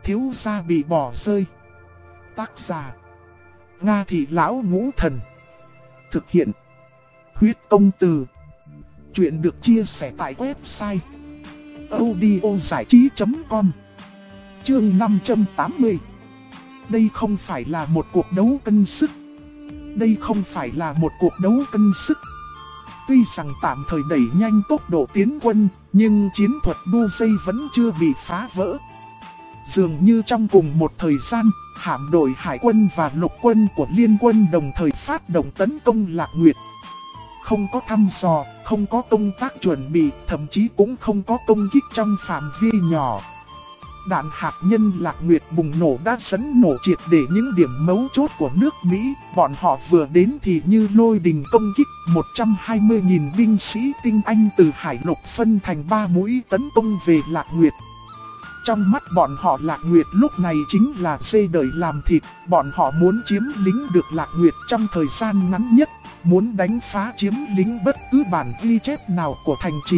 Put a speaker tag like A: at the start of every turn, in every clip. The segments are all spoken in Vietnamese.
A: thiếu gia bị bỏ rơi. Tác giả Nga Thị Lão Ngũ Thần. Thực hiện Huyết Công Từ. Chuyện được chia sẻ tại website audiozảichí.com. Chương 580. Đây không phải là một cuộc đấu cân sức. Đây không phải là một cuộc đấu cân sức. Tuy rằng tạm thời đẩy nhanh tốc độ tiến quân, nhưng chiến thuật đua dây vẫn chưa bị phá vỡ. Dường như trong cùng một thời gian, hạm đội hải quân và lục quân của liên quân đồng thời phát động tấn công Lạc Nguyệt. Không có thăm dò, không có công tác chuẩn bị, thậm chí cũng không có công kích trong phạm vi nhỏ. Đạn hạt nhân Lạc Nguyệt bùng nổ đã dẫn nổ triệt để những điểm mấu chốt của nước Mỹ. Bọn họ vừa đến thì như lôi đình công kích, 120.000 binh sĩ tinh anh từ hải lục phân thành 3 mũi tấn công về Lạc Nguyệt. Trong mắt bọn họ Lạc Nguyệt lúc này chính là dê đợi làm thịt. Bọn họ muốn chiếm lĩnh được Lạc Nguyệt trong thời gian ngắn nhất, muốn đánh phá chiếm lĩnh bất cứ bản ghi chép nào của thành trì.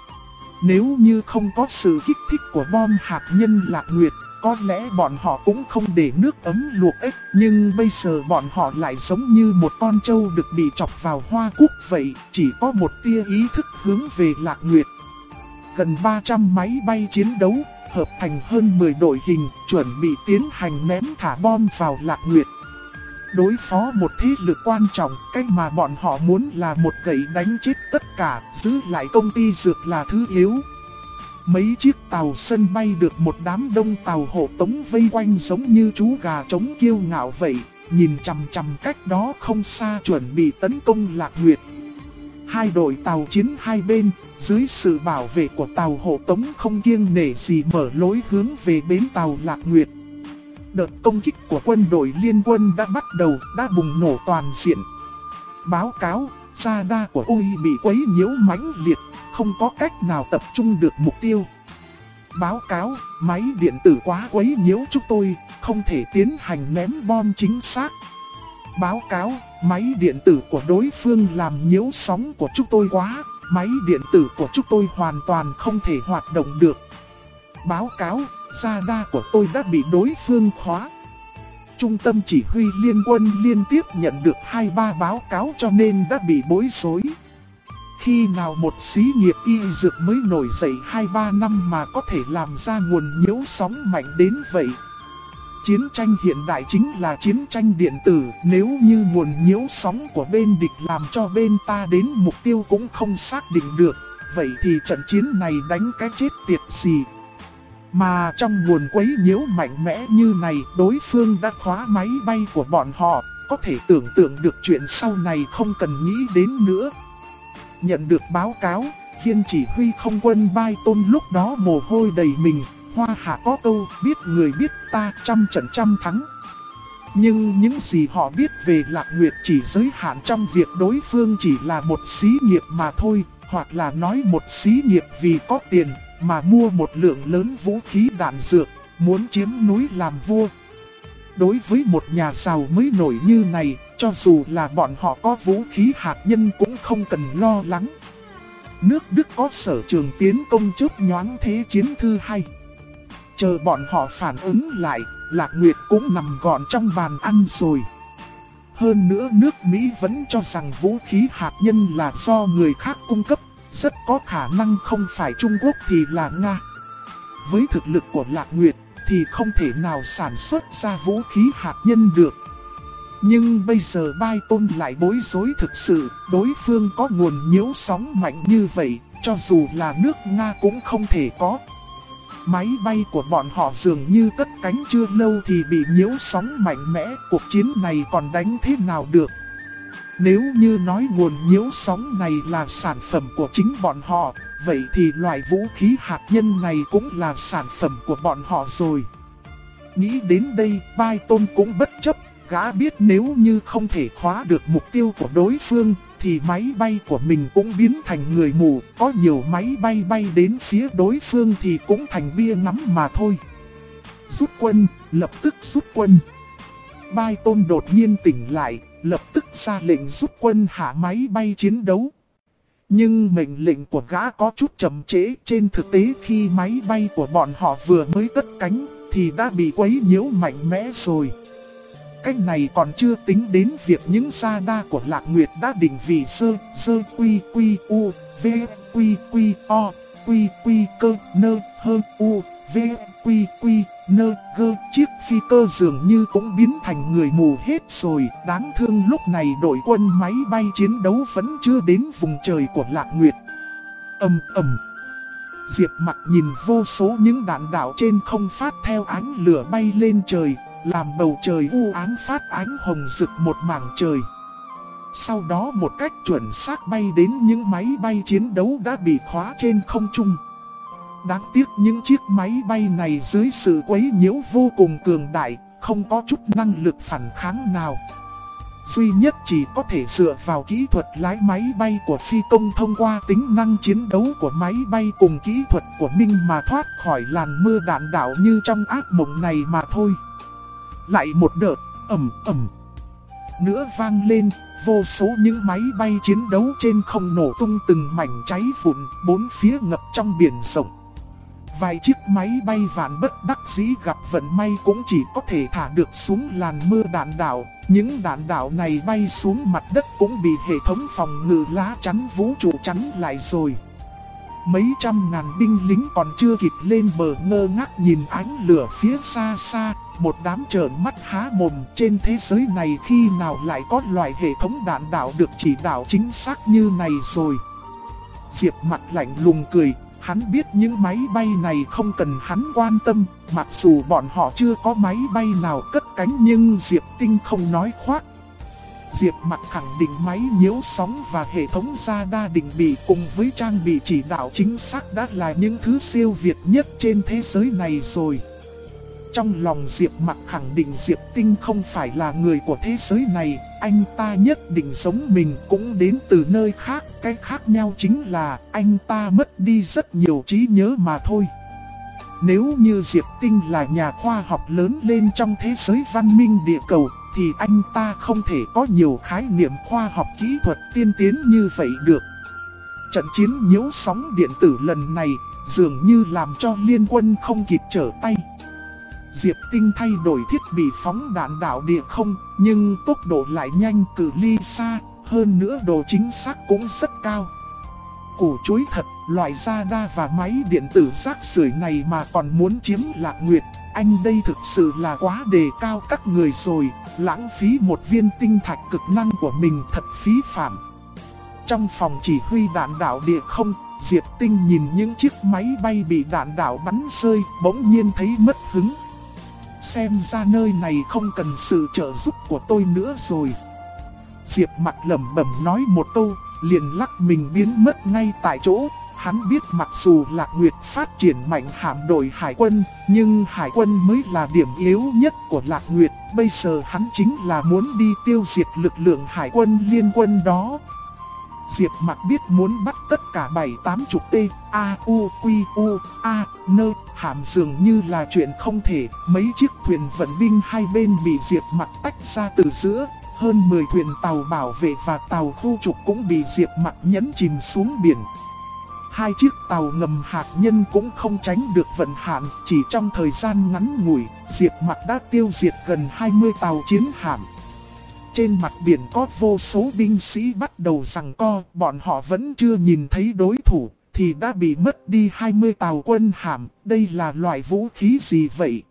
A: Nếu như không có sự kích thích của bom hạt nhân Lạc Nguyệt, có lẽ bọn họ cũng không để nước ấm luộc ếch. Nhưng bây giờ bọn họ lại giống như một con trâu được bị chọc vào hoa cúc vậy, chỉ có một tia ý thức hướng về Lạc Nguyệt. Gần 300 máy bay chiến đấu, hợp thành hơn 10 đội hình, chuẩn bị tiến hành ném thả bom vào Lạc Nguyệt. Đối phó một thế lực quan trọng, cách mà bọn họ muốn là một gậy đánh chết tất cả, giữ lại công ty dược là thứ yếu. Mấy chiếc tàu sân bay được một đám đông tàu hộ tống vây quanh giống như chú gà trống kiêu ngạo vậy, nhìn chằm chằm cách đó không xa chuẩn bị tấn công Lạc Nguyệt. Hai đội tàu chiến hai bên, dưới sự bảo vệ của tàu hộ tống không kiêng nể gì mở lối hướng về bến tàu Lạc Nguyệt. Đợt công kích của quân đội liên quân đã bắt đầu, đã bùng nổ toàn diện. Báo cáo, radar của Ui bị quấy nhiễu mãnh liệt, không có cách nào tập trung được mục tiêu. Báo cáo, máy điện tử quá quấy nhiễu chúng tôi, không thể tiến hành ném bom chính xác. Báo cáo, máy điện tử của đối phương làm nhiễu sóng của chúng tôi quá, máy điện tử của chúng tôi hoàn toàn không thể hoạt động được. Báo cáo, radar của tôi đã bị đối phương khóa. Trung tâm chỉ huy liên quân liên tiếp nhận được 2-3 báo cáo cho nên đã bị bối rối. Khi nào một xí nghiệp y dược mới nổi dậy 2-3 năm mà có thể làm ra nguồn nhiễu sóng mạnh đến vậy? Chiến tranh hiện đại chính là chiến tranh điện tử, nếu như nguồn nhiễu sóng của bên địch làm cho bên ta đến mục tiêu cũng không xác định được, vậy thì trận chiến này đánh cái chết tiệt gì? Mà trong nguồn quấy nhiễu mạnh mẽ như này, đối phương đã khóa máy bay của bọn họ, có thể tưởng tượng được chuyện sau này không cần nghĩ đến nữa. Nhận được báo cáo, viên chỉ huy không quân Bai Tôn lúc đó mồ hôi đầy mình, hoa hạ có câu biết người biết ta trăm trận trăm thắng. Nhưng những gì họ biết về Lạc Nguyệt chỉ giới hạn trong việc đối phương chỉ là một xí nghiệp mà thôi, hoặc là nói một xí nghiệp vì có tiền mà mua một lượng lớn vũ khí đạn dược, muốn chiếm núi làm vua. Đối với một nhà giàu mới nổi như này, cho dù là bọn họ có vũ khí hạt nhân cũng không cần lo lắng. Nước Đức có sở trường tiến công chớp nhoáng thế chiến thứ hai. Chờ bọn họ phản ứng lại, Lạc Nguyệt cũng nằm gọn trong bàn ăn rồi. Hơn nữa nước Mỹ vẫn cho rằng vũ khí hạt nhân là do người khác cung cấp, rất có khả năng không phải Trung Quốc thì là Nga. Với thực lực của Lạc Nguyệt thì không thể nào sản xuất ra vũ khí hạt nhân được. Nhưng bây giờ Bai Tôn lại bối rối thực sự, đối phương có nguồn nhiễu sóng mạnh như vậy, cho dù là nước Nga cũng không thể có. Máy bay của bọn họ dường như cất cánh chưa lâu thì bị nhiễu sóng mạnh mẽ, cuộc chiến này còn đánh thế nào được. Nếu như nói nguồn nhiễu sóng này là sản phẩm của chính bọn họ, vậy thì loại vũ khí hạt nhân này cũng là sản phẩm của bọn họ rồi. Nghĩ đến đây, Bai Tôn cũng bất chấp, gã biết nếu như không thể khóa được mục tiêu của đối phương, thì máy bay của mình cũng biến thành người mù, có nhiều máy bay bay đến phía đối phương thì cũng thành bia ngắm mà thôi. Rút quân, lập tức rút quân. Bai Tôn đột nhiên tỉnh lại, lập tức ra lệnh rút quân hạ máy bay chiến đấu. Nhưng mệnh lệnh của gã có chút chậm trễ, trên thực tế khi máy bay của bọn họ vừa mới cất cánh, thì đã bị quấy nhiễu mạnh mẽ rồi. Cách này còn chưa tính đến việc những gia đa của Lạc Nguyệt đã định vị sơ quy quy u v quy quy o quy quy cơ nơ hơ u v quy quy nơ gơ. Chiếc phi cơ dường như cũng biến thành người mù hết rồi. Đáng thương lúc này đội quân máy bay chiến đấu vẫn chưa đến vùng trời của Lạc Nguyệt. Ầm ầm. Diệp Mặc nhìn vô số những đạn đạo trên không phát theo ánh lửa bay lên trời, làm bầu trời u ám phát ánh hồng rực một mảng trời. Sau đó một cách chuẩn xác bay đến những máy bay chiến đấu đã bị khóa trên không trung. Đáng tiếc những chiếc máy bay này dưới sự quấy nhiễu vô cùng cường đại, không có chút năng lực phản kháng nào. Duy nhất chỉ có thể dựa vào kỹ thuật lái máy bay của phi công thông qua tính năng chiến đấu của máy bay cùng kỹ thuật của Minh mà thoát khỏi làn mưa đạn đạo như trong ác mộng này mà thôi. Lại một đợt, ầm ầm nữa vang lên, vô số những máy bay chiến đấu trên không nổ tung từng mảnh cháy vụn, bốn phía ngập trong biển rộng. Vài chiếc máy bay vạn bất đắc dĩ gặp vận may cũng chỉ có thể thả được xuống làn mưa đạn đạo. Những đạn đạo này bay xuống mặt đất cũng bị hệ thống phòng ngự lá chắn vũ trụ chắn lại rồi. Mấy trăm ngàn binh lính còn chưa kịp lên bờ ngơ ngác nhìn ánh lửa phía xa xa, một đám trợn mắt há mồm. Trên thế giới này khi nào lại có loại hệ thống đạn đạo được chỉ đạo chính xác như này rồi. Diệp Mặc lạnh lùng cười. Hắn biết những máy bay này không cần hắn quan tâm, mặc dù bọn họ chưa có máy bay nào cất cánh nhưng Diệp Tinh không nói khoác. Diệp Mặc khẳng định máy nhiễu sóng và hệ thống radar định vị cùng với trang bị chỉ đạo chính xác đã là những thứ siêu việt nhất trên thế giới này rồi. Trong lòng Diệp Mặc khẳng định Diệp Tinh không phải là người của thế giới này, anh ta nhất định giống mình cũng đến từ nơi khác. Cái khác nhau chính là anh ta mất đi rất nhiều trí nhớ mà thôi. Nếu như Diệp Tinh là nhà khoa học lớn lên trong thế giới văn minh địa cầu, thì anh ta không thể có nhiều khái niệm khoa học kỹ thuật tiên tiến như vậy được. Trận chiến nhiễu sóng điện tử lần này dường như làm cho liên quân không kịp trở tay. Diệp Tinh thay đổi thiết bị phóng đạn đạo địa không, nhưng tốc độ lại nhanh, cự ly xa, hơn nữa độ chính xác cũng rất cao. Củ chuối thật, loại radar và máy điện tử rác rưởi này mà còn muốn chiếm Lạc Nguyệt, anh đây thực sự là quá đề cao các người rồi, lãng phí một viên tinh thạch cực năng của mình thật phí phạm. Trong phòng chỉ huy đạn đạo địa không, Diệp Tinh nhìn những chiếc máy bay bị đạn đạo bắn rơi, bỗng nhiên thấy mất hứng. Xem ra nơi này không cần sự trợ giúp của tôi nữa rồi. Diệp Mặc lẩm bẩm nói một câu, liền lắc mình biến mất ngay tại chỗ. Hắn biết mặc dù Lạc Nguyệt phát triển mạnh hạm đội hải quân, nhưng hải quân mới là điểm yếu nhất của Lạc Nguyệt. Bây giờ hắn chính là muốn đi tiêu diệt lực lượng hải quân liên quân đó. Diệp Mặc biết muốn bắt tất cả 7-80 T, A, U, Q, U, A, Nơ, hàm dường như là chuyện không thể. Mấy chiếc thuyền vận binh hai bên bị Diệp Mặc tách ra từ giữa. Hơn 10 thuyền tàu bảo vệ và tàu khu trục cũng bị Diệp Mặc nhấn chìm xuống biển. Hai chiếc tàu ngầm hạt nhân cũng không tránh được vận hạn. Chỉ trong thời gian ngắn ngủi, Diệp Mặc đã tiêu diệt gần 20 tàu chiến hạm. Trên mặt biển có vô số binh sĩ bắt đầu giằng co, bọn họ vẫn chưa nhìn thấy đối thủ, thì đã bị mất đi 20 tàu quân hạm. Đây là loại vũ khí gì vậy?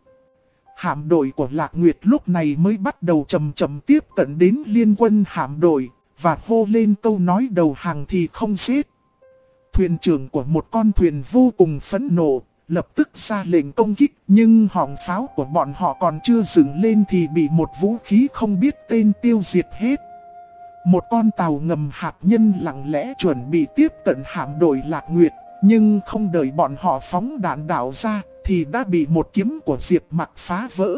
A: Hạm đội của Lạc Nguyệt lúc này mới bắt đầu chậm chậm tiếp cận đến liên quân hạm đội, và hô lên câu nói đầu hàng thì không giết. Thuyền trưởng của một con thuyền vô cùng phẫn nộ, lập tức ra lệnh công kích, nhưng họng pháo của bọn họ còn chưa dựng lên thì bị một vũ khí không biết tên tiêu diệt hết. Một con tàu ngầm hạt nhân lặng lẽ chuẩn bị tiếp cận hạm đội Lạc Nguyệt, nhưng không đợi bọn họ phóng đạn đạo ra, thì đã bị một kiếm của Diệp Mặc phá vỡ.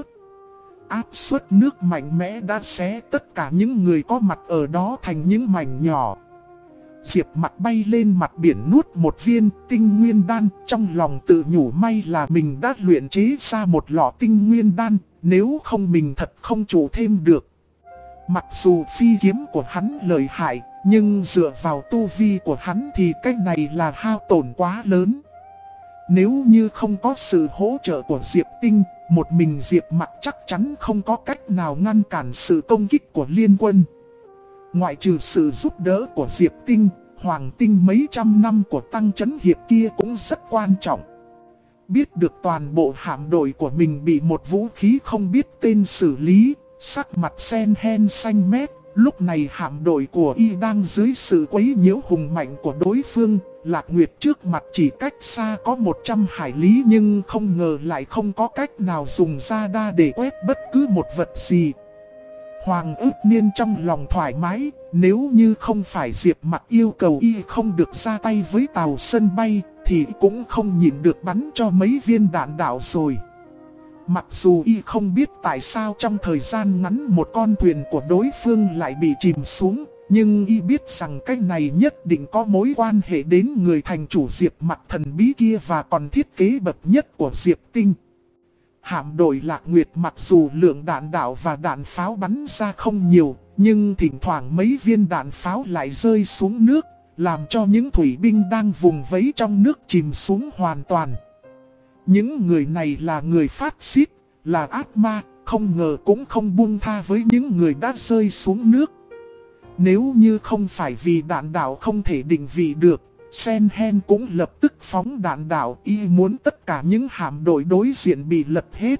A: Áp suất nước mạnh mẽ đã xé tất cả những người có mặt ở đó thành những mảnh nhỏ. Diệp Mặc bay lên mặt biển nuốt một viên tinh nguyên đan, trong lòng tự nhủ may là mình đã luyện chế ra một lọ tinh nguyên đan, nếu không mình thật không trụ thêm được. Mặc dù phi kiếm của hắn lợi hại, nhưng dựa vào tu vi của hắn thì cái này là hao tổn quá lớn. Nếu như không có sự hỗ trợ của Diệp Tinh, một mình Diệp Mặc chắc chắn không có cách nào ngăn cản sự công kích của liên quân. Ngoại trừ sự giúp đỡ của Diệp Tinh, Hoàng Tinh mấy trăm năm của Tăng Chấn Hiệp kia cũng rất quan trọng. Biết được toàn bộ hạm đội của mình bị một vũ khí không biết tên xử lý, sắc mặt Sen Hen xanh mét. Lúc này hạm đội của y đang dưới sự quấy nhiễu hùng mạnh của đối phương. Lạc Nguyệt trước mặt chỉ cách xa có 100 hải lý nhưng không ngờ lại không có cách nào dùng radar để quét bất cứ một vật gì. Hoàng Ước Niên trong lòng thoải mái, nếu như không phải Diệp Mặc yêu cầu y không được ra tay với tàu sân bay, thì cũng không nhịn được bắn cho mấy viên đạn đạo rồi. Mặc dù y không biết tại sao trong thời gian ngắn một con thuyền của đối phương lại bị chìm xuống, nhưng y biết rằng cái này nhất định có mối quan hệ đến người thành chủ Diệp Mặc thần bí kia và còn thiết kế bậc nhất của Diệp Tinh. Hạm đội Lạc Nguyệt mặc dù lượng đạn đạo và đạn pháo bắn ra không nhiều, nhưng thỉnh thoảng mấy viên đạn pháo lại rơi xuống nước, làm cho những thủy binh đang vùng vẫy trong nước chìm xuống hoàn toàn. Những người này là người phát xít, là ác ma, không ngờ cũng không buông tha với những người đã rơi xuống nước. Nếu như không phải vì đạn đạo không thể định vị được, Sen Hen cũng lập tức phóng đạn đạo, y muốn tất cả những hạm đội đối diện bị lật hết.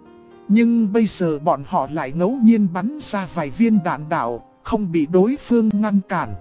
A: Nhưng bây giờ bọn họ lại ngẫu nhiên bắn ra vài viên đạn đạo, không bị đối phương ngăn cản.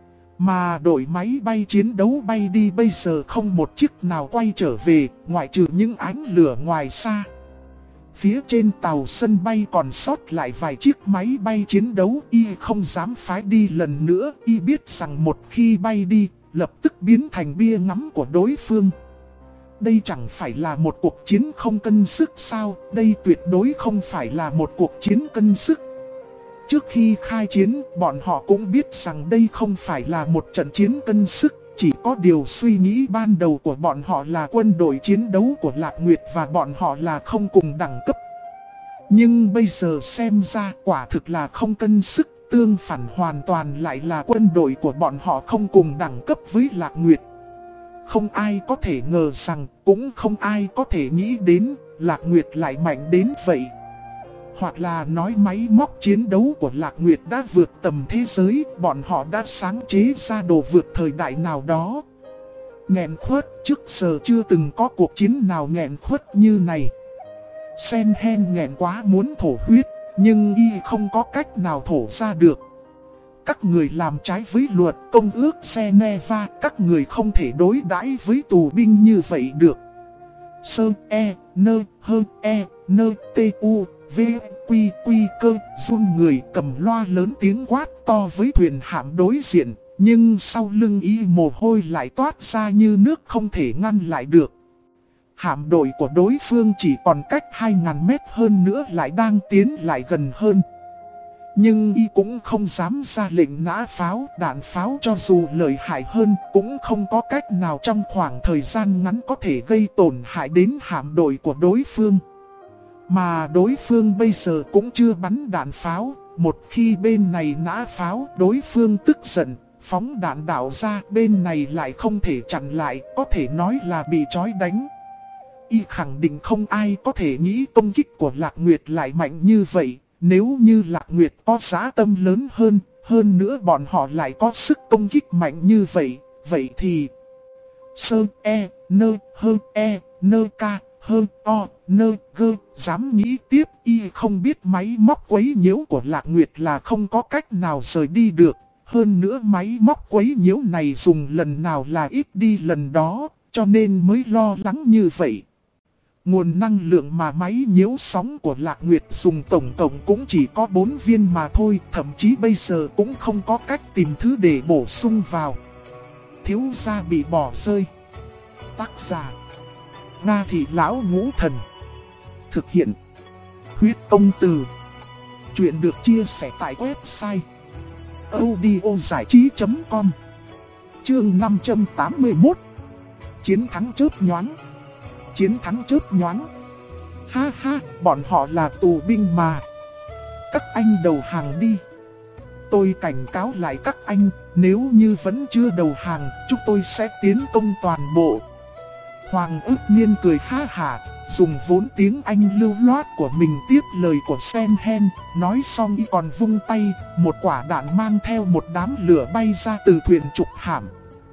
A: Mà đội máy bay chiến đấu bay đi bây giờ không một chiếc nào quay trở về, ngoại trừ những ánh lửa ngoài xa. Phía trên tàu sân bay còn sót lại vài chiếc máy bay chiến đấu, y không dám phái đi lần nữa, y biết rằng một khi bay đi, lập tức biến thành bia ngắm của đối phương. Đây chẳng phải là một cuộc chiến không cân sức sao, đây tuyệt đối không phải là một cuộc chiến cân sức. Trước khi khai chiến, bọn họ cũng biết rằng đây không phải là một trận chiến cân sức, chỉ có điều suy nghĩ ban đầu của bọn họ là quân đội chiến đấu của Lạc Nguyệt và bọn họ là không cùng đẳng cấp. Nhưng bây giờ xem ra quả thực là không cân sức, tương phản hoàn toàn lại là quân đội của bọn họ không cùng đẳng cấp với Lạc Nguyệt. Không ai có thể ngờ rằng, cũng không ai có thể nghĩ đến, Lạc Nguyệt lại mạnh đến vậy. Hoặc là nói máy móc chiến đấu của Lạc Nguyệt đã vượt tầm thế giới, bọn họ đã sáng chế ra đồ vượt thời đại nào đó. Nghẹn khuất, trước giờ chưa từng có cuộc chiến nào nghẹn khuất như này. Sen Hen nghẹn quá muốn thổ huyết, nhưng y không có cách nào thổ ra được. Các người làm trái với luật công ước Geneva, các người không thể đối đãi với tù binh như vậy được. Sơ e, nơ, hơ e, nơ, tê u, v, quy, quy cơ, run người cầm loa lớn tiếng quát to với thuyền hạm đối diện, nhưng sau lưng y mồ hôi lại toát ra như nước không thể ngăn lại được. Hạm đội của đối phương chỉ còn cách 2.000 mét hơn nữa lại đang tiến lại gần hơn. Nhưng y cũng không dám ra lệnh nã pháo, đạn pháo cho dù lợi hại hơn cũng không có cách nào trong khoảng thời gian ngắn có thể gây tổn hại đến hạm đội của đối phương. Mà đối phương bây giờ cũng chưa bắn đạn pháo, một khi bên này nã pháo đối phương tức giận, phóng đạn đạo ra bên này lại không thể chặn lại, có thể nói là bị trói đánh. Y khẳng định không ai có thể nghĩ công kích của Lạc Nguyệt lại mạnh như vậy. Nếu như Lạc Nguyệt có giá tâm lớn hơn nữa bọn họ lại có sức công kích mạnh như vậy, vậy thì Sơ e, nơ, hơ e, nơ ca, hơ o, nơ gơ, dám nghĩ tiếp y không biết máy móc quấy nhiễu của Lạc Nguyệt là không có cách nào rời đi được. Hơn nữa máy móc quấy nhiễu này dùng lần nào là ít đi lần đó, cho nên mới lo lắng như vậy. Nguồn năng lượng mà máy nhiễu sóng của Lạc Nguyệt dùng tổng cộng cũng chỉ có 4 viên mà thôi, thậm chí bây giờ cũng không có cách tìm thứ để bổ sung vào. Thiếu gia bị bỏ rơi. Tác giả: Nga Thị Lão Ngũ Thần. Thực hiện: Huyết Công Từ. Chuyện được chia sẻ tại website audiozảichí.com. Chương 581. Chiến thắng chớp nhoáng. Chiến thắng chớp nhoáng. Ha ha, bọn họ là tù binh mà. Các anh đầu hàng đi. Tôi cảnh cáo lại các anh, nếu như vẫn chưa đầu hàng, chúng tôi sẽ tiến công toàn bộ. Hoàng Ước Niên cười ha hả, dùng vốn tiếng Anh lưu loát của mình tiếp lời của Senhen. Nói xong y còn vung tay, một quả đạn mang theo một đám lửa bay ra từ thuyền trục hạm.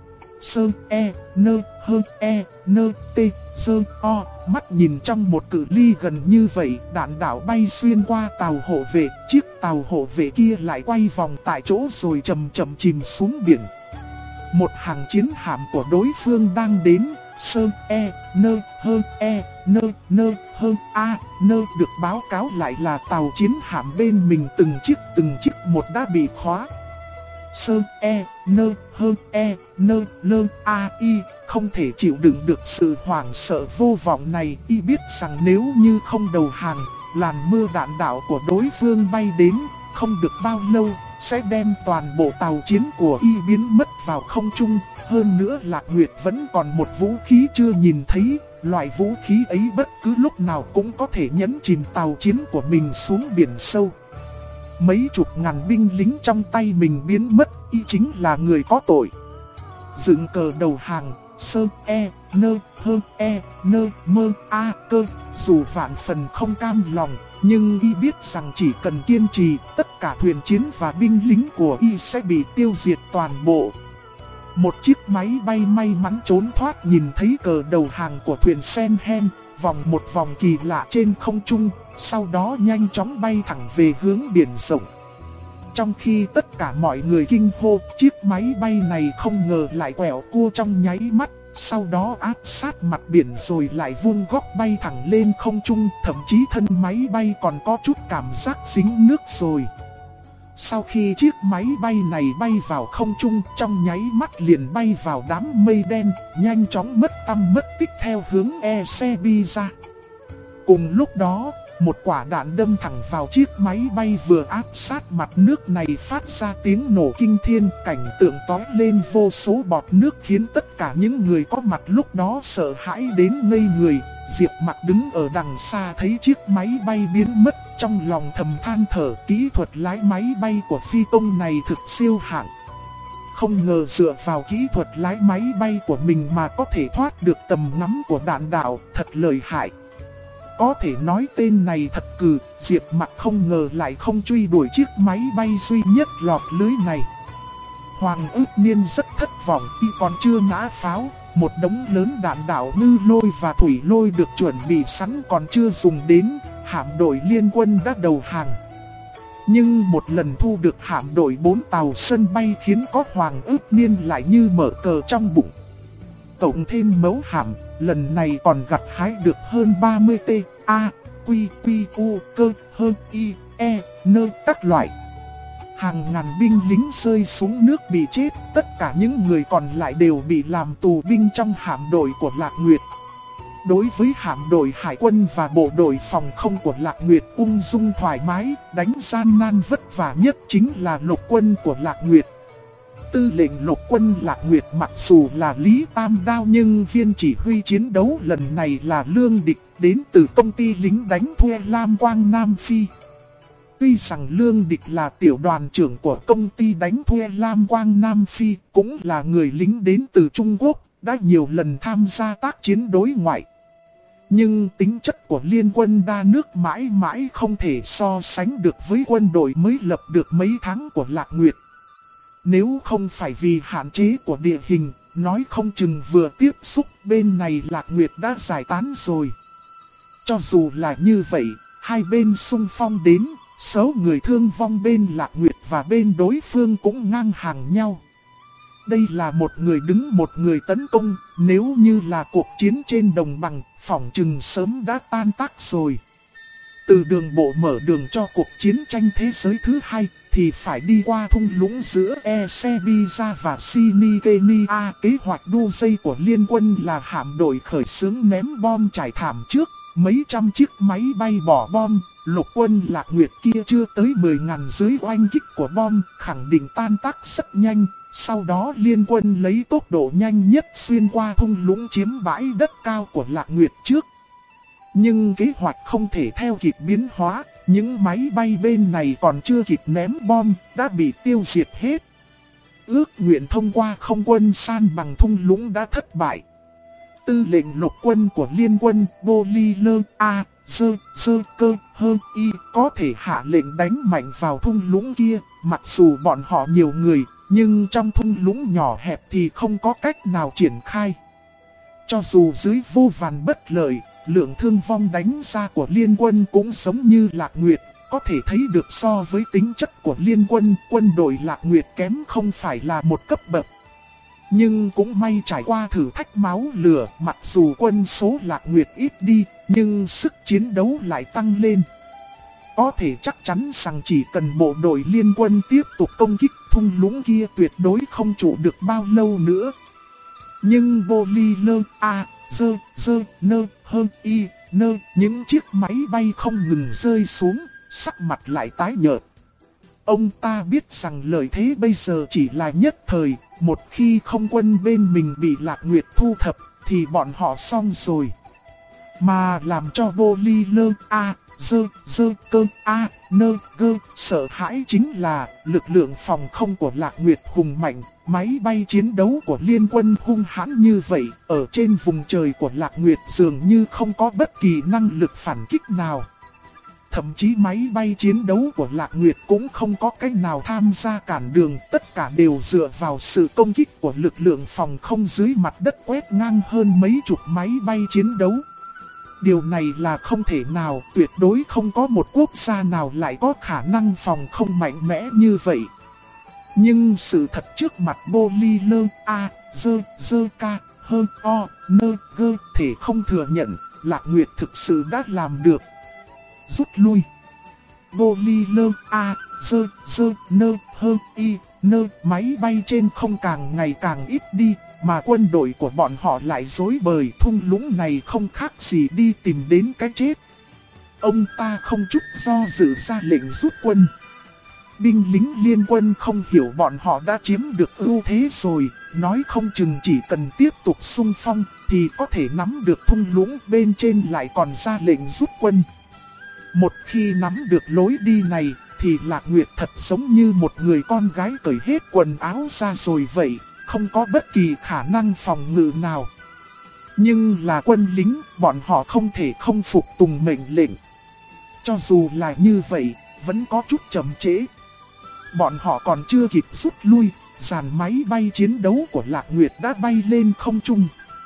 A: Sơ e, nơ, hơ e, nơ, tê, sơ o. Mắt nhìn trong một cự ly gần như vậy, đạn đạo bay xuyên qua tàu hộ vệ. Chiếc tàu hộ vệ kia lại quay vòng tại chỗ rồi chậm chậm chìm xuống biển. Một hàng chiến hạm của đối phương đang đến. Sơ e, nơ, hơ e, nơ, nơ, hơ a, nơ. Được báo cáo lại là tàu chiến hạm bên mình từng chiếc một đã bị khóa. Sơ e, nơ, hơ e, nơ, lơ a y. Không thể chịu đựng được sự hoảng sợ vô vọng này. Y biết rằng nếu như không đầu hàng, làn mưa đạn đạo của đối phương bay đến, không được bao lâu sẽ đem toàn bộ tàu chiến của y biến mất vào không trung. Hơn nữa Lạc Nguyệt vẫn còn một vũ khí chưa nhìn thấy. Loại vũ khí ấy bất cứ lúc nào cũng có thể nhấn chìm tàu chiến của mình xuống biển sâu. Mấy chục ngàn binh lính trong tay mình biến mất, y chính là người có tội. Dựng cờ đầu hàng. Sơ e, nơ, hơ e, nơ, mơ a cơ. Dù vạn phần không cam lòng, nhưng y biết rằng chỉ cần kiên trì, tất cả thuyền chiến và binh lính của y sẽ bị tiêu diệt toàn bộ. Một chiếc máy bay may mắn trốn thoát nhìn thấy cờ đầu hàng của thuyền Senhen, vòng một vòng kỳ lạ trên không trung, sau đó nhanh chóng bay thẳng về hướng biển rộng. Trong khi tất cả mọi người kinh hô, chiếc máy bay này không ngờ lại quẹo cua trong nháy mắt, sau đó áp sát mặt biển rồi lại vuông góc bay thẳng lên không trung, thậm chí thân máy bay còn có chút cảm giác dính nước rồi. Sau khi chiếc máy bay này bay vào không trung, trong nháy mắt liền bay vào đám mây đen, nhanh chóng mất tăm mất tích theo hướng Esebiza. Cùng lúc đó, một quả đạn đâm thẳng vào chiếc máy bay vừa áp sát mặt nước này phát ra tiếng nổ kinh thiên, cảnh tượng tói lên vô số bọt nước khiến tất cả những người có mặt lúc đó sợ hãi đến ngây người. Diệp Mặc đứng ở đằng xa thấy chiếc máy bay biến mất, trong lòng thầm than thở, kỹ thuật lái máy bay của phi công này thực siêu hạng. Không ngờ dựa vào kỹ thuật lái máy bay của mình mà có thể thoát được tầm ngắm của đạn đạo, thật lợi hại. Có thể nói tên này thật cừ, Diệp Mặc không ngờ lại không truy đuổi chiếc máy bay duy nhất lọt lưới này. Hoàng Ước Niên rất thất vọng, y còn chưa ngã pháo, một đống lớn đạn đạo ngư lôi và thủy lôi được chuẩn bị sẵn còn chưa dùng đến, hạm đội liên quân đã đầu hàng. Nhưng một lần thu được hạm đội 4 tàu sân bay khiến có Hoàng Ước Niên lại như mở cờ trong bụng. Cộng thêm mẫu hạm, lần này còn gặt hái được hơn 30 T, A, Quy, Quy, U, Cơ, hơn Y, E, Nơ các loại. Hàng ngàn binh lính rơi xuống nước bị chết, tất cả những người còn lại đều bị làm tù binh trong hạm đội của Lạc Nguyệt. Đối với hạm đội hải quân và bộ đội phòng không của Lạc Nguyệt ung dung thoải mái, đánh gian nan vất vả nhất chính là lục quân của Lạc Nguyệt. Tư lệnh lục quân Lạc Nguyệt mặc dù là Lý Tam Đao nhưng viên chỉ huy chiến đấu lần này là Lương Địch đến từ công ty lính đánh thuê Lam Quang Nam Phi. Tuy rằng Lương Địch là tiểu đoàn trưởng của công ty đánh thuê Lam Quang Nam Phi, cũng là người lính đến từ Trung Quốc, đã nhiều lần tham gia tác chiến đối ngoại. Nhưng tính chất của liên quân đa nước mãi mãi không thể so sánh được với quân đội mới lập được mấy tháng của Lạc Nguyệt. Nếu không phải vì hạn chế của địa hình, nói không chừng vừa tiếp xúc bên này Lạc Nguyệt đã giải tán rồi. Cho dù là như vậy, hai bên xung phong đến, số người thương vong bên Lạc Nguyệt và bên đối phương cũng ngang hàng nhau. Đây là một người đứng một người tấn công, nếu như là cuộc chiến trên đồng bằng, phỏng chừng sớm đã tan tác rồi. Từ đường bộ mở đường cho cuộc chiến tranh thế giới thứ hai, thì phải đi qua thung lũng giữa Esebiza và Sinikenia. Kế hoạch đu dây của liên quân là hạm đội khởi xướng ném bom trải thảm trước, mấy trăm chiếc máy bay bỏ bom. Lục quân Lạc Nguyệt kia chưa tới 10.000 dưới oanh kích của bom, khẳng định tan tác rất nhanh. Sau đó liên quân lấy tốc độ nhanh nhất xuyên qua thung lũng chiếm bãi đất cao của Lạc Nguyệt trước. Nhưng kế hoạch không thể theo kịp biến hóa, những máy bay bên này còn chưa kịp ném bom, đã bị tiêu diệt hết. Ước nguyện thông qua không quân san bằng thung lũng đã thất bại. tư lệnh lục quân của liên quân Bô Ly Lơ A, Dơ, Dơ, Cơ, Hơ, Y có thể hạ lệnh đánh mạnh vào thung lũng kia. Mặc dù bọn họ nhiều người, nhưng trong thung lũng nhỏ hẹp thì không có cách nào triển khai. Cho dù dưới vô vàn bất lợi, lượng thương vong đánh ra của liên quân cũng giống như Lạc Nguyệt. Có thể thấy được so với tính chất của liên quân, quân đội Lạc Nguyệt kém không phải là một cấp bậc. Nhưng cũng may trải qua thử thách máu lửa, mặc dù quân số Lạc Nguyệt ít đi, nhưng sức chiến đấu lại tăng lên. Có thể chắc chắn rằng chỉ cần bộ đội liên quân tiếp tục công kích thung lũng kia tuyệt đối không trụ được bao lâu nữa. Nhưng Bô Ly Lơ A, Dơ, Dơ, Nơ, Hơ, Y, Nơ, những chiếc máy bay không ngừng rơi xuống, sắc mặt lại tái nhợt. Ông ta biết rằng lợi thế bây giờ chỉ là nhất thời, một khi không quân bên mình bị Lạc Nguyệt thu thập thì bọn họ xong rồi. Mà làm cho Bô Ly Lơ A, Dơ, Dơ, Cơ, A, Nơ, Gơ sợ hãi chính là lực lượng phòng không của Lạc Nguyệt hùng mạnh, máy bay chiến đấu của liên quân hung hãn như vậy, ở trên vùng trời của Lạc Nguyệt dường như không có bất kỳ năng lực phản kích nào. Thậm chí máy bay chiến đấu của Lạc Nguyệt cũng không có cách nào tham gia cản đường, tất cả đều dựa vào sự công kích của lực lượng phòng không dưới mặt đất quét ngang hơn mấy chục máy bay chiến đấu. Điều này là không thể nào, tuyệt đối không có một quốc gia nào lại có khả năng phòng không mạnh mẽ như vậy. Nhưng sự thật trước mặt Bô Ly Lơ A, Dơ, Dơ, Ca, Hơ, O, Nơ, Gơ thể không thừa nhận, Lạc Nguyệt thực sự đã làm được. Rút lui. Bô Ly Lơ A, Dơ, Dơ, Nơ, Hơ, Y, Nơ, máy bay trên không càng ngày càng ít đi, mà quân đội của bọn họ lại rối bời. Thung lũng này không khác gì đi tìm đến cái chết. Ông ta không chút do dự ra lệnh rút quân. Binh lính liên quân không hiểu bọn họ đã chiếm được ưu thế rồi, nói không chừng chỉ cần tiếp tục xung phong thì có thể nắm được thung lũng, bên trên lại còn ra lệnh rút quân. Một khi nắm được lối đi này thì Lạc Nguyệt thật giống như một người con gái cởi hết quần áo ra rồi vậy, không có bất kỳ khả năng phòng ngự nào. Nhưng là quân lính, bọn họ không thể không phục tùng mệnh lệnh. Cho dù là như vậy, vẫn có chút chậm trễ. Bọn họ còn chưa kịp rút lui, dàn máy bay chiến đấu của Lạc Nguyệt đã bay lên không trung.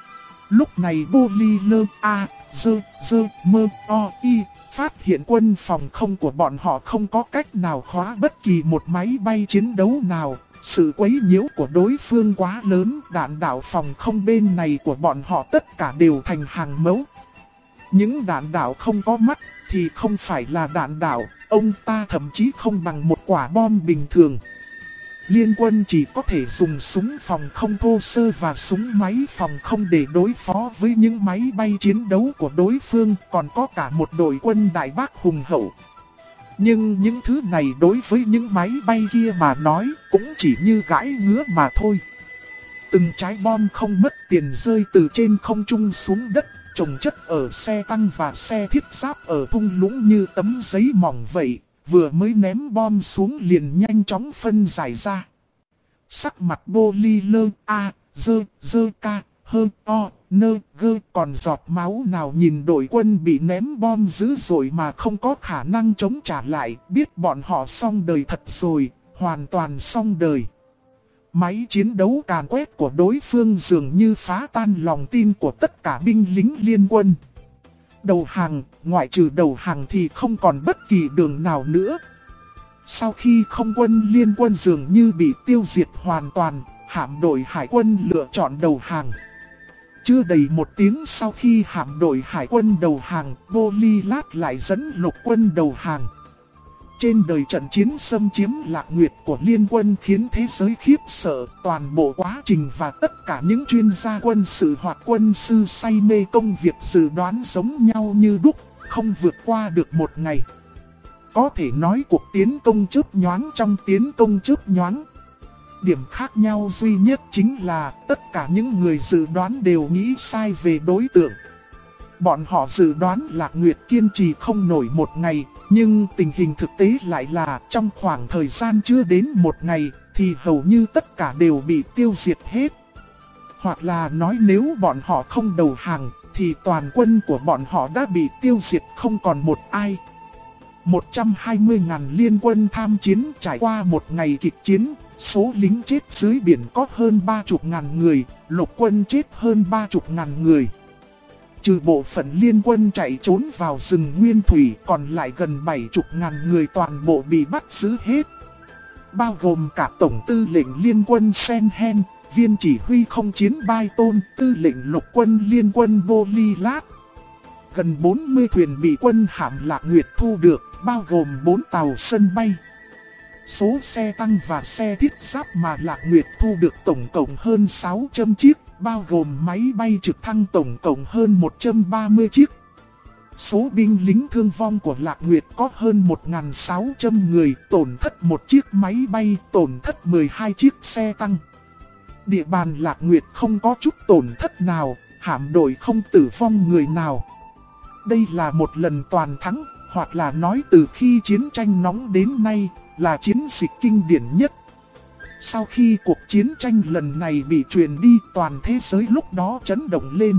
A: Lúc này Bô Ly Lơ A, Dơ, Dơ, Mơ, O, Y phát hiện quân phòng không của bọn họ không có cách nào khóa bất kỳ một máy bay chiến đấu nào. Sự quấy nhiễu của đối phương quá lớn, đạn đạo phòng không bên này của bọn họ tất cả đều thành hàng mẫu. Những đạn đạo không có mắt thì không phải là đạn đạo, ông ta thậm chí không bằng một quả bom bình thường. Liên quân chỉ có thể dùng súng phòng không thô sơ và súng máy phòng không để đối phó với những máy bay chiến đấu của đối phương, còn có cả một đội quân Đại Bác hùng hậu. Nhưng những thứ này đối với những máy bay kia mà nói cũng chỉ như gãi ngứa mà thôi. Từng trái bom không mất tiền rơi từ trên không trung xuống đất, chồng chất ở xe tăng và xe thiết giáp ở thung lũng như tấm giấy mỏng vậy, vừa mới ném bom xuống liền nhanh chóng phân giải ra. Sắc mặt Bô Ly Lơ A, Dơ, Dơ, Ca, Hơ, O, Nơ, Gơ còn giọt máu nào nhìn đội quân bị ném bom dữ dội mà không có khả năng chống trả lại, biết bọn họ xong đời thật rồi, hoàn toàn xong đời. Máy chiến đấu càn quét của đối phương dường như phá tan lòng tin của tất cả binh lính liên quân. Đầu hàng, ngoại trừ đầu hàng thì không còn bất kỳ đường nào nữa. Sau khi không quân liên quân dường như bị tiêu diệt hoàn toàn, hạm đội hải quân lựa chọn đầu hàng. Chưa đầy một tiếng sau khi hạm đội hải quân đầu hàng, Bô Ly Lát lại dẫn lục quân đầu hàng. Trên đời trận chiến xâm chiếm Lạc Nguyệt của liên quân khiến thế giới khiếp sợ, toàn bộ quá trình và tất cả những chuyên gia quân sự hoặc quân sư say mê công việc dự đoán giống nhau như đúc, không vượt qua được một ngày. Có thể nói cuộc tiến công chớp nhoáng trong tiến công chớp nhoáng. Điểm khác nhau duy nhất chính là tất cả những người dự đoán đều nghĩ sai về đối tượng. Bọn họ dự đoán Lạc Nguyệt kiên trì không nổi một ngày, nhưng tình hình thực tế lại là trong khoảng thời gian chưa đến một ngày thì hầu như tất cả đều bị tiêu diệt hết. Hoặc là nói nếu bọn họ không đầu hàng, thì toàn quân của bọn họ đã bị tiêu diệt không còn một ai. 120.000 liên quân tham chiến trải qua một ngày kịch chiến, số lính chết dưới biển có hơn 30.000 người, lục quân chết hơn 30.000 người. Trừ bộ phận liên quân chạy trốn vào rừng nguyên thủy, còn lại gần 70.000 người toàn bộ bị bắt giữ hết. Bao gồm cả tổng tư lệnh liên quân Sen Hen, viên chỉ huy không chiến Bai Tôn, tư lệnh lục quân liên quân Bô Ly Lát. Gần 40 thuyền bị quân hạm Lạc Nguyệt thu được, bao gồm 4 tàu sân bay. Số xe tăng và xe thiết giáp mà Lạc Nguyệt thu được tổng cộng hơn 600 chiếc, bao gồm máy bay trực thăng tổng cộng hơn 130 chiếc. Số binh lính thương vong của Lạc Nguyệt có hơn 1.600 người, tổn thất 1 chiếc máy bay, tổn thất 12 chiếc xe tăng. Địa bàn Lạc Nguyệt không có chút tổn thất nào, hạm đội không tử vong người nào. Đây là một lần toàn thắng, hoặc là nói từ khi chiến tranh nóng đến nay, là chiến dịch kinh điển nhất. Sau khi cuộc chiến tranh lần này bị truyền đi, toàn thế giới lúc đó chấn động lên.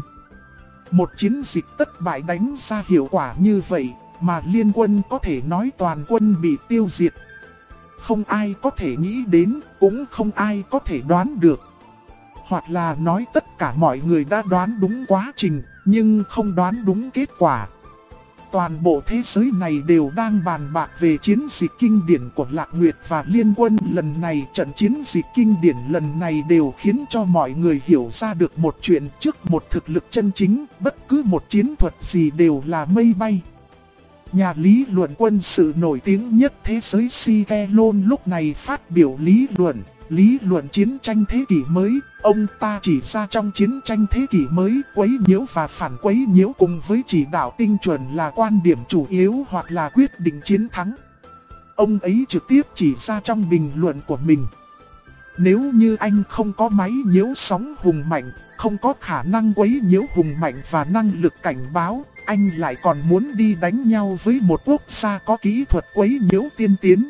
A: Một chiến dịch thất bại đánh ra hiệu quả như vậy, mà liên quân có thể nói toàn quân bị tiêu diệt. Không ai có thể nghĩ đến, cũng không ai có thể đoán được. Hoặc là nói tất cả mọi người đã đoán đúng quá trình, nhưng không đoán đúng kết quả. Toàn bộ thế giới này đều đang bàn bạc về chiến dịch kinh điển của Lạc Nguyệt và liên quân lần này. Trận chiến dịch kinh điển lần này đều khiến cho mọi người hiểu ra được một chuyện, trước một thực lực chân chính, bất cứ một chiến thuật gì đều là mây bay. Nhà lý luận quân sự nổi tiếng nhất thế giới Sikelon lúc này phát biểu lý luận chiến tranh thế kỷ mới. Ông ta chỉ ra trong chiến tranh thế kỷ mới, quấy nhiễu và phản quấy nhiễu cùng với chỉ đạo tinh chuẩn là quan điểm chủ yếu hoặc là quyết định chiến thắng. Ông ấy trực tiếp chỉ ra trong bình luận của mình: nếu như anh không có máy nhiễu sóng hùng mạnh, không có khả năng quấy nhiễu hùng mạnh và năng lực cảnh báo, anh lại còn muốn đi đánh nhau với một quốc gia có kỹ thuật quấy nhiễu tiên tiến.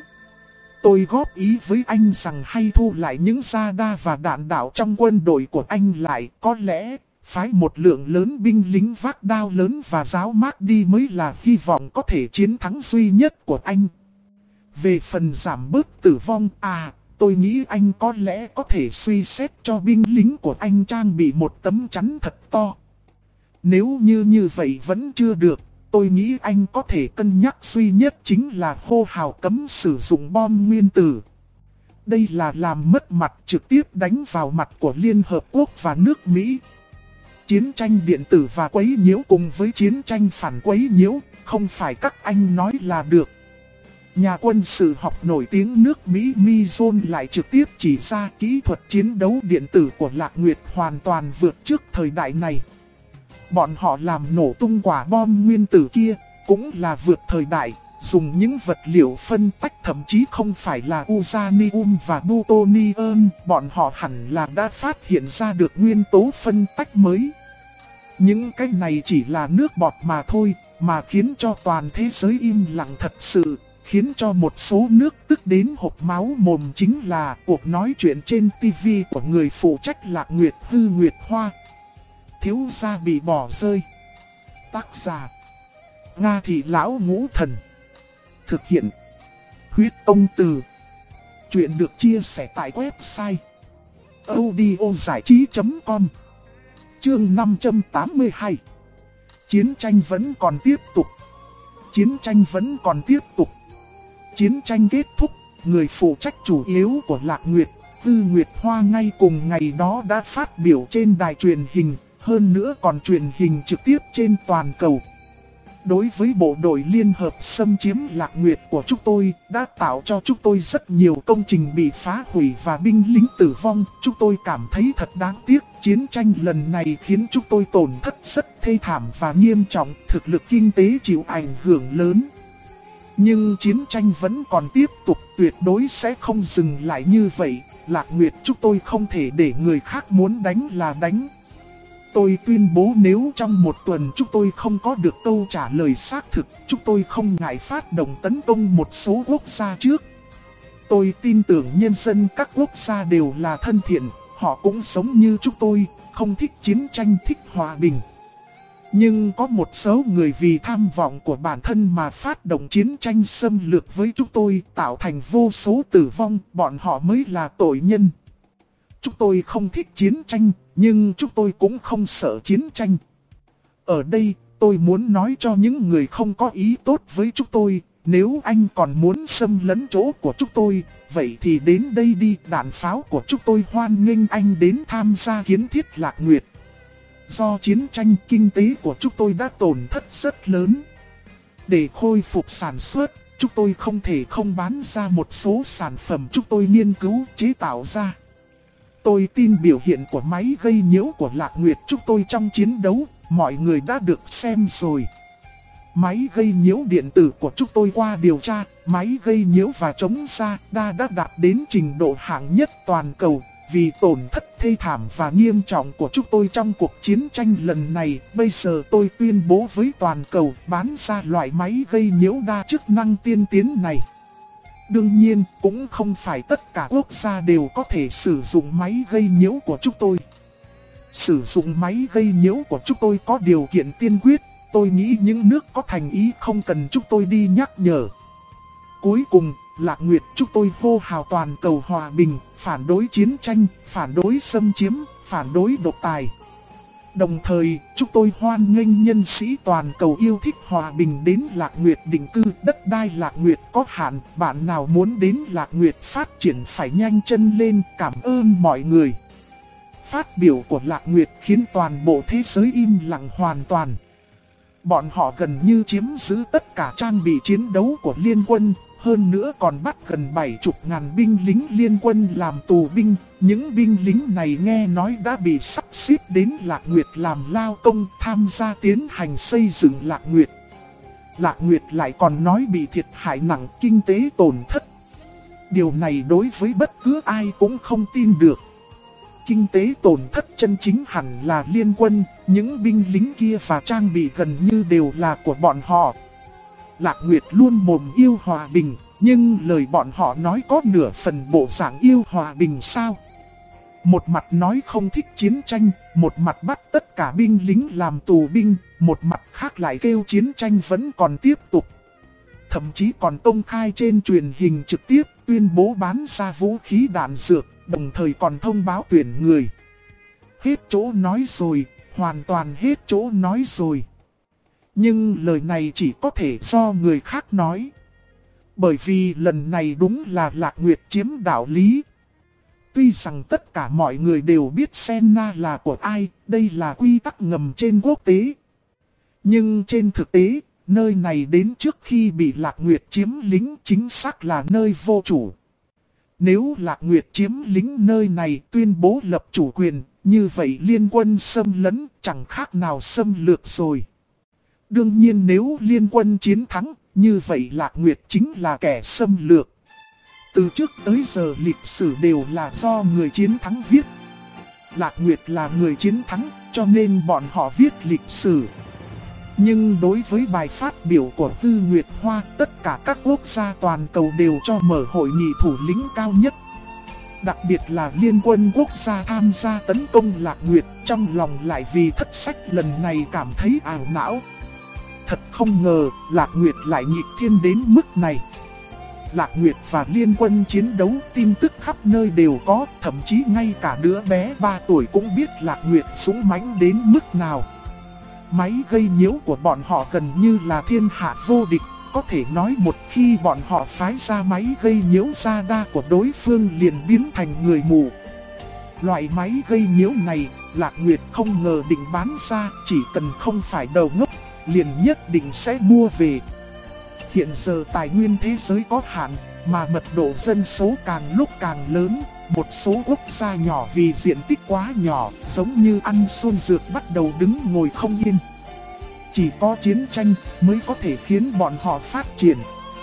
A: Tôi góp ý với anh rằng hay thu lại những radar và đạn đạo trong quân đội của anh lại, có lẽ phái một lượng lớn binh lính vác đao lớn và giáo mác đi mới là hy vọng có thể chiến thắng duy nhất của anh. Về phần giảm bớt tử vong, tôi nghĩ anh có lẽ có thể suy xét cho binh lính của anh trang bị một tấm chắn thật to. Nếu như vậy vẫn chưa được, tôi nghĩ anh có thể cân nhắc duy nhất chính là hô hào cấm sử dụng bom nguyên tử. Đây là làm mất mặt, trực tiếp đánh vào mặt của Liên Hợp Quốc và nước Mỹ. Chiến tranh điện tử và quấy nhiễu cùng với chiến tranh phản quấy nhiễu, không phải các anh nói là được. Nhà quân sự học nổi tiếng nước Mỹ Mizon lại trực tiếp chỉ ra kỹ thuật chiến đấu điện tử của Lạc Nguyệt hoàn toàn vượt trước thời đại này. Bọn họ làm nổ tung quả bom nguyên tử kia, cũng là vượt thời đại, dùng những vật liệu phân tách thậm chí không phải là uranium và plutonium, bọn họ hẳn là đã phát hiện ra được nguyên tố phân tách mới. Những cái này chỉ là nước bọt mà thôi, mà khiến cho toàn thế giới im lặng thật sự, khiến cho một số nước tức đến hộc máu mồm chính là cuộc nói chuyện trên TV của người phụ trách Lạc Nguyệt Hư Nguyệt Hoa. Thiếu gia bị bỏ rơi. Tác giả: Nga Thị Lão Ngũ Thần. Thực hiện: Huyết Công Từ. Chuyện được chia sẻ tại website audiozảichí.com. Chương 582. Chiến tranh vẫn còn tiếp tục. Chiến tranh vẫn còn tiếp tục. Chiến tranh kết thúc, người phụ trách chủ yếu của Lạc Nguyệt, Hư Nguyệt Hoa ngay cùng ngày đó đã phát biểu trên đài truyền hình, hơn nữa còn truyền hình trực tiếp trên toàn cầu. Đối với bộ đội liên hợp xâm chiếm Lạc Nguyệt của chúng tôi, đã tạo cho chúng tôi rất nhiều công trình bị phá hủy và binh lính tử vong. Chúng tôi cảm thấy thật đáng tiếc, chiến tranh lần này khiến chúng tôi tổn thất rất thê thảm và nghiêm trọng, thực lực kinh tế chịu ảnh hưởng lớn. Nhưng chiến tranh vẫn còn tiếp tục, tuyệt đối sẽ không dừng lại như vậy. Lạc Nguyệt chúng tôi không thể để người khác muốn đánh là đánh. Tôi tuyên bố nếu trong một tuần chúng tôi không có được câu trả lời xác thực, chúng tôi không ngại phát động tấn công một số quốc gia trước. Tôi tin tưởng nhân dân các quốc gia đều là thân thiện, họ cũng sống như chúng tôi, không thích chiến tranh, thích hòa bình. Nhưng có một số người vì tham vọng của bản thân mà phát động chiến tranh xâm lược với chúng tôi, tạo thành vô số tử vong, bọn họ mới là tội nhân. Chúng tôi không thích chiến tranh, nhưng chúng tôi cũng không sợ chiến tranh. Ở đây, tôi muốn nói cho những người không có ý tốt với chúng tôi, nếu anh còn muốn xâm lấn chỗ của chúng tôi, vậy thì đến đây đi, đạn pháo của chúng tôi hoan nghênh anh đến tham gia kiến thiết Lạc Nguyệt. Do chiến tranh, kinh tế của chúng tôi đã tổn thất rất lớn. Để khôi phục sản xuất, chúng tôi không thể không bán ra một số sản phẩm chúng tôi nghiên cứu chế tạo ra. Tôi tin biểu hiện của máy gây nhiễu của Lạc Nguyệt chúng tôi trong chiến đấu, mọi người đã được xem rồi. Máy gây nhiễu điện tử của chúng tôi qua điều tra, máy gây nhiễu và chống radar đã đạt đến trình độ hạng nhất toàn cầu. Vì tổn thất thê thảm và nghiêm trọng của chúng tôi trong cuộc chiến tranh lần này, bây giờ tôi tuyên bố với toàn cầu bán ra loại máy gây nhiễu đa chức năng tiên tiến này. Đương nhiên, cũng không phải tất cả quốc gia đều có thể sử dụng máy gây nhiễu của chúng tôi. Sử dụng máy gây nhiễu của chúng tôi có điều kiện tiên quyết, tôi nghĩ những nước có thành ý không cần chúng tôi đi nhắc nhở. Cuối cùng, Lạc Nguyệt chúng tôi hô hào toàn cầu hòa bình, phản đối chiến tranh, phản đối xâm chiếm, phản đối độc tài. Đồng thời, chúng tôi hoan nghênh nhân sĩ toàn cầu yêu thích hòa bình đến Lạc Nguyệt định cư. Đất đai Lạc Nguyệt có hạn, bạn nào muốn đến Lạc Nguyệt phát triển phải nhanh chân lên, cảm ơn mọi người. Phát biểu của Lạc Nguyệt khiến toàn bộ thế giới im lặng hoàn toàn. Bọn họ gần như chiếm giữ tất cả trang bị chiến đấu của liên quân. Hơn nữa còn bắt gần 70.000 binh lính liên quân làm tù binh. Những binh lính này nghe nói đã bị sắp xếp đến Lạc Nguyệt làm lao công, tham gia tiến hành xây dựng Lạc Nguyệt. Lạc Nguyệt lại còn nói bị thiệt hại nặng, kinh tế tổn thất. Điều này đối với bất cứ ai cũng không tin được. Kinh tế tổn thất chân chính hẳn là liên quân, những binh lính kia và trang bị gần như đều là của bọn họ. Lạc Nguyệt luôn mồm yêu hòa bình, nhưng lời bọn họ nói có nửa phần bộ dạng yêu hòa bình sao? Một mặt nói không thích chiến tranh, một mặt bắt tất cả binh lính làm tù binh, một mặt khác lại kêu chiến tranh vẫn còn tiếp tục. Thậm chí còn công khai trên truyền hình trực tiếp tuyên bố bán ra vũ khí đạn dược, đồng thời còn thông báo tuyển người. Hết chỗ nói rồi, hoàn toàn hết chỗ nói rồi. Nhưng lời này chỉ có thể do người khác nói. Bởi vì lần này đúng là Lạc Nguyệt chiếm đạo lý. Tuy rằng tất cả mọi người đều biết Senna là của ai, đây là quy tắc ngầm trên quốc tế. Nhưng trên thực tế, nơi này đến trước khi bị Lạc Nguyệt chiếm lĩnh chính xác là nơi vô chủ. Nếu Lạc Nguyệt chiếm lĩnh nơi này tuyên bố lập chủ quyền, như vậy liên quân xâm lấn chẳng khác nào xâm lược rồi. Đương nhiên nếu liên quân chiến thắng, như vậy Lạc Nguyệt chính là kẻ xâm lược. Từ trước tới giờ lịch sử đều là do người chiến thắng viết. Lạc Nguyệt là người chiến thắng, cho nên bọn họ viết lịch sử. Nhưng đối với bài phát biểu của Tư Nguyệt Hoa, tất cả các quốc gia toàn cầu đều cho mở hội nghị thủ lĩnh cao nhất. Đặc biệt là liên quân quốc gia tham gia tấn công Lạc Nguyệt, trong lòng lại vì thất sách lần này cảm thấy ảo não. Thật không ngờ, Lạc Nguyệt lại nghịch thiên đến mức này. Lạc Nguyệt và liên quân chiến đấu, tin tức khắp nơi đều có, thậm chí ngay cả đứa bé 3 tuổi cũng biết Lạc Nguyệt dũng mãnh đến mức nào. Máy gây nhiễu của bọn họ gần như là thiên hạ vô địch, có thể nói một khi bọn họ phái ra máy gây nhiễu radar của đối phương liền biến thành người mù. Loại máy gây nhiễu này, Lạc Nguyệt không ngờ định bán ra, chỉ cần không phải đầu ngốc, liền nhất định sẽ mua về. Hiện giờ tài nguyên thế giới có hạn, mà mật độ dân số càng lúc càng lớn, một số quốc gia nhỏ vì diện tích quá nhỏ, giống như ăn xôn dược bắt đầu đứng ngồi không yên. Chỉ có chiến tranh mới có thể khiến bọn họ phát triển.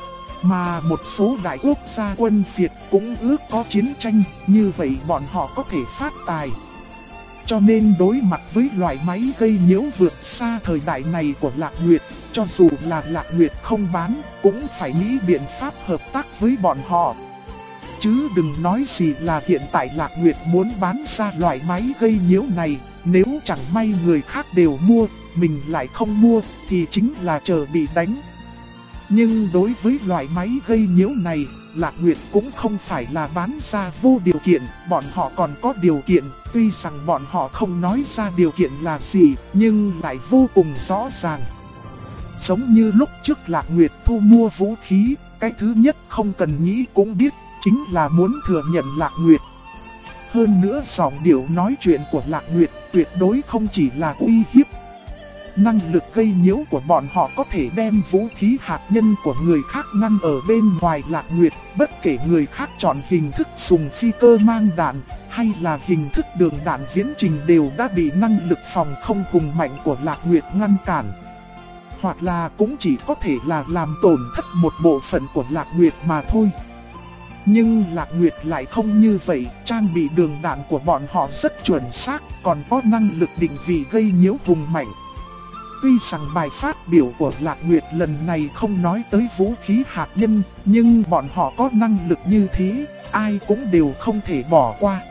A: Mà một số đại quốc gia quân phiệt cũng ước có chiến tranh, như vậy bọn họ có thể phát tài. Cho nên đối mặt với loại máy gây nhiễu vượt xa thời đại này của Lạc Nguyệt, cho dù là Lạc Nguyệt không bán, cũng phải nghĩ biện pháp hợp tác với bọn họ. Chứ đừng nói gì là hiện tại Lạc Nguyệt muốn bán ra loại máy gây nhiễu này, Nếu chẳng may người khác đều mua, mình lại không mua, thì chính là chờ bị đánh. Nhưng đối với loại máy gây nhiễu này, Lạc Nguyệt cũng không phải là bán ra vô điều kiện, bọn họ còn có điều kiện, tuy rằng bọn họ không nói ra điều kiện là gì, nhưng lại vô cùng rõ ràng. Giống như lúc trước Lạc Nguyệt thu mua vũ khí, cái thứ nhất không cần nghĩ cũng biết, chính là muốn thừa nhận Lạc Nguyệt. Hơn nữa giọng điệu nói chuyện của Lạc Nguyệt tuyệt đối không chỉ là uy hiếp. Năng lực gây nhiễu của bọn họ có thể đem vũ khí hạt nhân của người khác ngăn ở bên ngoài Lạc Nguyệt, bất kể người khác chọn hình thức dùng phi cơ mang đạn, hay là hình thức đường đạn viễn trình đều đã bị năng lực phòng không hùng mạnh của Lạc Nguyệt ngăn cản. Hoặc là cũng chỉ có thể là làm tổn thất một bộ phận của Lạc Nguyệt mà thôi. Nhưng Lạc Nguyệt lại không như vậy, trang bị đường đạn của bọn họ rất chuẩn xác, còn có năng lực định vị gây nhiễu hùng mạnh. Tuy rằng bài phát biểu của Lạc Nguyệt lần này không nói tới vũ khí hạt nhân, nhưng bọn họ có năng lực như thế, ai cũng đều không thể bỏ qua.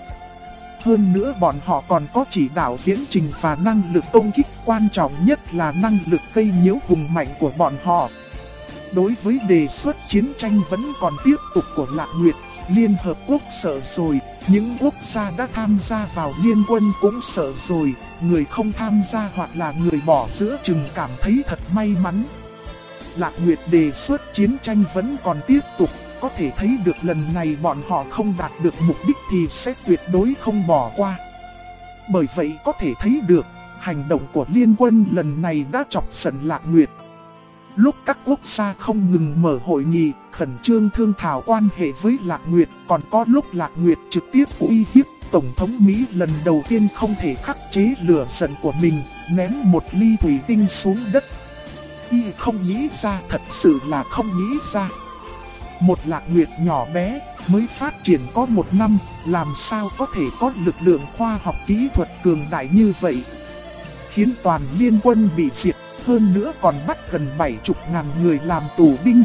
A: Hơn nữa bọn họ còn có chỉ đạo viễn trình và năng lực công kích, quan trọng nhất là năng lực gây nhiễu hùng mạnh của bọn họ. Đối với đề xuất chiến tranh vẫn còn tiếp tục của Lạc Nguyệt, Liên Hợp Quốc sợ rồi, những quốc gia đã tham gia vào liên quân cũng sợ rồi, người không tham gia hoặc là người bỏ giữa chừng cảm thấy thật may mắn. Lạc Nguyệt đề xuất chiến tranh vẫn còn tiếp tục, có thể thấy được lần này bọn họ không đạt được mục đích thì sẽ tuyệt đối không bỏ qua. Bởi vậy có thể thấy được, hành động của liên quân lần này đã chọc giận Lạc Nguyệt. Lúc các quốc gia không ngừng mở hội nghị, khẩn trương thương thảo quan hệ với Lạc Nguyệt, còn có lúc Lạc Nguyệt trực tiếp uy hiếp Tổng thống Mỹ lần đầu tiên không thể khắc chế lửa giận của mình, ném một ly thủy tinh xuống đất. Y không nghĩ ra, thật sự là không nghĩ ra. Một Lạc Nguyệt nhỏ bé, mới phát triển có 1 năm, làm sao có thể có lực lượng khoa học kỹ thuật cường đại như vậy. Khiến toàn liên quân bị diệt, hơn nữa còn bắt gần 70.000 người làm tù binh.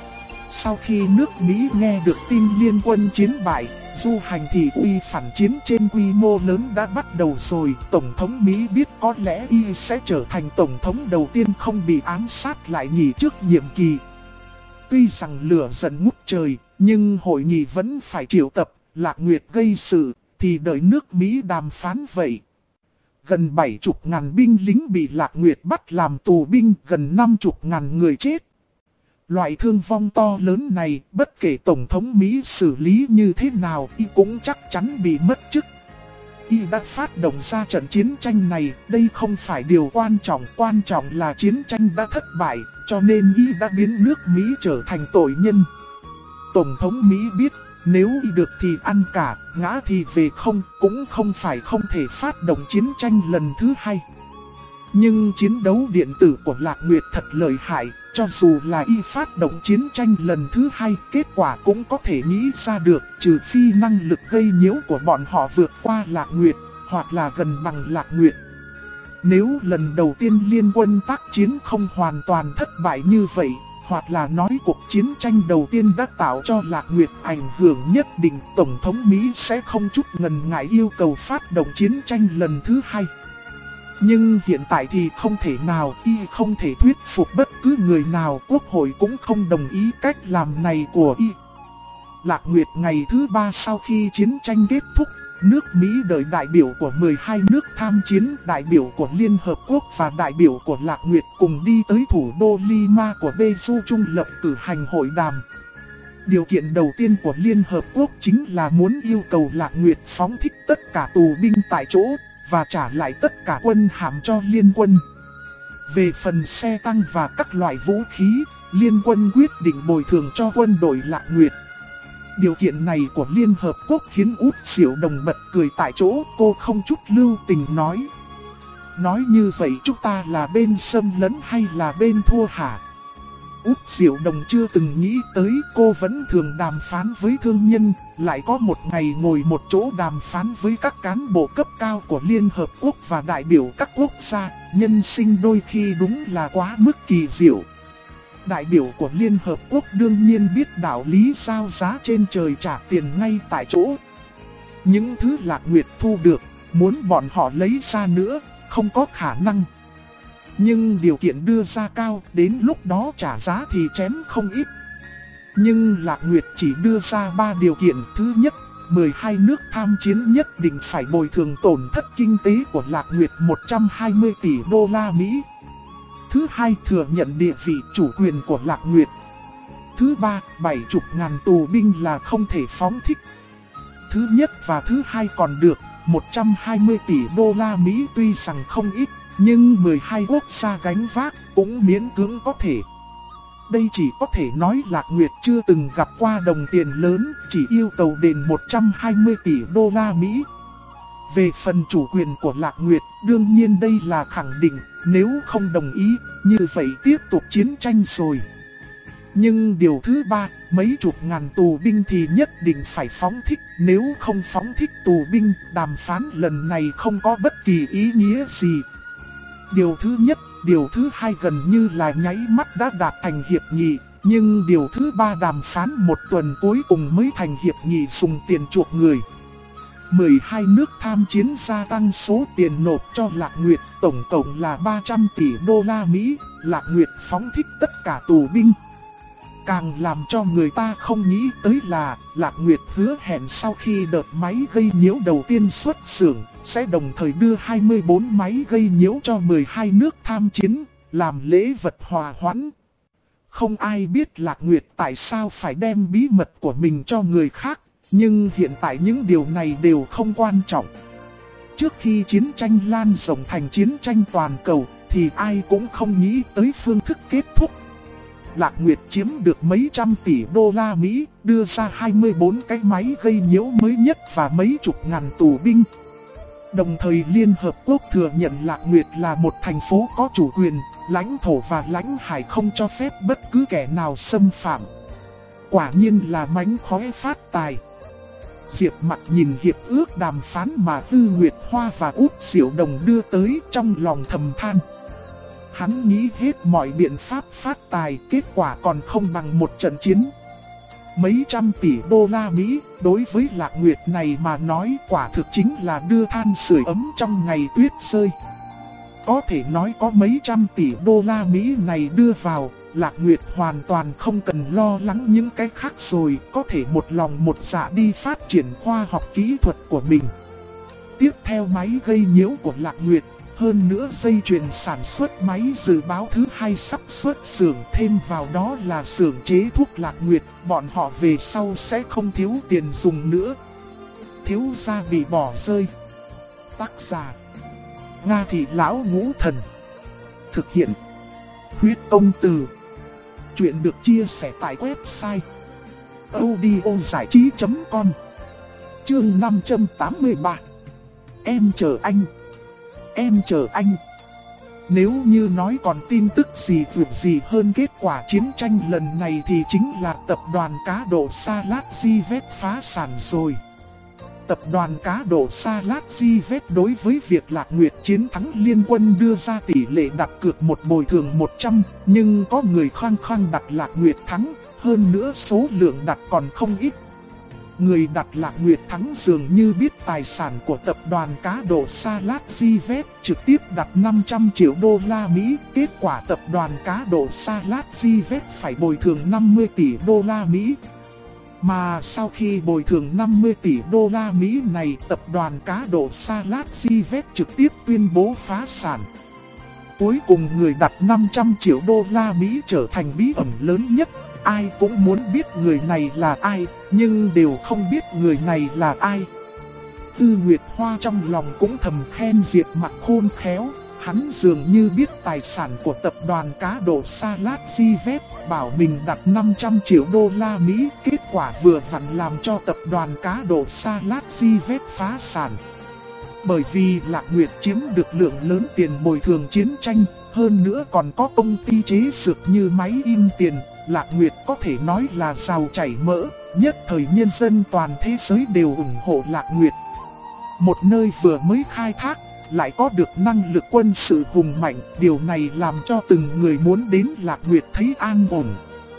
A: Sau khi nước Mỹ nghe được tin liên quân chiến bại, du hành thì uy phản chiến trên quy mô lớn đã bắt đầu rồi. Tổng thống Mỹ biết có lẽ y sẽ trở thành tổng thống đầu tiên không bị ám sát lại nghỉ trước nhiệm kỳ. Tuy rằng lửa giận ngút trời, nhưng hội nghị vẫn phải triệu tập. Lạc Nguyệt gây sự, thì đợi nước Mỹ đàm phán vậy. Gần 70.000 binh lính bị Lạc Nguyệt bắt làm tù binh, gần 50.000 người chết. Loại thương vong to lớn này, bất kể Tổng thống Mỹ xử lý như thế nào, y cũng chắc chắn bị mất chức. Y đã phát động ra trận chiến tranh này, đây không phải điều quan trọng là chiến tranh đã thất bại, cho nên y đã biến nước Mỹ trở thành tội nhân. Tổng thống Mỹ biết, nếu y được thì ăn cả, ngã thì về không, cũng không phải không thể phát động chiến tranh lần thứ hai. Nhưng chiến đấu điện tử của Lạc Nguyệt thật lợi hại, cho dù là y phát động chiến tranh lần thứ hai, kết quả cũng có thể nghĩ ra được, trừ phi năng lực gây nhiễu của bọn họ vượt qua Lạc Nguyệt, hoặc là gần bằng Lạc Nguyệt. Nếu lần đầu tiên liên quân tác chiến không hoàn toàn thất bại như vậy, hoặc là nói cuộc chiến tranh đầu tiên đã tạo cho Lạc Nguyệt ảnh hưởng nhất định, Tổng thống Mỹ sẽ không chút ngần ngại yêu cầu phát động chiến tranh lần thứ hai. Nhưng hiện tại thì không thể nào, y không thể thuyết phục bất cứ người nào, quốc hội cũng không đồng ý cách làm này của y. Lạc Nguyệt ngày thứ 3 sau khi chiến tranh kết thúc, nước Mỹ đợi đại biểu của 12 nước tham chiến, đại biểu của Liên Hợp Quốc và đại biểu của Lạc Nguyệt cùng đi tới thủ đô Lima của Peru trung lập cử hành hội đàm. Điều kiện đầu tiên của Liên Hợp Quốc chính là muốn yêu cầu Lạc Nguyệt phóng thích tất cả tù binh tại chỗ và trả lại tất cả quân hàm cho liên quân. Về phần xe tăng và các loại vũ khí, liên quân quyết định bồi thường cho quân đội Lạc Nguyệt. Điều kiện này của Liên Hợp Quốc khiến Út Diệu Đồng bật cười tại chỗ, cô không chút lưu tình nói. Nói như vậy chúng ta là bên xâm lấn hay là bên thua hả? Út Diệu Đồng chưa từng nghĩ tới, cô vẫn thường đàm phán với thương nhân, lại có một ngày ngồi một chỗ đàm phán với các cán bộ cấp cao của Liên Hợp Quốc và đại biểu các quốc gia, nhân sinh đôi khi đúng là quá mức kỳ diệu. Đại biểu của Liên Hợp Quốc đương nhiên biết đạo lý sao giá trên trời trả tiền ngay tại chỗ. Những thứ Lạc Nguyệt thu được, muốn bọn họ lấy ra nữa, không có khả năng. Nhưng điều kiện đưa ra cao, đến lúc đó trả giá thì chém không ít. Nhưng Lạc Nguyệt chỉ đưa ra 3 điều kiện. Thứ nhất, 12 nước tham chiến nhất định phải bồi thường tổn thất kinh tế của Lạc Nguyệt 120 tỷ đô la Mỹ. Thứ hai, thừa nhận địa vị chủ quyền của Lạc Nguyệt. Thứ ba, 70.000 tù binh là không thể phóng thích. Thứ nhất và thứ hai còn được, 120 tỷ đô la Mỹ tuy rằng không ít, nhưng 12 quốc gia gánh vác cũng miễn cưỡng có thể. Đây chỉ có thể nói Lạc Nguyệt chưa từng gặp qua đồng tiền lớn, chỉ yêu cầu đền 120 tỷ đô la Mỹ. Về phần chủ quyền của Lạc Nguyệt, đương nhiên đây là khẳng định, nếu không đồng ý, như vậy tiếp tục chiến tranh rồi. Nhưng điều thứ ba, mấy chục ngàn tù binh thì nhất định phải phóng thích, nếu không phóng thích tù binh, đàm phán lần này không có bất kỳ ý nghĩa gì. Điều thứ nhất, điều thứ hai gần như là nháy mắt đã đạt thành hiệp nghị, nhưng điều thứ ba đàm phán một tuần cuối cùng mới thành hiệp nghị dùng tiền chuộc người. 12 nước tham chiến gia tăng số tiền nộp cho Lạc Nguyệt, tổng cộng là 300 tỷ đô la Mỹ, Lạc Nguyệt phóng thích tất cả tù binh. Càng làm cho người ta không nghĩ tới là Lạc Nguyệt hứa hẹn sau khi đợt máy gây nhiễu đầu tiên xuất xưởng, sẽ đồng thời đưa 24 máy gây nhiễu cho 12 nước tham chiến, làm lễ vật hòa hoãn. Không ai biết Lạc Nguyệt tại sao phải đem bí mật của mình cho người khác, nhưng hiện tại những điều này đều không quan trọng. Trước khi chiến tranh lan rộng thành chiến tranh toàn cầu, thì ai cũng không nghĩ tới phương thức kết thúc. Lạc Nguyệt chiếm được mấy trăm tỷ đô la Mỹ, đưa ra 24 cái máy gây nhiễu mới nhất và mấy chục ngàn tù binh. Đồng thời Liên Hợp Quốc thừa nhận Lạc Nguyệt là một thành phố có chủ quyền, lãnh thổ và lãnh hải không cho phép bất cứ kẻ nào xâm phạm. Quả nhiên là mánh khóe phát tài. Diệp Mặc nhìn hiệp ước đàm phán mà Tư Nguyệt Hoa và Út Diệu Đồng đưa tới, trong lòng thầm than. Hắn nghĩ hết mọi biện pháp phát tài, kết quả còn không bằng một trận chiến. Mấy trăm tỷ đô la Mỹ, đối với Lạc Nguyệt này mà nói quả thực chính là đưa than sưởi ấm trong ngày tuyết rơi. Có thể nói có mấy trăm tỷ đô la Mỹ này đưa vào, Lạc Nguyệt hoàn toàn không cần lo lắng những cái khác rồi, có thể một lòng một dạ đi phát triển khoa học kỹ thuật của mình. Tiếp theo máy gây nhiễu của Lạc Nguyệt, hơn nữa dây chuyền sản xuất máy dự báo thứ hai sắp xuất xưởng, thêm vào đó là xưởng chế thuốc Lạc Nguyệt, bọn họ về sau sẽ không thiếu tiền dùng nữa. Thiếu gia bị bỏ rơi. Tác giả: Nga Thị Lão Ngũ Thần. Thực hiện: Huyết Công Từ. Chuyện được chia sẻ tại website audiozảichí.com. Chương 583. Em chờ anh. Em chờ anh. Nếu như nói còn tin tức gì vượt gì hơn kết quả chiến tranh lần này thì chính là tập đoàn cá độ Salad Givet phá sản rồi. Tập đoàn cá độ Salad Givet đối với việc Lạc Nguyệt chiến thắng Liên Quân đưa ra tỷ lệ đặt cược một bồi thường 100, nhưng có người khăng khăng đặt Lạc Nguyệt thắng, hơn nữa số lượng đặt còn không ít. Người đặt Lạc Nguyệt thắng dường như biết tài sản của tập đoàn cá độ Salad Givet, trực tiếp đặt 500 triệu đô la Mỹ, kết quả tập đoàn cá độ Salad Givet phải bồi thường 50 tỷ đô la Mỹ. Mà sau khi bồi thường 50 tỷ đô la Mỹ này, tập đoàn cá độ Salad Givet trực tiếp tuyên bố phá sản. Cuối cùng người đặt 500 triệu đô la Mỹ trở thành bí ẩn lớn nhất. Ai cũng muốn biết người này là ai, nhưng đều không biết người này là ai. Tư Nguyệt Hoa trong lòng cũng thầm khen Diệp Mặc khôn khéo. Hắn dường như biết tài sản của tập đoàn cá độ Salad Givet, bảo mình đặt 500 triệu đô la Mỹ, kết quả vừa vặn làm cho tập đoàn cá độ Salad Givet phá sản. Bởi vì Lạc Nguyệt chiếm được lượng lớn tiền bồi thường chiến tranh, hơn nữa còn có công ty chế dược như máy in tiền, Lạc Nguyệt có thể nói là giàu chảy mỡ, nhất thời nhân dân toàn thế giới đều ủng hộ Lạc Nguyệt. Một nơi vừa mới khai thác, lại có được năng lực quân sự hùng mạnh, điều này làm cho từng người muốn đến Lạc Nguyệt thấy an ổn.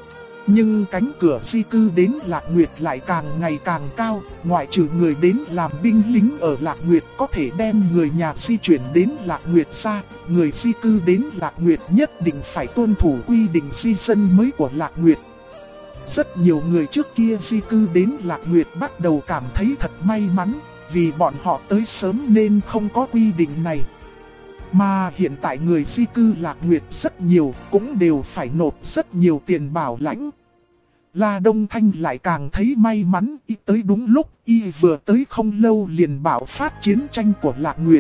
A: Nhưng cánh cửa di cư đến Lạc Nguyệt lại càng ngày càng cao, ngoại trừ người đến làm binh lính ở Lạc Nguyệt có thể đem người nhà di chuyển đến Lạc Nguyệt ra, người di cư đến Lạc Nguyệt nhất định phải tuân thủ quy định di dân mới của Lạc Nguyệt. Rất nhiều người trước kia di cư đến Lạc Nguyệt bắt đầu cảm thấy thật may mắn, vì bọn họ tới sớm nên không có quy định này. Mà hiện tại người di cư Lạc Nguyệt rất nhiều, cũng đều phải nộp rất nhiều tiền bảo lãnh. La Đông Thanh lại càng thấy may mắn, y tới đúng lúc, y vừa tới không lâu liền bạo phát chiến tranh của Lạc Nguyệt.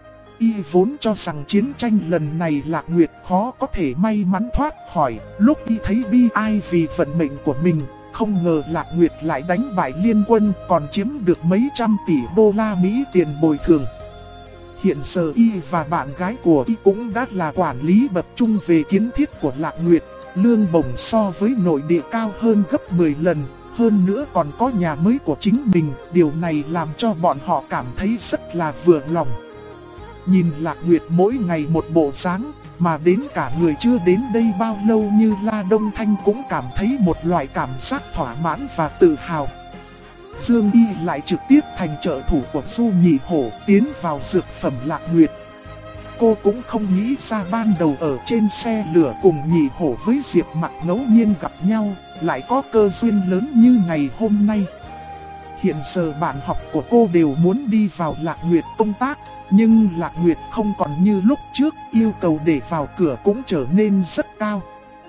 A: Y vốn cho rằng chiến tranh lần này Lạc Nguyệt khó có thể may mắn thoát khỏi, lúc y thấy bi ai vì vận mệnh của mình, không ngờ Lạc Nguyệt lại đánh bại liên quân còn chiếm được mấy trăm tỷ đô la Mỹ tiền bồi thường. Hiện giờ y và bạn gái của y cũng đã là quản lý bậc trung về kiến thiết của Lạc Nguyệt, lương bổng so với nội địa cao hơn gấp 10 lần, hơn nữa còn có nhà mới của chính mình, điều này làm cho bọn họ cảm thấy rất là vừa lòng. Nhìn Lạc Nguyệt mỗi ngày một bộ dáng, mà đến cả người chưa đến đây bao lâu như La Đông Thanh cũng cảm thấy một loại cảm giác thỏa mãn và tự hào. Dương Y lại trực tiếp thành trợ thủ của Du Nhị Hổ tiến vào dược phẩm Lạc Nguyệt. Cô cũng không nghĩ ra ban đầu ở trên xe lửa cùng Nhị Hổ với Diệp Mặc ngẫu nhiên gặp nhau, lại có cơ duyên lớn như ngày hôm nay. Hiện giờ bạn học của cô đều muốn đi vào Lạc Nguyệt công tác, nhưng Lạc Nguyệt không còn như lúc trước, yêu cầu để vào cửa cũng trở nên rất cao.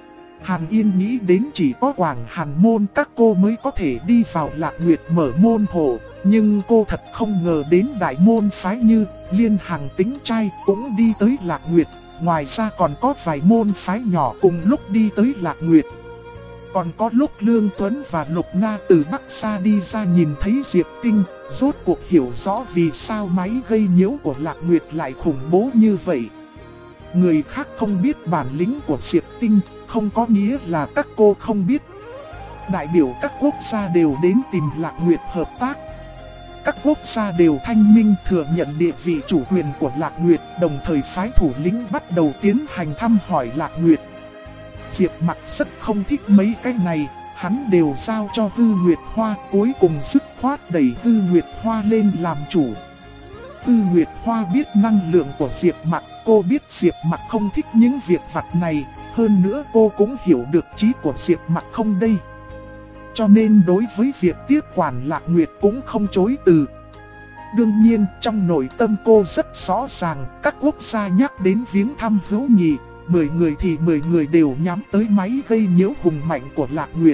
A: Hàn Yên nghĩ đến chỉ có Quảng Hàn môn các cô mới có thể đi vào Lạc Nguyệt mở môn hộ, nhưng cô thật không ngờ đến đại môn phái như Liên Hằng Tính Trai cũng đi tới Lạc Nguyệt, ngoài ra còn có vài môn phái nhỏ cùng lúc đi tới Lạc Nguyệt. Còn có lúc Lương Tuấn và Lục Na từ Bắc Sa đi ra nhìn thấy Diệp Tinh, rốt cuộc hiểu rõ vì sao máy gây nhiễu của Lạc Nguyệt lại khủng bố như vậy. Người khác không biết bản lĩnh của Diệp Tinh, không có nghĩa là các cô không biết. Đại biểu các quốc gia đều đến tìm Lạc Nguyệt hợp tác. Các quốc gia đều thanh minh thừa nhận địa vị chủ quyền của Lạc Nguyệt, đồng thời phái thủ lĩnh bắt đầu tiến hành thăm hỏi Lạc Nguyệt. Diệp Mặc rất không thích mấy cái này, hắn đều giao cho Hư Nguyệt Hoa, cuối cùng dứt khoát đẩy Hư Nguyệt Hoa lên làm chủ. Hư Nguyệt Hoa biết năng lượng của Diệp Mặc, cô biết Diệp Mặc không thích những việc vặt này, hơn nữa cô cũng hiểu được chí của Diệp Mặc không đây. Cho nên đối với việc tiếp quản Lạc Nguyệt cũng không chối từ. Đương nhiên trong nội tâm cô rất rõ ràng, các quốc gia nhắc đến viếng thăm hữu nghị, 10 người thì 10 người đều nhắm tới máy gây nhiễu hùng mạnh của Lạc Nguyệt.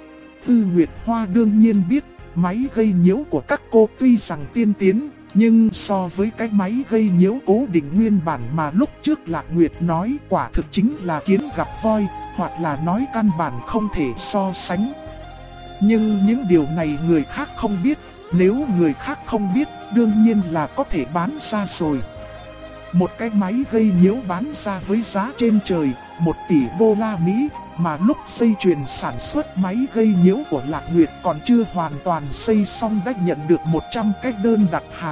A: Hư Nguyệt Hoa đương nhiên biết, máy gây nhiễu của các cô tuy rằng tiên tiến, nhưng so với cái máy gây nhiễu cố định nguyên bản mà lúc trước Lạc Nguyệt nói quả thực chính là kiến gặp voi, hoặc là nói căn bản không thể so sánh. Nhưng những điều này người khác không biết, nếu người khác không biết đương nhiên là có thể bán ra rồi. Một cái máy gây nhiễu bán ra với giá trên trời, 1 tỷ đô la Mỹ, mà lúc dây chuyền sản xuất máy gây nhiễu của Lạc Nguyệt còn chưa hoàn toàn xây xong đã nhận được 100 cái đơn đặt hàng.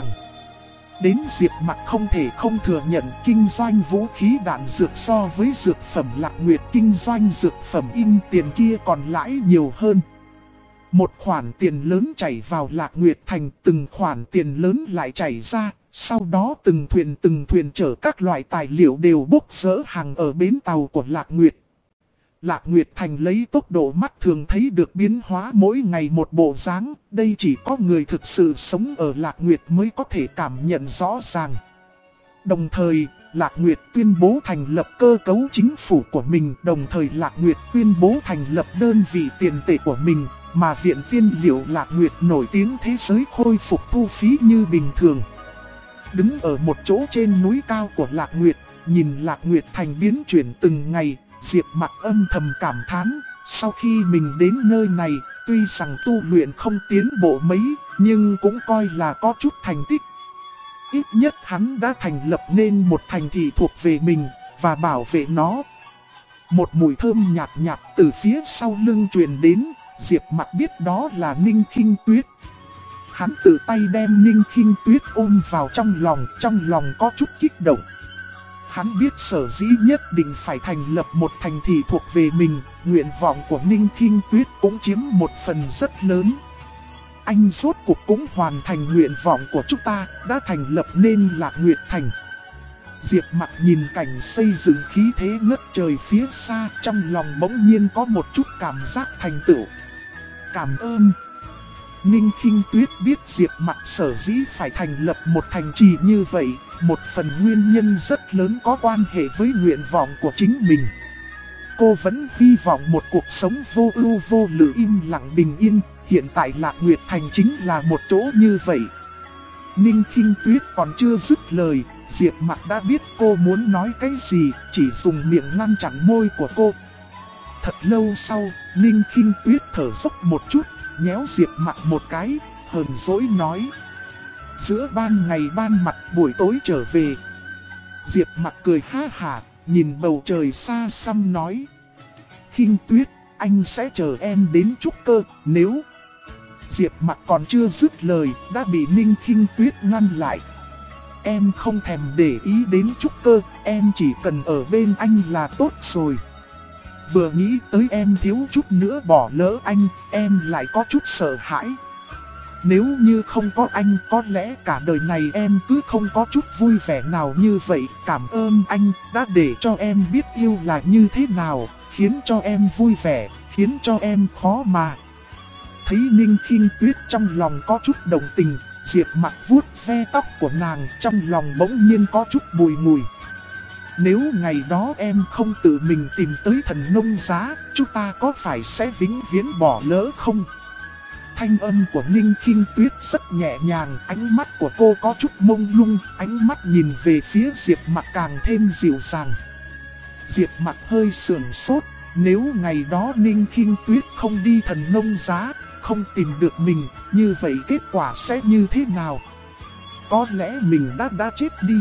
A: Đến Diệp Mặc không thể không thừa nhận kinh doanh vũ khí đạn dược so với dược phẩm Lạc Nguyệt kinh doanh dược phẩm in tiền kia còn lãi nhiều hơn. Một khoản tiền lớn chảy vào Lạc Nguyệt thành, từng khoản tiền lớn lại chảy ra, sau đó từng thuyền chở các loại tài liệu đều bốc rỡ hàng ở bến tàu của Lạc Nguyệt. Lạc Nguyệt thành lấy tốc độ mắt thường thấy được biến hóa mỗi ngày một bộ dáng, đây chỉ có người thực sự sống ở Lạc Nguyệt mới có thể cảm nhận rõ ràng. Đồng thời, Lạc Nguyệt tuyên bố thành lập cơ cấu chính phủ của mình, đồng thời Lạc Nguyệt tuyên bố thành lập đơn vị tiền tệ của mình, mà Viện Tiên liệu Lạc Nguyệt nổi tiếng thế giới khôi phục thu phí như bình thường. Đứng ở một chỗ trên núi cao của Lạc Nguyệt, nhìn Lạc Nguyệt thành biến chuyển từng ngày, Diệp Mặc âm thầm cảm thán, sau khi mình đến nơi này, tuy rằng tu luyện không tiến bộ mấy, nhưng cũng coi là có chút thành tích. Ít nhất hắn đã thành lập nên một thành thị thuộc về mình, và bảo vệ nó. Một mùi thơm nhạt nhạt từ phía sau lưng truyền đến, Diệp Mặc biết đó là Ninh Khinh Tuyết. Hắn tự tay đem Ninh Khinh Tuyết ôm vào trong lòng có chút kích động. Hắn biết sở dĩ nhất định phải thành lập một thành thị thuộc về mình, nguyện vọng của Ninh Kinh Tuyết cũng chiếm một phần rất lớn. Anh rốt cuộc cũng hoàn thành nguyện vọng của chúng ta, đã thành lập nên Lạc Nguyệt Thành. Diệp Mặc nhìn cảnh xây dựng khí thế ngất trời phía xa, trong lòng bỗng nhiên có một chút cảm giác thành tựu. Cảm ơn. Ninh Kinh Tuyết biết Diệp Mặc sở dĩ phải thành lập một thành trì như vậy, một phần nguyên nhân rất lớn có quan hệ với nguyện vọng của chính mình. Cô vẫn hy vọng một cuộc sống vô ưu vô lự im lặng bình yên, hiện tại Lạc Nguyệt Thành chính là một chỗ như vậy. Ninh Kinh Tuyết còn chưa dứt lời, Diệp Mặc đã biết cô muốn nói cái gì, chỉ dùng miệng ngăn chặn môi của cô. Thật lâu sau, Ninh Kinh Tuyết thở dốc một chút, nhéo Diệp Mặc một cái, hờn dỗi nói. Giữa ban ngày ban mặt buổi tối trở về. Diệp Mặc cười ha hả, nhìn bầu trời xa xăm nói. Kinh Tuyết, anh sẽ chờ em đến trúc cơ, nếu... Diệp Mặc còn chưa dứt lời, đã bị Ninh Kinh Tuyết ngăn lại. Em không thèm để ý đến trúc cơ, em chỉ cần ở bên anh là tốt rồi. Vừa nghĩ tới em thiếu chút nữa bỏ lỡ anh, em lại có chút sợ hãi. Nếu như không có anh, có lẽ cả đời này em cứ không có chút vui vẻ nào như vậy. Cảm ơn anh đã để cho em biết yêu là như thế nào, khiến cho em vui vẻ, khiến cho em khó mà. Thấy Ninh Kinh Tuyết trong lòng có chút đồng tình, Diệp Mặc vuốt ve tóc của nàng, trong lòng bỗng nhiên có chút bùi ngùi. Nếu ngày đó em không tự mình tìm tới Thần Nông Giá, chúng ta có phải sẽ vĩnh viễn bỏ lỡ không? Thanh âm của Ninh Kinh Tuyết rất nhẹ nhàng, ánh mắt của cô có chút mông lung, ánh mắt nhìn về phía Diệp Mặc càng thêm dịu dàng. Diệp Mặc hơi sườn sốt, nếu ngày đó Ninh Kinh Tuyết không đi Thần Nông Giá, không tìm được mình, như vậy kết quả sẽ như thế nào? Có lẽ mình đã chết đi.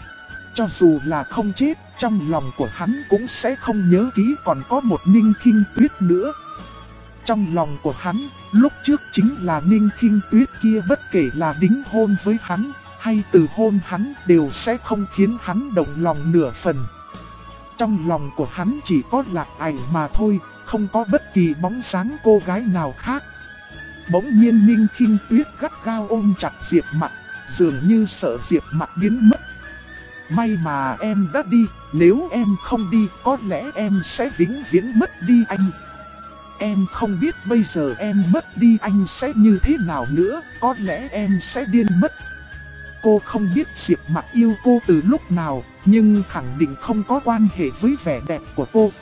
A: Cho dù là không chết, trong lòng của hắn cũng sẽ không nhớ kỹ còn có một Ninh Kinh Tuyết nữa. Trong lòng của hắn, lúc trước chính là Ninh Kinh Tuyết kia, bất kể là đính hôn với hắn, hay từ hôn hắn, đều sẽ không khiến hắn động lòng nửa phần. Trong lòng của hắn chỉ có Lạc Ảnh mà thôi, không có bất kỳ bóng dáng cô gái nào khác. Bỗng nhiên Ninh Kinh Tuyết gắt gao ôm chặt Diệp Mặc, dường như sợ Diệp Mặc biến mất. May mà em đã đi, nếu em không đi có lẽ em sẽ vĩnh viễn mất đi anh. Em không biết bây giờ em mất đi anh sẽ như thế nào nữa, có lẽ em sẽ điên mất. Cô không biết Diệp Mặc yêu cô từ lúc nào, nhưng khẳng định không có quan hệ với vẻ đẹp của cô.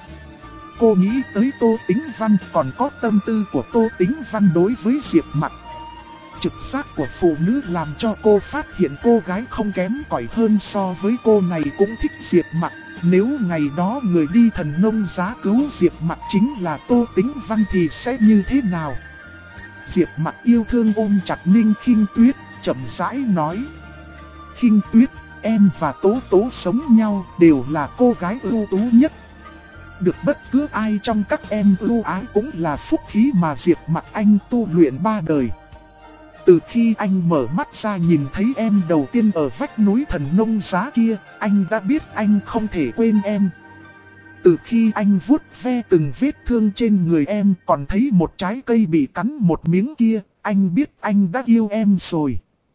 A: Cô nghĩ tới Tô Tĩnh Văn, còn có tâm tư của Tô Tĩnh Văn đối với Diệp Mặc. Trực giác của phụ nữ làm cho cô phát hiện cô gái không kém cỏi hơn so với cô này cũng thích Diệp Mặc. Nếu ngày đó người đi Thần Nông Giá cứu Diệp Mặc chính là Tô Tĩnh Văn thì sẽ như thế nào? Diệp Mặc yêu thương ôm chặt Ninh Kinh Tuyết, chậm rãi nói. Kinh Tuyết, em và Tố Tố sống nhau đều là cô gái ưu tú nhất. Được bất cứ ai trong các em ưu ái cũng là phúc khí mà Diệp Mặc anh tu luyện 3 đời. Từ khi anh mở mắt ra nhìn thấy em đầu tiên ở vách núi Thần Nông Giá kia, anh đã biết anh không thể quên em. Từ khi anh vuốt ve từng vết thương trên người em, còn thấy một trái cây bị cắn một miếng kia, anh biết anh đã yêu em rồi.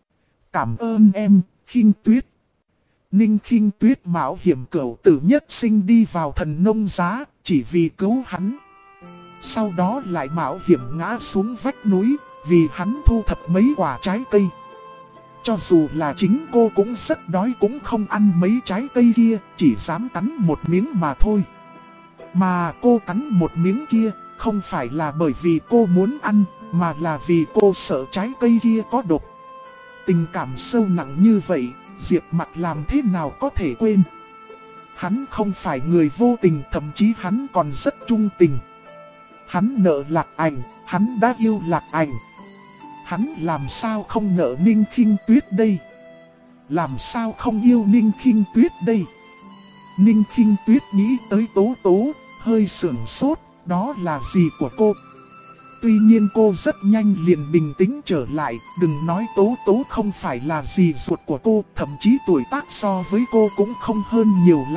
A: Cảm ơn em, Kinh Tuyết. Ninh Kinh Tuyết mạo hiểm cửu tử nhất sinh đi vào Thần Nông Giá, chỉ vì cứu hắn. Sau đó lại mạo hiểm ngã xuống vách núi, vì hắn thu thập mấy quả trái cây. Cho dù là chính cô cũng rất đói cũng không ăn mấy trái cây kia, chỉ dám cắn một miếng mà thôi. Mà cô cắn một miếng kia, không phải là bởi vì cô muốn ăn, mà là vì cô sợ trái cây kia có độc. Tình cảm sâu nặng như vậy, Diệp Mặc làm thế nào có thể quên. Hắn không phải người vô tình, thậm chí hắn còn rất trung tình. Hắn nợ Lạc Ảnh, hắn đã yêu Lạc Ảnh. Hắn làm sao không nợ Ninh Kinh Tuyết đây? Làm sao không yêu Ninh Kinh Tuyết đây? Ninh Kinh Tuyết nghĩ tới Tố Tố, hơi sửng sốt, đó là gì của cô? Tuy nhiên cô rất nhanh liền bình tĩnh trở lại, đừng nói Tố Tố không phải là dì ruột của cô, thậm chí tuổi tác so với cô cũng không hơn nhiều lắm,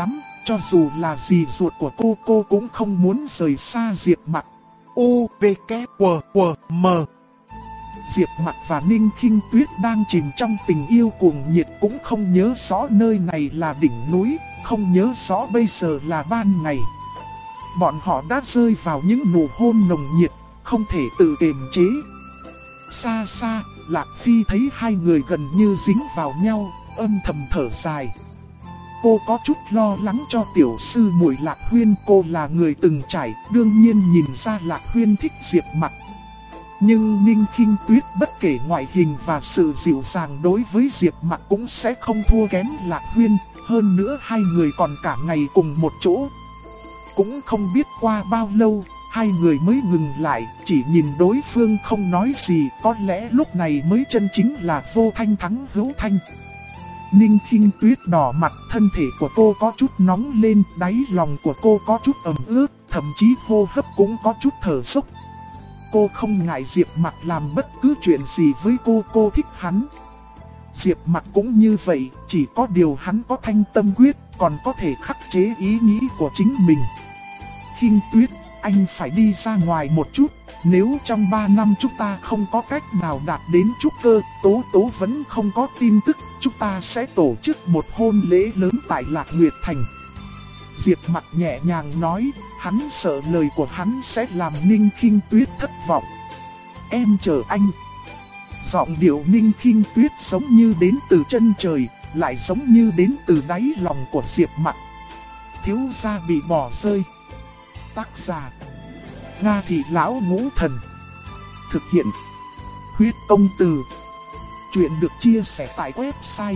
A: Cho dù là dì ruột của cô cũng không muốn rời xa Diệp Mặc. U, V, K, W, W, M. Diệp Mặc và Ninh Khinh Tuyết đang chìm trong tình yêu cuồng nhiệt, cũng không nhớ rõ nơi này là đỉnh núi, không nhớ rõ bây giờ là ban ngày. Bọn họ đã rơi vào những nụ hôn nồng nhiệt, không thể tự kiềm chế. Xa xa, Lạc Phi thấy hai người gần như dính vào nhau, âm thầm thở dài. Cô có chút lo lắng cho tiểu sư muội Lạc Huyên, cô là người từng trải, đương nhiên nhìn ra Lạc Huyên thích Diệp Mặc. Nhưng Ninh Khinh Tuyết bất kể ngoại hình và sự dịu dàng đối với Diệp Mặc cũng sẽ không thua kém Lạc Huyên, hơn nữa hai người còn cả ngày cùng một chỗ. Cũng không biết qua bao lâu, hai người mới ngừng lại, chỉ nhìn đối phương không nói gì, có lẽ lúc này mới chân chính là vô thanh thắng hữu thanh. Ninh Khinh Tuyết đỏ mặt, thân thể của cô có chút nóng lên, đáy lòng của cô có chút ẩm ướt, thậm chí hô hấp cũng có chút thở dốc. Cô không ngại Diệp Mặc làm bất cứ chuyện gì với cô thích hắn. Diệp Mặc cũng như vậy, chỉ có điều hắn có thanh tâm quyết, còn có thể khắc chế ý nghĩ của chính mình. Khinh Tuyết, anh phải đi ra ngoài một chút, nếu trong 3 năm chúng ta không có cách nào đạt đến trúc cơ, Tố Tố vẫn không có tin tức, chúng ta sẽ tổ chức một hôn lễ lớn tại Lạc Nguyệt Thành. Diệp Mặc nhẹ nhàng nói, hắn sợ lời của hắn sẽ làm Ninh Khinh Tuyết thất vọng. Em chờ anh. Giọng điệu Ninh Khinh Tuyết giống như đến từ chân trời, lại giống như đến từ đáy lòng của Diệp Mặc. Thiếu gia bị bỏ rơi. Tác giả Nga Thị Lão Ngũ Thần. Thực hiện Huyết Công Từ. Chuyện được chia sẻ tại website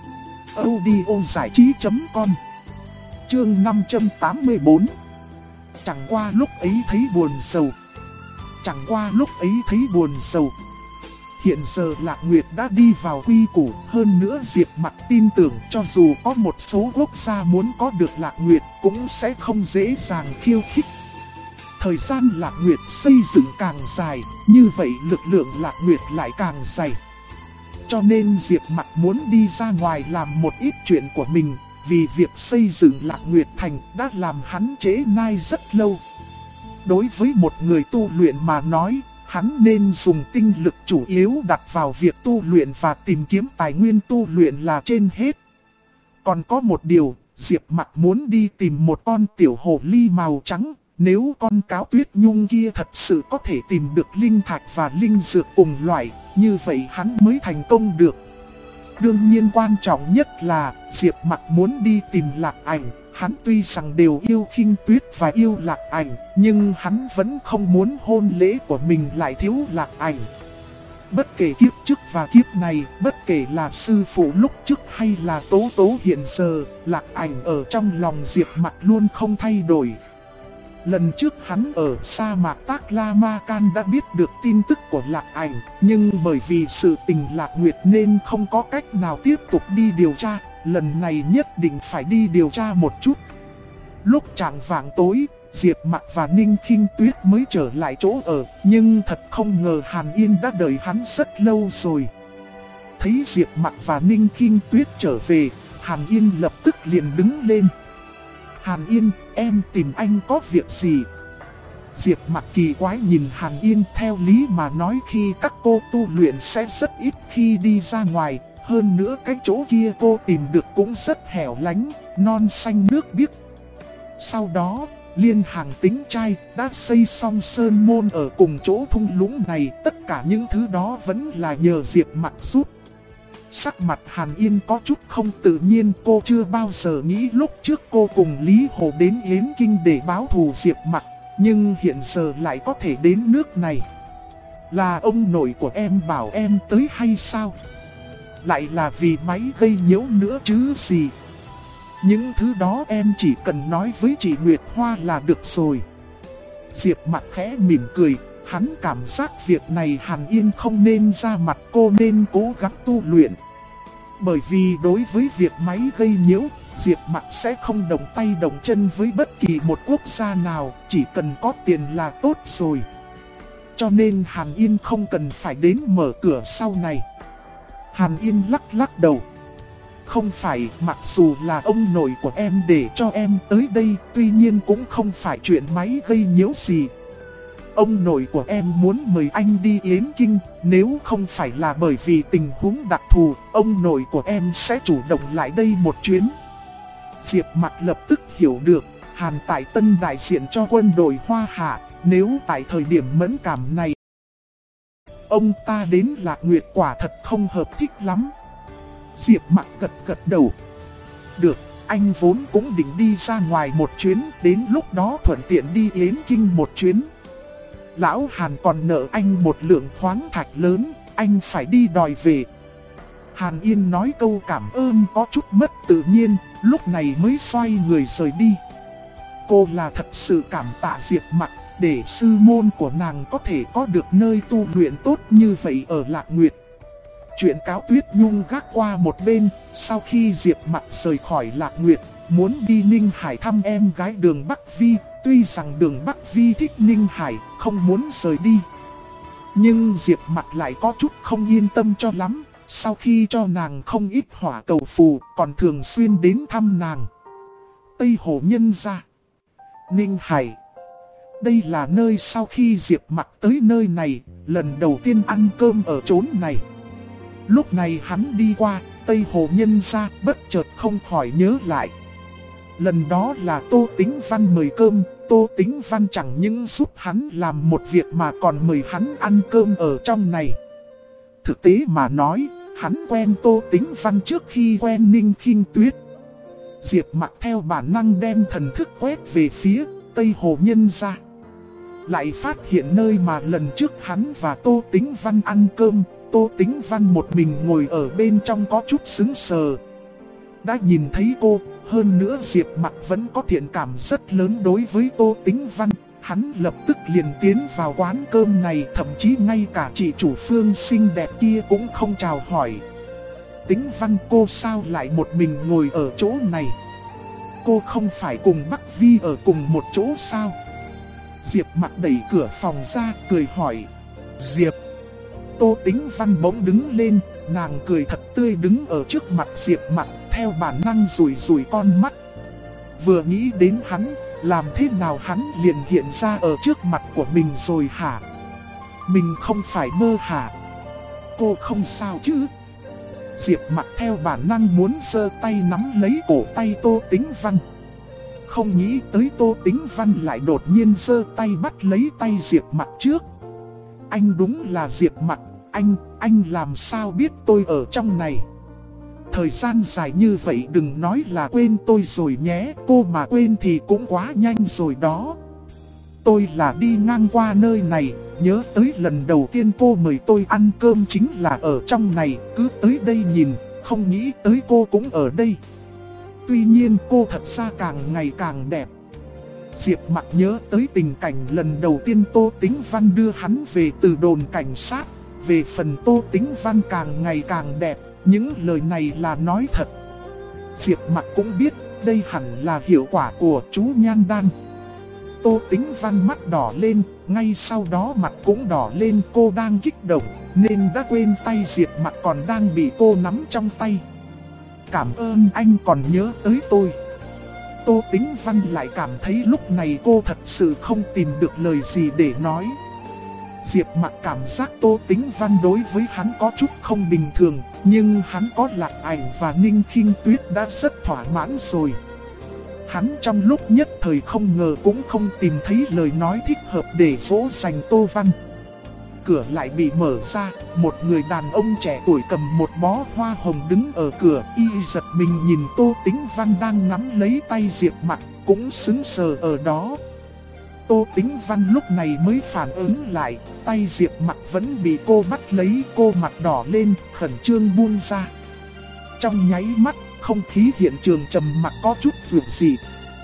A: audiozảichí.com. Chương 584. Chẳng qua lúc ấy thấy buồn sầu. Chẳng qua lúc ấy thấy buồn sầu. Hiện giờ Lạc Nguyệt đã đi vào quy củ, hơn nữa Diệp Mặc tin tưởng cho dù có một số quốc gia muốn có được Lạc Nguyệt cũng sẽ không dễ dàng khiêu khích. Thời gian Lạc Nguyệt xây dựng càng dài, như vậy lực lượng Lạc Nguyệt lại càng dày. Cho nên Diệp Mặc muốn đi ra ngoài làm một ít chuyện của mình, vì việc xây dựng Lạc Nguyệt Thành đã làm hắn trễ nai rất lâu. Đối với một người tu luyện mà nói, hắn nên dùng tinh lực chủ yếu đặt vào việc tu luyện và tìm kiếm tài nguyên tu luyện là trên hết. Còn có một điều, Diệp Mặc muốn đi tìm một con tiểu hồ ly màu trắng. Nếu con cáo Tuyết Nhung kia thật sự có thể tìm được linh thạch và linh dược cùng loại, như vậy hắn mới thành công được. Đương nhiên quan trọng nhất là Diệp Mặc muốn đi tìm Lạc Ảnh. Hắn tuy rằng đều yêu Khinh Tuyết và yêu Lạc Ảnh, nhưng hắn vẫn không muốn hôn lễ của mình lại thiếu Lạc Ảnh. Bất kể kiếp trước và kiếp này, bất kể là sư phụ lúc trước hay là Tố Tố hiện giờ, Lạc Ảnh ở trong lòng Diệp Mặc luôn không thay đổi. Lần trước hắn ở sa mạc Tác La Ma Can đã biết được tin tức của Lạc Ảnh, nhưng bởi vì sự tình Lạc Nguyệt nên không có cách nào tiếp tục đi điều tra, lần này nhất định phải đi điều tra một chút. Lúc chạng vạng tối, Diệp Mặc và Ninh Khinh Tuyết mới trở lại chỗ ở, nhưng thật không ngờ Hàn Yên đã đợi hắn rất lâu rồi. Thấy Diệp Mặc và Ninh Khinh Tuyết trở về, Hàn Yên lập tức liền đứng lên. Hàn Yên, em tìm anh có việc gì? Diệp Mặc kỳ quái nhìn Hàn Yên, theo lý mà nói khi các cô tu luyện sẽ rất ít khi đi ra ngoài. Hơn nữa cái chỗ kia cô tìm được cũng rất hẻo lánh, non xanh nước biếc. Sau đó, Liên Hàng Tính Trai đã xây xong sơn môn ở cùng chỗ thung lũng này. Tất cả những thứ đó vẫn là nhờ Diệp Mặc giúp. Sắc mặt Hàn Yên có chút không tự nhiên, cô chưa bao giờ nghĩ lúc trước cô cùng Lý Hồ đến Yến Kinh để báo thù Diệp Mặc, nhưng hiện giờ lại có thể đến nước này. Là ông nội của em bảo em tới hay sao? Lại là vì máy gây nhiễu nữa chứ gì? Những thứ đó em chỉ cần nói với chị Nguyệt Hoa là được rồi. Diệp Mặc khẽ mỉm cười. Hắn cảm giác việc này Hàn Yên không nên ra mặt, cô nên cố gắng tu luyện. Bởi vì đối với việc máy gây nhiễu, Diệp Mặc sẽ không động tay động chân với bất kỳ một quốc gia nào, chỉ cần có tiền là tốt rồi. Cho nên Hàn Yên không cần phải đến mở cửa sau này. Hàn Yên lắc lắc đầu. Không phải, mặc dù là ông nội của em để cho em tới đây, tuy nhiên cũng không phải chuyện máy gây nhiễu gì. Ông nội của em muốn mời anh đi Yến Kinh, nếu không phải là bởi vì tình huống đặc thù, ông nội của em sẽ chủ động lại đây một chuyến. Diệp Mặc lập tức hiểu được, Hàn Tại Tân đại diện cho quân đội Hoa Hạ, nếu tại thời điểm mẫn cảm này, ông ta đến Lạc Nguyệt quả thật không hợp thích lắm. Diệp Mặc gật gật đầu. Được, anh vốn cũng định đi ra ngoài một chuyến, đến lúc đó thuận tiện đi Yến Kinh một chuyến. Lão Hàn còn nợ anh một lượng khoáng thạch lớn, anh phải đi đòi về. Hàn Yên nói câu cảm ơn có chút mất tự nhiên, lúc này mới xoay người rời đi. Cô là thật sự cảm tạ Diệp Mặc, để sư môn của nàng có thể có được nơi tu luyện tốt như vậy ở Lạc Nguyệt. Chuyện Cáo Tuyết Nhung gác qua một bên, sau khi Diệp Mặc rời khỏi Lạc Nguyệt, muốn đi Ninh Hải thăm em gái Đường Bắc Vi. Tuy rằng Đường Bắc Vi thích Ninh Hải, không muốn rời đi, nhưng Diệp Mặc lại có chút không yên tâm cho lắm. Sau khi cho nàng không ít hỏa cầu phù, còn thường xuyên đến thăm nàng. Tây Hồ Nhân Gia, Ninh Hải. Đây là nơi sau khi Diệp Mặc tới nơi này, lần đầu tiên ăn cơm ở chốn này. Lúc này hắn đi qua Tây Hồ Nhân Gia, bất chợt không khỏi nhớ lại. Lần đó là Tô Tĩnh Văn mời cơm, Tô Tĩnh Văn chẳng những giúp hắn làm một việc mà còn mời hắn ăn cơm ở trong này. Thực tế mà nói, hắn quen Tô Tĩnh Văn trước khi quen Ninh Khinh Tuyết. Diệp Mặc theo bản năng đem thần thức quét về phía Tây Hồ Nhân Gia, lại phát hiện nơi mà lần trước hắn và Tô Tĩnh Văn ăn cơm, Tô Tĩnh Văn một mình ngồi ở bên trong có chút sững sờ. Đã nhìn thấy cô, hơn nữa Diệp Mặc vẫn có thiện cảm rất lớn đối với Tô Tĩnh Văn. Hắn lập tức liền tiến vào quán cơm này, thậm chí ngay cả chị chủ Phương xinh đẹp kia cũng không chào hỏi. Tĩnh Văn, cô sao lại một mình ngồi ở chỗ này? Cô không phải cùng Bắc Vi ở cùng một chỗ sao? Diệp Mặc đẩy cửa phòng ra, cười hỏi. Diệp. Tô Tĩnh Văn bỗng đứng lên, nàng cười thật tươi đứng ở trước mặt Diệp Mặc, theo bản năng rủi rủi con mắt. Vừa nghĩ đến hắn, làm thế nào hắn liền hiện ra ở trước mặt của mình rồi hả? Mình không phải mơ hả? Cô không sao chứ? Diệp Mặc theo bản năng muốn giơ tay nắm lấy cổ tay Tô Tĩnh Văn. Không nghĩ tới Tô Tĩnh Văn lại đột nhiên giơ tay bắt lấy tay Diệp Mặc trước. Anh đúng là Diệp Mặc, anh làm sao biết tôi ở trong này? Thời gian dài như vậy đừng nói là quên tôi rồi nhé, cô mà quên thì cũng quá nhanh rồi đó. Tôi là đi ngang qua nơi này, nhớ tới lần đầu tiên cô mời tôi ăn cơm chính là ở trong này, cứ tới đây nhìn, không nghĩ tới cô cũng ở đây. Tuy nhiên cô thật ra càng ngày càng đẹp. Diệp Mặc nhớ tới tình cảnh lần đầu tiên Tô Tĩnh Văn đưa hắn về từ đồn cảnh sát. Về phần Tô Tĩnh Văn càng ngày càng đẹp, những lời này là nói thật. Diệp Mặc cũng biết đây hẳn là hiệu quả của chú nhan đan. Tô Tĩnh Văn mắt đỏ lên, ngay sau đó mặt cũng đỏ lên, cô đang kích động nên đã quên tay Diệp Mặc còn đang bị cô nắm trong tay. Cảm ơn anh còn nhớ tới tôi. Tô Tĩnh Văn lại cảm thấy lúc này cô thật sự không tìm được lời gì để nói. Diệp Mặc cảm giác Tô Tĩnh Văn đối với hắn có chút không bình thường, nhưng hắn có Lạc Ảnh và Ninh Khinh Tuyết đã rất thỏa mãn rồi. Hắn trong lúc nhất thời không ngờ cũng không tìm thấy lời nói thích hợp để dỗ dành Tô Văn. Cửa lại bị mở ra, một người đàn ông trẻ tuổi cầm một bó hoa hồng đứng ở cửa, y giật mình nhìn Tô Tĩnh Văn đang nắm lấy tay Diệp Mặc, cũng sững sờ ở đó. Tô Tĩnh Văn lúc này mới phản ứng lại, tay Diệp Mặc vẫn bị cô bắt lấy, cô mặt đỏ lên, khẩn trương buông ra. Trong nháy mắt, không khí hiện trường trầm mặc có chút dường dị.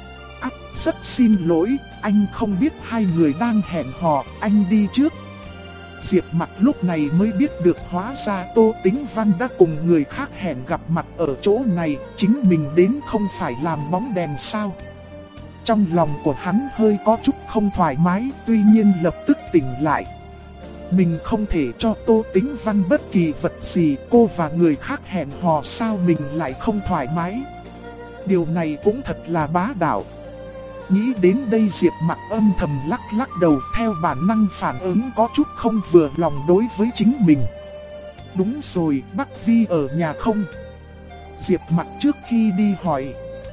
A: Rất xin lỗi, anh không biết hai người đang hẹn hò, anh đi trước. Diệp Mặc lúc này mới biết được hóa ra Tô Tĩnh Văn đã cùng người khác hẹn gặp mặt ở chỗ này, chính mình đến không phải làm bóng đèn sao. Trong lòng của hắn hơi có chút không thoải mái, tuy nhiên lập tức tỉnh lại. Mình không thể cho Tô Tĩnh Văn bất kỳ vật gì, cô và người khác hẹn hò sao mình lại không thoải mái. Điều này cũng thật là bá đạo. Nghĩ đến đây Diệp Mặc âm thầm lắc lắc đầu, theo bản năng phản ứng có chút không vừa lòng đối với chính mình. Đúng rồi, Bắc Vi ở nhà không? Diệp Mặc trước khi đi hỏi.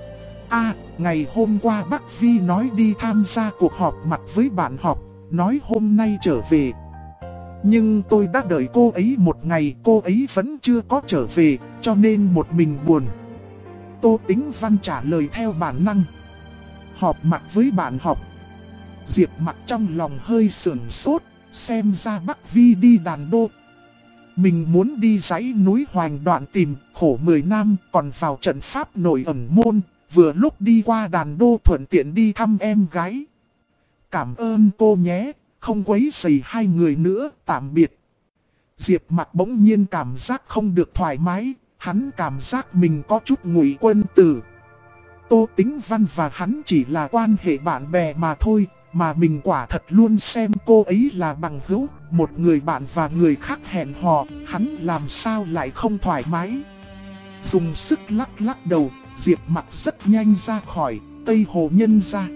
A: Ngày hôm qua Bắc Vi nói đi tham gia cuộc họp mặt với bạn học, nói hôm nay trở về. Nhưng tôi đã đợi cô ấy một ngày, cô ấy vẫn chưa có trở về, cho nên một mình buồn. Tô Tĩnh Văn trả lời theo bản năng. Họp mặt với bạn học. Diệp Mặc trong lòng hơi sửng sốt, xem ra Bắc Vi đi Đàn Đô. Mình muốn đi dãy núi Hoành Đoạn tìm khổ 10 năm, còn vào trận pháp Nội Ẩn Môn, vừa lúc đi qua Đàn Đô thuận tiện đi thăm em gái. Cảm ơn cô nhé, không quấy rầy hai người nữa, tạm biệt. Diệp Mặc bỗng nhiên cảm giác không được thoải mái, hắn cảm giác mình có chút ngụy quân tử. Tô Tĩnh Văn và hắn chỉ là quan hệ bạn bè mà thôi, mà mình quả thật luôn xem cô ấy là bằng hữu, một người bạn và người khác hẹn hò, hắn làm sao lại không thoải mái. Dùng sức lắc lắc đầu, Diệp Mặc rất nhanh ra khỏi Tây Hồ Nhân gia.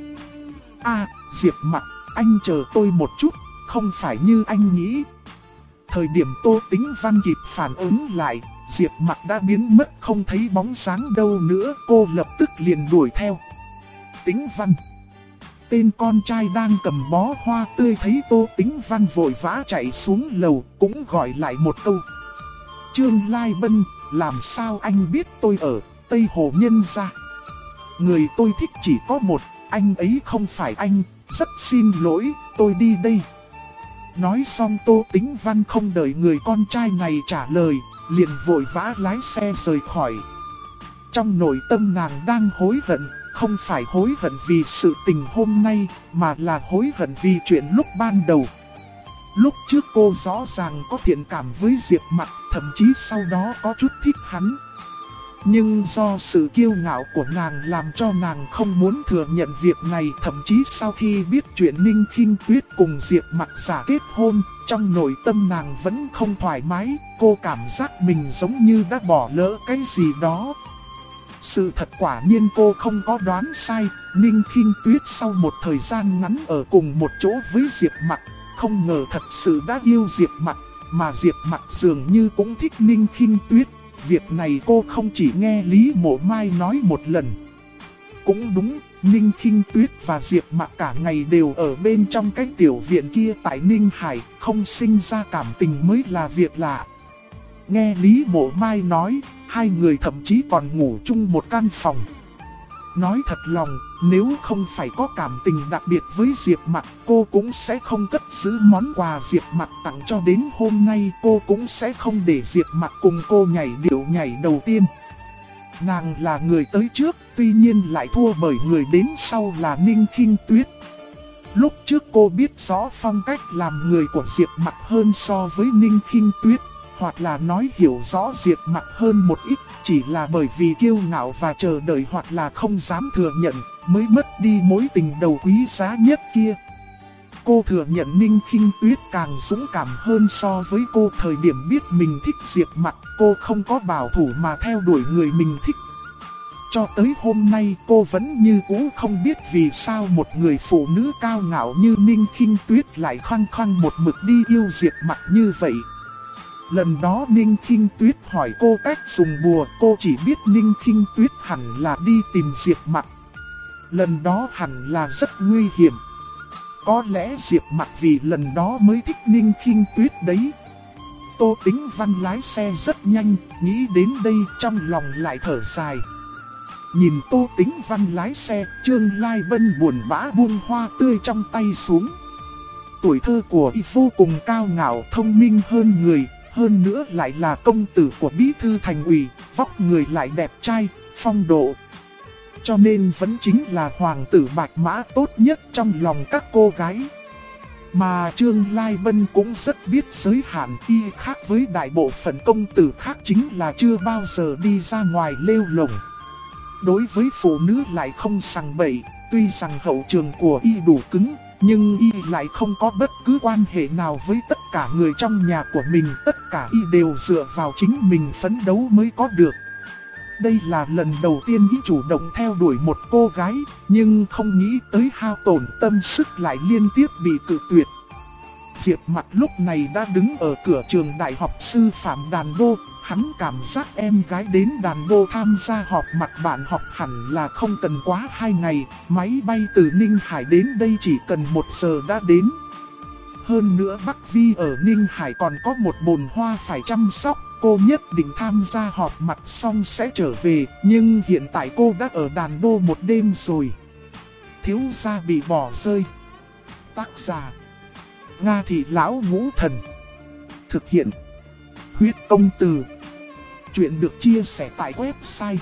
A: Diệp Mặc, anh chờ tôi một chút, không phải như anh nghĩ. Thời điểm Tô Tĩnh Văn kịp phản ứng lại, Diệp Mặc đã biến mất không thấy bóng dáng đâu nữa, cô lập tức liền đuổi theo. Tĩnh Văn. Tên con trai đang cầm bó hoa tươi thấy Tô Tĩnh Văn vội vã chạy xuống lầu, cũng gọi lại một câu. Trương Lai Bân, làm sao anh biết tôi ở Tây Hồ Nhân gia? Người tôi thích chỉ có một, anh ấy không phải anh, rất xin lỗi, tôi đi đây. Nói xong Tô Tĩnh Văn không đợi người con trai này trả lời, liền vội vã lái xe rời khỏi. Trong nội tâm nàng đang hối hận, không phải hối hận vì sự tình hôm nay, mà là hối hận vì chuyện lúc ban đầu. Lúc trước cô rõ ràng có thiện cảm với Diệp Mặc, thậm chí sau đó có chút thích hắn. Nhưng do sự kiêu ngạo của nàng làm cho nàng không muốn thừa nhận việc này. Thậm chí sau khi biết chuyện Ninh Khinh Tuyết cùng Diệp Mặc giả kết hôn, trong nội tâm nàng vẫn không thoải mái. Cô cảm giác mình giống như đã bỏ lỡ cái gì đó. Sự thật quả nhiên cô không có đoán sai. Ninh Khinh Tuyết sau một thời gian ngắn ở cùng một chỗ với Diệp Mặc, không ngờ thật sự đã yêu Diệp Mặc, mà Diệp Mặc dường như cũng thích Ninh Khinh Tuyết. Việc này cô không chỉ nghe Lý Mộ Mai nói một lần. Cũng đúng, Ninh Khinh Tuyết và Diệp Mặc cả ngày đều ở bên trong cái tiểu viện kia tại Ninh Hải, không sinh ra cảm tình mới là việc lạ. Nghe Lý Mộ Mai nói, hai người thậm chí còn ngủ chung một căn phòng. Nói thật lòng, nếu không phải có cảm tình đặc biệt với Diệp Mặc, cô cũng sẽ không cất giữ món quà Diệp Mặc tặng cho đến hôm nay. Cô cũng sẽ không để Diệp Mặc cùng cô nhảy điệu nhảy đầu tiên. Nàng là người tới trước, tuy nhiên lại thua bởi người đến sau là Ninh Khinh Tuyết. Lúc trước cô biết rõ phong cách làm người của Diệp Mặc hơn so với Ninh Khinh Tuyết, hoặc là nói hiểu rõ Diệp Mặc hơn một ít, chỉ là bởi vì kiêu ngạo và chờ đợi hoặc là không dám thừa nhận, mới mất đi mối tình đầu quý giá nhất kia. Cô thừa nhận Ninh Khinh Tuyết càng dũng cảm hơn so với cô. Thời điểm biết mình thích Diệp Mặc, cô không có bảo thủ mà theo đuổi người mình thích. Cho tới hôm nay cô vẫn như cũ không biết vì sao một người phụ nữ cao ngạo như Ninh Khinh Tuyết lại khăng khăng một mực đi yêu Diệp Mặc như vậy. Lần đó Ninh Khinh Tuyết hỏi cô cách dùng bùa, cô chỉ biết Ninh Khinh Tuyết hẳn là đi tìm Diệp Mặc. Lần đó hẳn là rất nguy hiểm. Có lẽ Diệp Mặc vì lần đó mới thích Ninh Khinh Tuyết đấy. Tô Tĩnh Văn lái xe rất nhanh, nghĩ đến đây trong lòng lại thở dài. Nhìn Tô Tĩnh Văn lái xe, Trương Lai Bân buồn bã buông hoa tươi trong tay xuống. Tuổi thơ của y vô cùng cao ngạo, thông minh hơn người. Hơn nữa lại là công tử của bí thư thành ủy, vóc người lại đẹp trai, phong độ. Cho nên vẫn chính là hoàng tử bạch mã tốt nhất trong lòng các cô gái. Mà Trương Lai Bân cũng rất biết giới hạn, y khác với đại bộ phận công tử khác chính là chưa bao giờ đi ra ngoài lêu lổng. Đối với phụ nữ lại không sằng bậy, tuy rằng hậu trường của y đủ cứng, nhưng y lại không có bất cứ quan hệ nào với tất cả người trong nhà của mình. Tất cả y đều dựa vào chính mình phấn đấu mới có được. Đây là lần đầu tiên y chủ động theo đuổi một cô gái, nhưng không nghĩ tới hao tổn tâm sức lại liên tiếp bị cự tuyệt. Diệp Mặc lúc này đã đứng ở cửa trường đại học sư phạm đàn đô. Hắn cảm giác em gái đến đàn đô tham gia họp mặt bạn học hẳn là không cần quá 2 ngày. Máy bay từ Ninh Hải đến đây chỉ cần 1 giờ đã đến. Hơn nữa Bắc Vi ở Ninh Hải còn có một bồn hoa phải chăm sóc. Cô nhất định tham gia họp mặt xong sẽ trở về. Nhưng hiện tại cô đã ở đàn đô một đêm rồi. Thiếu gia bị bỏ rơi. Tác giả Nga Thị Lão Ngũ Thần. Thực hiện Huyết Công Từ. Chuyện được chia sẻ tại website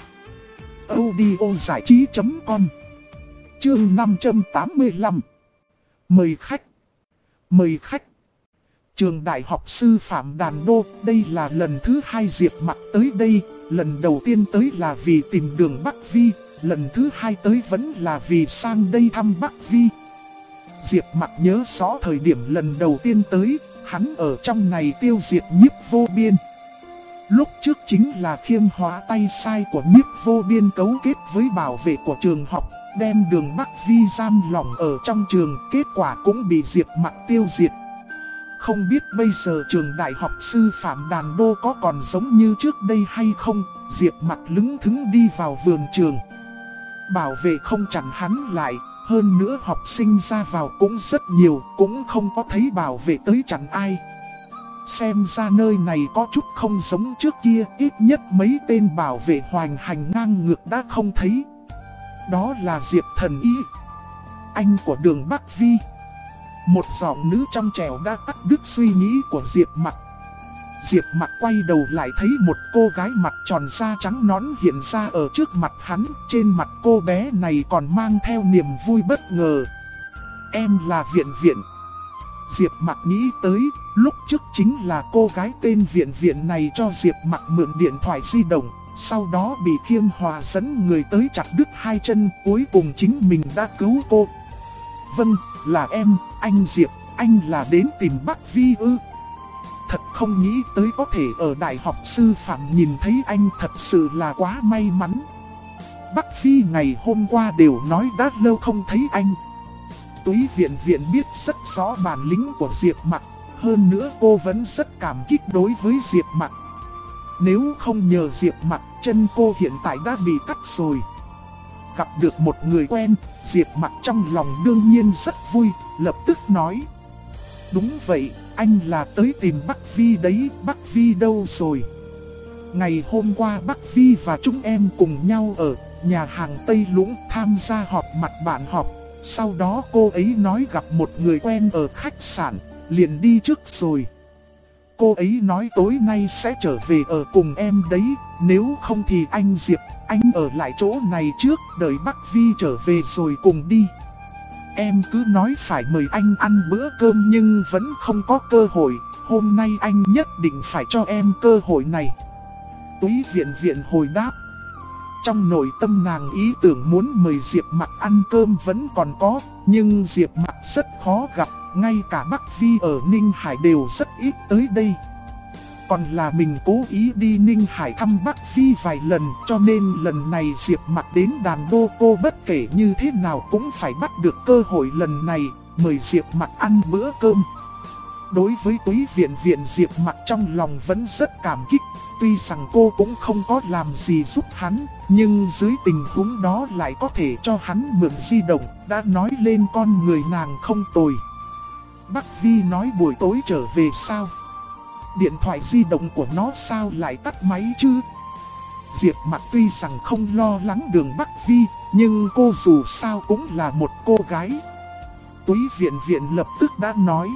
A: audiozảichí.com. Chương 585. Mời khách. Mời khách. Trường Đại học Sư phạm Đàn Đô. Đây là lần thứ 2 Diệp Mặc tới đây. Lần đầu tiên tới là vì tìm đường Bắc Vi. Lần thứ 2 tới vẫn là vì sang đây thăm Bắc Vi. Diệp Mặc nhớ rõ thời điểm lần đầu tiên tới, hắn ở trong này tiêu diệt Nhiếp Vô Biên. Lúc trước chính là khiêm hóa tay sai của Nhiếp Vô Biên cấu kết với bảo vệ của trường học, đem đường Bắc Vi giam lỏng ở trong trường, kết quả cũng bị Diệp Mặc tiêu diệt. Không biết bây giờ trường Đại học Sư phạm Đàn Đô có còn giống như trước đây hay không. Diệp Mặc lững thững đi vào vườn trường. Bảo vệ không chặn hắn lại. Hơn nữa học sinh ra vào cũng rất nhiều, cũng không có thấy bảo vệ tới chặn ai. Xem ra nơi này có chút không giống trước kia, ít nhất mấy tên bảo vệ hoành hành ngang ngược đã không thấy. Đó là Diệp Thần Y, anh của đường Bắc Vi. Một giọng nữ trong trẻo đã cắt đứt suy nghĩ của Diệp Mặc. Diệp Mặc quay đầu lại thấy một cô gái mặt tròn da trắng nõn hiện ra ở trước mặt hắn. Trên mặt cô bé này còn mang theo niềm vui bất ngờ. Em là Viện Viện. Diệp Mặc nghĩ tới, lúc trước chính là cô gái tên Viện Viện này cho Diệp Mặc mượn điện thoại di động. Sau đó bị Khiêm Hòa dẫn người tới chặt đứt 2 chân, cuối cùng chính mình đã cứu cô. Vâng, là em, anh Diệp, anh là đến tìm Bắc Vi ư? Thật không nghĩ tới có thể ở Đại học Sư phạm nhìn thấy anh, thật sự là quá may mắn. Bắc Vi ngày hôm qua đều nói đã lâu không thấy anh. Túy Viện Viện biết rất rõ bản lĩnh của Diệp Mặc, hơn nữa cô vẫn rất cảm kích đối với Diệp Mặc. Nếu không nhờ Diệp Mặc, chân cô hiện tại đã bị cắt rồi. Gặp được một người quen, Diệp Mặc trong lòng đương nhiên rất vui, lập tức nói: đúng vậy, anh là tới tìm Bắc Vi đấy. Bắc Vi đâu rồi? Ngày hôm qua Bắc Vi và chúng em cùng nhau ở nhà hàng Tây Lũng tham gia họp mặt bạn học. Sau đó cô ấy nói gặp một người quen ở khách sạn, liền đi trước rồi. Cô ấy nói tối nay sẽ trở về ở cùng em đấy. Nếu không thì anh Diệp, anh ở lại chỗ này trước, đợi Bắc Vi trở về rồi cùng đi. Em cứ nói phải mời anh ăn bữa cơm nhưng vẫn không có cơ hội. Hôm nay anh nhất định phải cho em cơ hội này. Túy Viện Viện hồi đáp. Trong nội tâm nàng ý tưởng muốn mời Diệp Mặc ăn cơm vẫn còn có, nhưng Diệp Mặc rất khó gặp, ngay cả Bắc Vi ở Ninh Hải đều rất ít tới đây. Còn là mình cố ý đi Ninh Hải thăm Bắc Vi vài lần, cho nên lần này Diệp Mặc đến Đàn Đô, cô bất kể như thế nào cũng phải bắt được cơ hội lần này, mời Diệp Mặc ăn bữa cơm. Đối với Túy Viện Viện, Diệp Mặc trong lòng vẫn rất cảm kích. Tuy rằng cô cũng không có làm gì giúp hắn, nhưng dưới tình huống đó lại có thể cho hắn mượn di động, đã nói lên con người nàng không tồi. Bắc Vi nói buổi tối trở về sao? Điện thoại di động của nó sao lại tắt máy chứ? Diệp Mặc tuy rằng không lo lắng đường Bắc Vi, nhưng cô dù sao cũng là một cô gái. Túy Viện Viện lập tức đã nói: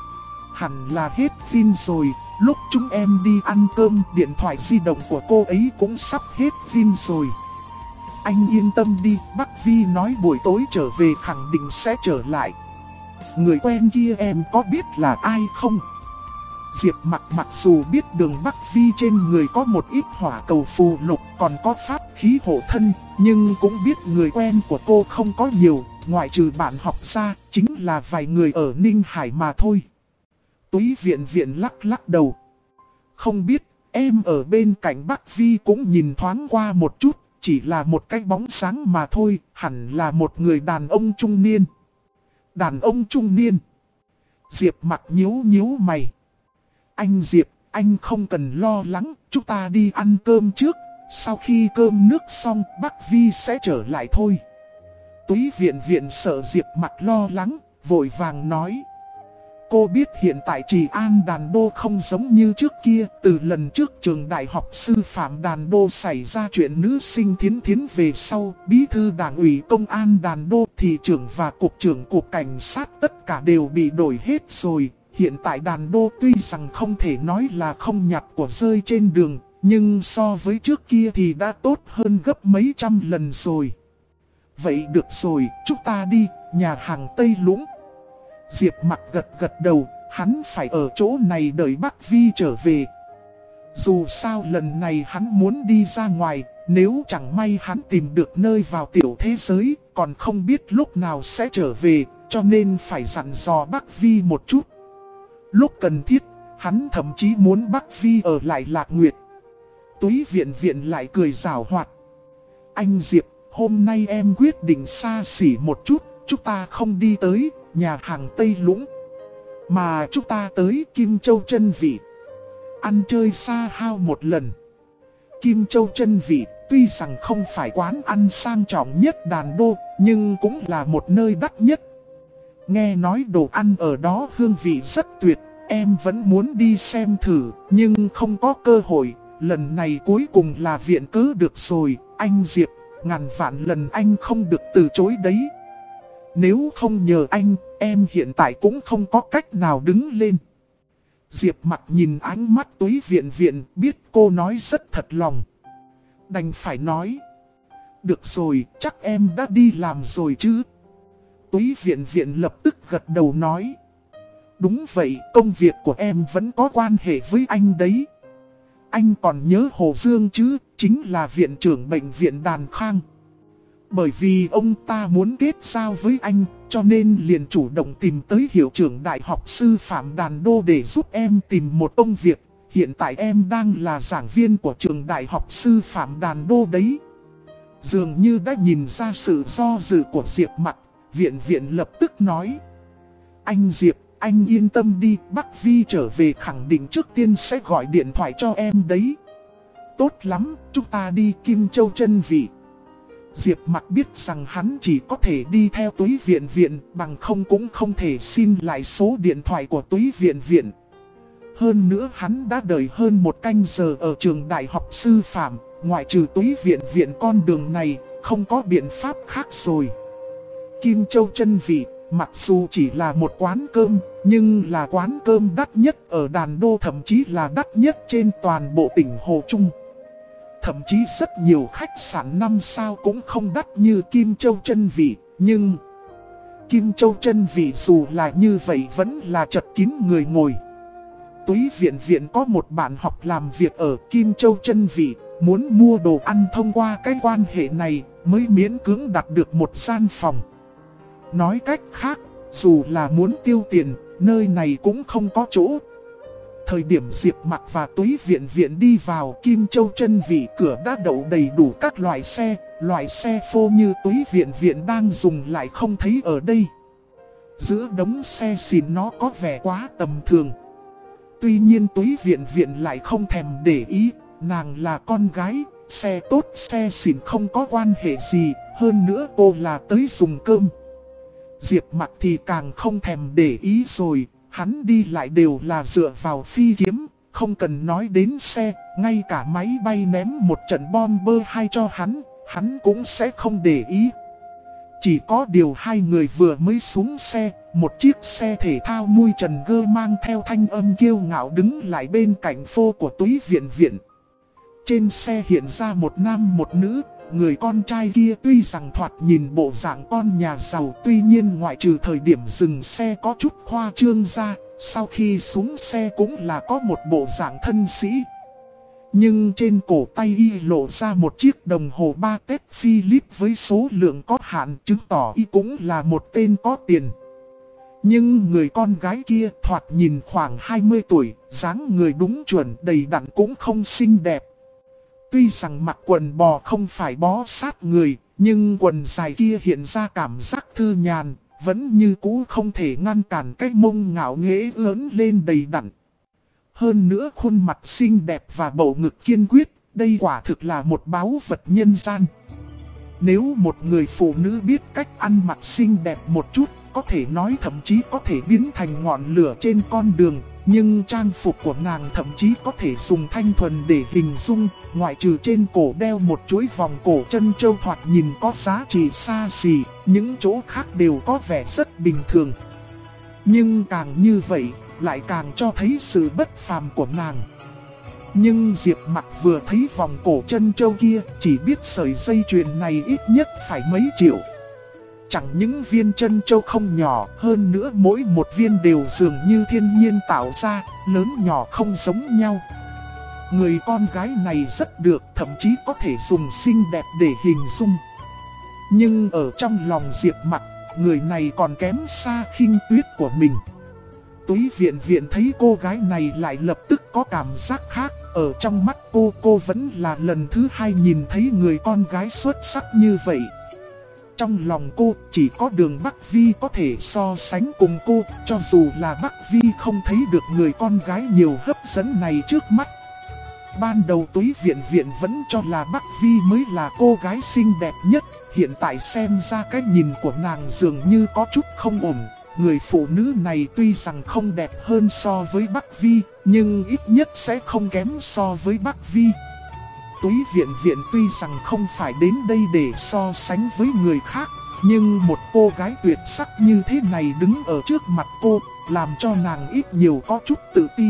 A: hẳn là hết pin rồi, lúc chúng em đi ăn cơm điện thoại di động của cô ấy cũng sắp hết pin rồi. Anh yên tâm đi, Bắc Vi nói buổi tối trở về khẳng định sẽ trở lại. Người quen kia em có biết là ai không? Diệp Mặc mặc dù biết đường Bắc Vi trên người có một ít hỏa cầu phù lục, còn có pháp khí hộ thân, nhưng cũng biết người quen của cô không có nhiều, ngoại trừ bạn học ra, chính là vài người ở Ninh Hải mà thôi. Túy Viện Viện lắc lắc đầu. Không biết, em ở bên cạnh Bắc Vi cũng nhìn thoáng qua một chút, chỉ là một cái bóng sáng mà thôi, hẳn là một người đàn ông trung niên. Đàn ông trung niên. Diệp Mặc nhíu nhíu mày. Anh Diệp, anh không cần lo lắng, chúng ta đi ăn cơm trước, sau khi cơm nước xong Bắc Vi sẽ trở lại thôi. Túy Viện Viện sợ Diệp Mặc lo lắng, vội vàng nói. Cô biết hiện tại Trì An Đàn Đô không giống như trước kia, từ lần trước trường đại học sư phạm Đàn Đô xảy ra chuyện nữ sinh Thiến Thiến về sau, bí thư đảng ủy công an Đàn Đô, thị trưởng và cục trưởng cục cảnh sát tất cả đều bị đổi hết rồi. Hiện tại Đàn Đô tuy rằng không thể nói là không nhặt của rơi trên đường, nhưng so với trước kia thì đã tốt hơn gấp mấy trăm lần rồi. Vậy được rồi, chúng ta đi, nhà hàng Tây Lũng. Diệp Mặc gật gật đầu, hắn phải ở chỗ này đợi Bắc Vi trở về. Dù sao lần này hắn muốn đi ra ngoài, nếu chẳng may hắn tìm được nơi vào tiểu thế giới, còn không biết lúc nào sẽ trở về, cho nên phải dặn dò Bắc Vi một chút. Lúc cần thiết, hắn thậm chí muốn Bắc Vi ở lại Lạc Nguyệt. Túy Viện Viện lại cười giảo hoạt. Anh Diệp, hôm nay em quyết định xa xỉ một chút, chúng ta không đi tới nhà hàng Tây Lũng, mà chúng ta tới Kim Châu Chân Vị. Ăn chơi xa hao một lần. Kim Châu Chân Vị tuy rằng không phải quán ăn sang trọng nhất Đàn Đô, nhưng cũng là một nơi đắt nhất. Nghe nói đồ ăn ở đó hương vị rất tuyệt, em vẫn muốn đi xem thử, nhưng không có cơ hội. Lần này cuối cùng là viện cớ được rồi, anh Diệp, ngàn vạn lần anh không được từ chối đấy. Nếu không nhờ anh, em hiện tại cũng không có cách nào đứng lên. Diệp Mặc nhìn ánh mắt Túy Viện Viện, biết cô nói rất thật lòng. Đành phải nói. Được rồi, chắc em đã đi làm rồi chứ. Túy Viện Viện lập tức gật đầu nói. Đúng vậy, công việc của em vẫn có quan hệ với anh đấy. Anh còn nhớ Hồ Dương chứ, chính là viện trưởng bệnh viện Đàn Khang. Bởi vì ông ta muốn kết giao với anh, cho nên liền chủ động tìm tới hiệu trưởng đại học sư phạm Đàn Đô để giúp em tìm một công việc. Hiện tại em đang là giảng viên của trường đại học sư phạm Đàn Đô đấy. Dường như đã nhìn ra sự do dự của Diệp Mặc, Viện Viện lập tức nói. Anh Diệp, anh yên tâm đi, Bắc Vi trở về khẳng định trước tiên sẽ gọi điện thoại cho em đấy. Tốt lắm, chúng ta đi Kim Châu Chân Vị. Diệp Mặc biết rằng hắn chỉ có thể đi theo Túy Viện Viện, bằng không cũng không thể xin lại số điện thoại của Túy Viện Viện. Hơn nữa hắn đã đợi hơn một canh giờ ở trường đại học sư phạm, ngoại trừ Túy Viện Viện con đường này, không có biện pháp khác rồi. Kim Châu Chân Vị, mặc dù chỉ là một quán cơm, nhưng là quán cơm đắt nhất ở Đàn Đô, thậm chí là đắt nhất trên toàn bộ tỉnh Hồ Trung. Thậm chí rất nhiều khách sạn 5 sao cũng không đắt như Kim Châu Chân Vị, nhưng Kim Châu Chân Vị dù là như vậy vẫn là chật kín người ngồi. Túy Viện Viện có một bạn học làm việc ở Kim Châu Chân Vị, muốn mua đồ ăn thông qua cái quan hệ này mới miễn cưỡng đặt được một gian phòng. Nói cách khác, dù là muốn tiêu tiền, nơi này cũng không có chỗ. Thời điểm Diệp Mặc và Túy Viện Viện đi vào Kim Châu Chân Vị, cửa đã đậu đầy đủ các loại xe phô như Túy Viện Viện đang dùng lại không thấy ở đây. Giữa đống xe xịn nó có vẻ quá tầm thường. Tuy nhiên Túy Viện Viện lại không thèm để ý, nàng là con gái, xe tốt xe xịn không có quan hệ gì, hơn nữa cô là tới dùng cơm. Diệp Mặc thì càng không thèm để ý rồi, hắn đi lại đều là dựa vào phi kiếm, không cần nói đến xe, ngay cả máy bay ném một trận bomber hay cho hắn cũng sẽ không để ý. Chỉ có điều hai người vừa mới xuống xe, một chiếc xe thể thao mui trần gơ mang theo thanh âm kiêu ngạo đứng lại bên cạnh phô của Túy Viện Viện. Trên xe hiện ra một nam một nữ. Người con trai kia tuy rằng thoạt nhìn bộ dạng con nhà giàu, tuy nhiên ngoại trừ thời điểm dừng xe có chút khoa trương ra, sau khi xuống xe cũng là có một bộ dạng thân sĩ. Nhưng trên cổ tay y lộ ra một chiếc đồng hồ Patek Philippe với số lượng có hạn, chứng tỏ y cũng là một tên có tiền. Nhưng người con gái kia thoạt nhìn khoảng 20 tuổi, dáng người đúng chuẩn, đầy đặn cũng không xinh đẹp. Tuy rằng mặc quần bò không phải bó sát người, nhưng quần dài kia hiện ra cảm giác thư nhàn, vẫn như cũ không thể ngăn cản cái mông ngạo nghễ ưỡn lên đầy đặn. Hơn nữa khuôn mặt xinh đẹp và bầu ngực kiên quyết, đây quả thực là một báu vật nhân gian. Nếu một người phụ nữ biết cách ăn mặc xinh đẹp một chút, có thể nói thậm chí có thể biến thành ngọn lửa trên con đường. Nhưng trang phục của nàng thậm chí có thể dùng thanh thuần để hình dung, ngoại trừ trên cổ đeo một chuỗi vòng cổ trân châu thoạt nhìn có giá trị xa xỉ, những chỗ khác đều có vẻ rất bình thường. Nhưng càng như vậy, lại càng cho thấy sự bất phàm của nàng. Nhưng Diệp Mặc vừa thấy vòng cổ trân châu kia, chỉ biết sợi dây chuyền này ít nhất phải mấy triệu. Chẳng những viên trân châu không nhỏ, hơn nữa mỗi một viên đều dường như thiên nhiên tạo ra, lớn nhỏ không giống nhau. Người con gái này rất được, thậm chí có thể dùng xinh đẹp để hình dung. Nhưng ở trong lòng Diệp Mặc, người này còn kém xa Khinh Tuyết của mình. Túy Viện Viện thấy cô gái này lại lập tức có cảm giác khác. Ở trong mắt cô vẫn là lần thứ hai nhìn thấy người con gái xuất sắc như vậy. Trong lòng cô, chỉ có Đường Bắc Vi có thể so sánh cùng cô, cho dù là Bắc Vi không thấy được người con gái nhiều hấp dẫn này trước mắt. Ban đầu Túy Viện Viện vẫn cho là Bắc Vi mới là cô gái xinh đẹp nhất, hiện tại xem ra cái nhìn của nàng dường như có chút không ổn. Người phụ nữ này tuy rằng không đẹp hơn so với Bắc Vi, nhưng ít nhất sẽ không kém so với Bắc Vi. Túy Viện Viện tuy rằng không phải đến đây để so sánh với người khác, nhưng một cô gái tuyệt sắc như thế này đứng ở trước mặt cô, làm cho nàng ít nhiều có chút tự ti.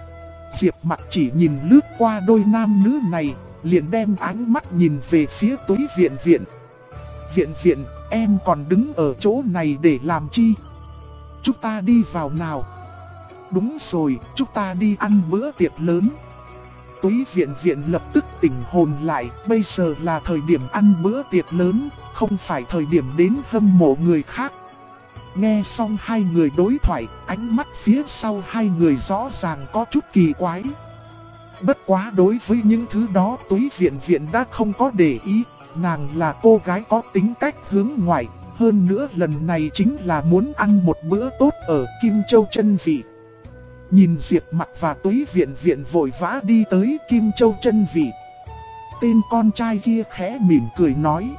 A: Diệp Mặc chỉ nhìn lướt qua đôi nam nữ này, liền đem ánh mắt nhìn về phía Túy Viện Viện. Viện Viện, em còn đứng ở chỗ này để làm chi? Chúng ta đi vào nào? Đúng rồi, chúng ta đi ăn bữa tiệc lớn. Túy Viện Viện lập tức tỉnh hồn lại, bây giờ là thời điểm ăn bữa tiệc lớn, không phải thời điểm đến hâm mộ người khác. Nghe xong hai người đối thoại, ánh mắt phía sau hai người rõ ràng có chút kỳ quái. Bất quá đối với những thứ đó Túy Viện Viện đã không có để ý, nàng là cô gái có tính cách hướng ngoại, hơn nữa lần này chính là muốn ăn một bữa tốt ở Kim Châu Chân Vị. Nhìn Diệp Mặc và Túy Viện Viện vội vã đi tới Kim Châu Chân Vị, tên con trai kia khẽ mỉm cười nói: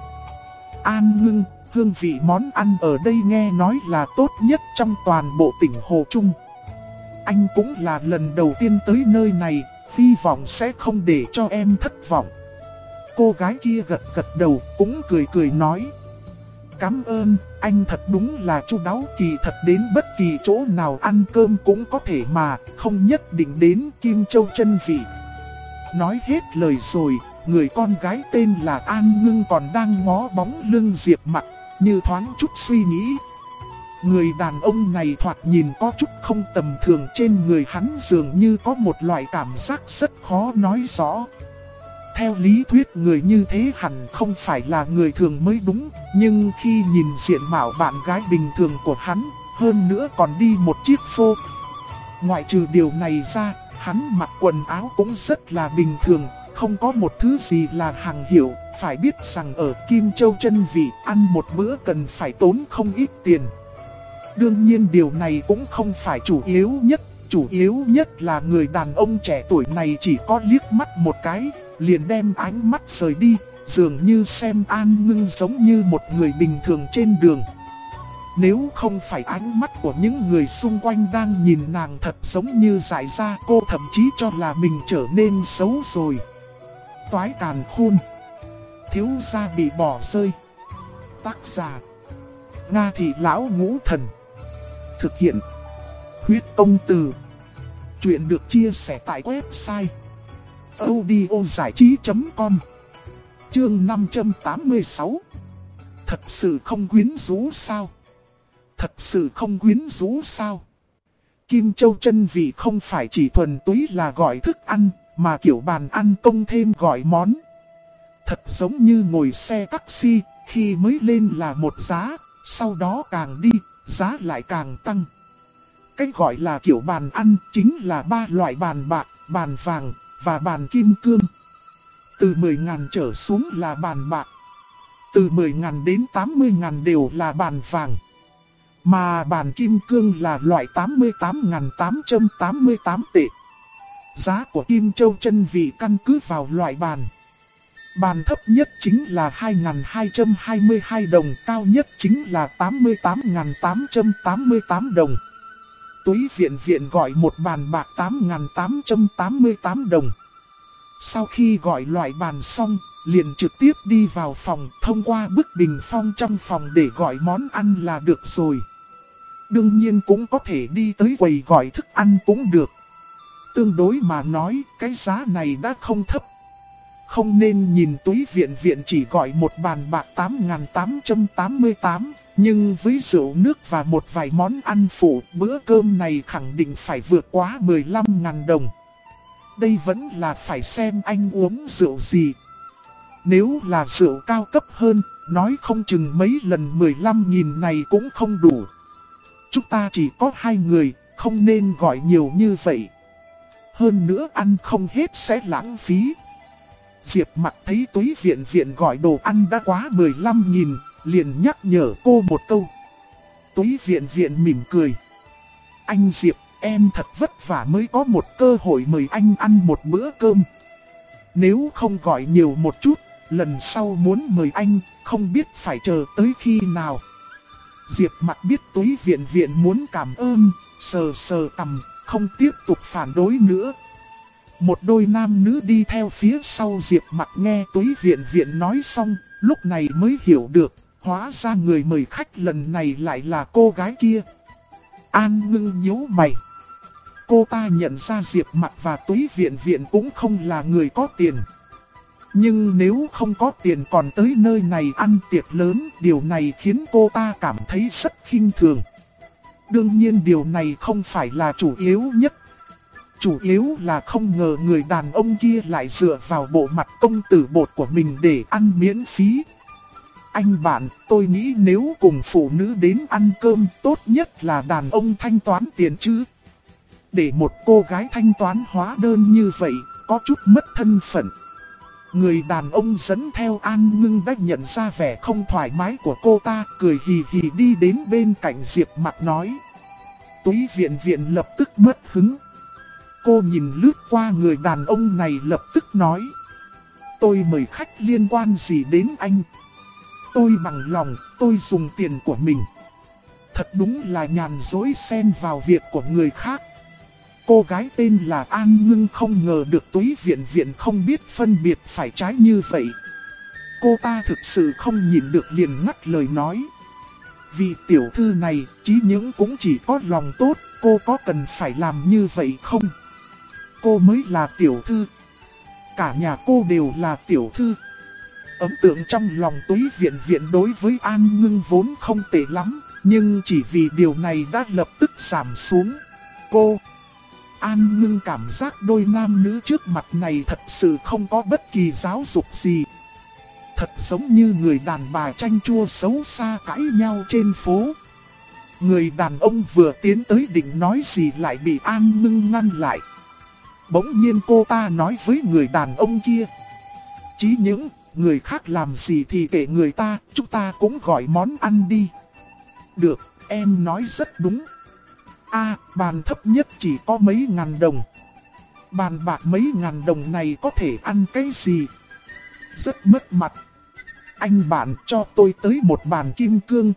A: An Ngưng, hương vị món ăn ở đây nghe nói là tốt nhất trong toàn bộ tỉnh Hồ Trung. Anh cũng là lần đầu tiên tới nơi này, hy vọng sẽ không để cho em thất vọng. Cô gái kia gật gật đầu, cũng cười cười nói: Cảm ơn, anh thật đúng là chu đáo, kỳ thật đến bất kỳ chỗ nào ăn cơm cũng có thể mà, không nhất định đến Kim Châu Chân Vị. Nói hết lời rồi, người con gái tên là An Ngưng còn đang ngó bóng lưng Diệp Mặc, như thoáng chút suy nghĩ. Người đàn ông này thoạt nhìn có chút không tầm thường, trên người hắn dường như có một loại cảm giác rất khó nói rõ. Theo lý thuyết người như thế hẳn không phải là người thường mới đúng, nhưng khi nhìn diện mạo bạn gái bình thường của hắn, hơn nữa còn đi một chiếc phô. Ngoại trừ điều này ra, hắn mặc quần áo cũng rất là bình thường, không có một thứ gì là hàng hiệu. Phải biết rằng ở Kim Châu Chân Vị ăn một bữa cần phải tốn không ít tiền. Đương nhiên điều này cũng không phải chủ yếu nhất. Chủ yếu nhất là người đàn ông trẻ tuổi này chỉ có liếc mắt một cái, liền đem ánh mắt rời đi, dường như xem An Ngưng giống như một người bình thường trên đường. Nếu không phải ánh mắt của những người xung quanh đang nhìn nàng thật giống như dại ra, cô thậm chí cho là mình trở nên xấu rồi. Toái càn khôn, thiếu gia bị bỏ rơi. Tác giả: Nga Thị Lão Ngũ Thần. Thực hiện: Huyết Công Từ. Chuyện được chia sẻ tại website audiozảichí.com. Chương 586. Thật sự không quyến rũ sao? Thật sự không quyến rũ sao? Kim Châu Chân Vị không phải chỉ thuần túy là gọi thức ăn, mà kiểu bàn ăn công thêm gọi món. Thật giống như ngồi xe taxi, khi mới lên là một giá, sau đó càng đi, giá lại càng tăng. Cái gọi là kiểu bàn ăn chính là 3 loại bàn bạc, bàn vàng và bàn kim cương. Từ 10.000 trở xuống là bàn bạc. Từ 10.000 đến 80.000 đều là bàn vàng. Mà bàn kim cương là loại 88.888 tệ. Giá của Kim Châu Chân Vị căn cứ vào loại bàn. Bàn thấp nhất chính là 2.222 đồng, cao nhất chính là 88.888 đồng. Túy viện viện gọi một bàn bạc 8.888 đồng. Sau khi gọi loại bàn xong, liền trực tiếp đi vào phòng, thông qua bức bình phong trong phòng để gọi món ăn là được rồi. Đương nhiên cũng có thể đi tới quầy gọi thức ăn cũng được. Tương đối mà nói, cái giá này đã không thấp. Không nên nhìn túy viện viện chỉ gọi một bàn bạc 8.888, nhưng với rượu nước và một vài món ăn phụ, bữa cơm này khẳng định phải vượt quá 15.000 đồng. Đây vẫn là phải xem anh uống rượu gì. Nếu là rượu cao cấp hơn, nói không chừng mấy lần 15.000 này cũng không đủ. Chúng ta chỉ có 2 người, không nên gọi nhiều như vậy. Hơn nữa ăn không hết sẽ lãng phí. Diệp Mặc thấy túy viện viện gọi đồ ăn đã quá 15.000, liền nhắc nhở cô một câu. Túy viện viện mỉm cười. Anh Diệp, em thật vất vả mới có một cơ hội mời anh ăn một bữa cơm. Nếu không gọi nhiều một chút, lần sau muốn mời anh, không biết phải chờ tới khi nào. Diệp Mặc biết túy viện viện muốn cảm ơn, sờ sờ cằm, không tiếp tục phản đối nữa. Một đôi nam nữ đi theo phía sau Diệp Mặc nghe túy viện viện nói xong, lúc này mới hiểu được, hóa ra người mời khách lần này lại là cô gái kia. An Ngưng nhíu mày. Cô ta nhận ra Diệp Mặc và túy viện viện cũng không là người có tiền. Nhưng nếu không có tiền còn tới nơi này ăn tiệc lớn, điều này khiến cô ta cảm thấy rất khinh thường. Đương nhiên điều này không phải là chủ yếu nhất. Chủ yếu là không ngờ người đàn ông kia lại dựa vào bộ mặt công tử bột của mình để ăn miễn phí. Anh bạn, tôi nghĩ nếu cùng phụ nữ đến ăn cơm, tốt nhất là đàn ông thanh toán tiền chứ. Để một cô gái thanh toán hóa đơn như vậy, có chút mất thân phận. Người đàn ông dẫn theo An Ngưng đã nhận ra vẻ không thoải mái của cô ta, cười hì hì đi đến bên cạnh Diệp Mặc nói. Túy viện viện lập tức mất hứng. Cô nhìn lướt qua người đàn ông này lập tức nói. Tôi mời khách liên quan gì đến anh? Tôi bằng lòng, tôi dùng tiền của mình. Thật đúng là nhàn dối xen vào việc của người khác. Cô gái tên là An Ngưng không ngờ được túy viện viện không biết phân biệt phải trái như vậy. Cô ta thực sự không nhìn được liền ngắt lời nói. Vị tiểu thư này, chí những cũng chỉ có lòng tốt, cô có cần phải làm như vậy không? Cô mới là tiểu thư. Cả nhà cô đều là tiểu thư. Ấn tượng trong lòng túy viện viện đối với An Ngưng vốn không tệ lắm, nhưng chỉ vì điều này đã lập tức giảm xuống. Cô An Ngưng cảm giác đôi nam nữ trước mặt này thật sự không có bất kỳ giáo dục gì. Thật giống như người đàn bà chanh chua xấu xa cãi nhau trên phố. Người đàn ông vừa tiến tới định nói gì lại bị An Ngưng ngăn lại. Bỗng nhiên cô ta nói với người đàn ông kia. Chí những người khác làm gì thì kệ người ta, chúng ta cũng gọi món ăn đi. Được, em nói rất đúng. Bàn thấp nhất chỉ có mấy ngàn đồng. Bàn bạc mấy ngàn đồng này có thể ăn cái gì? Rất mất mặt. Anh bạn cho tôi tới một bàn kim cương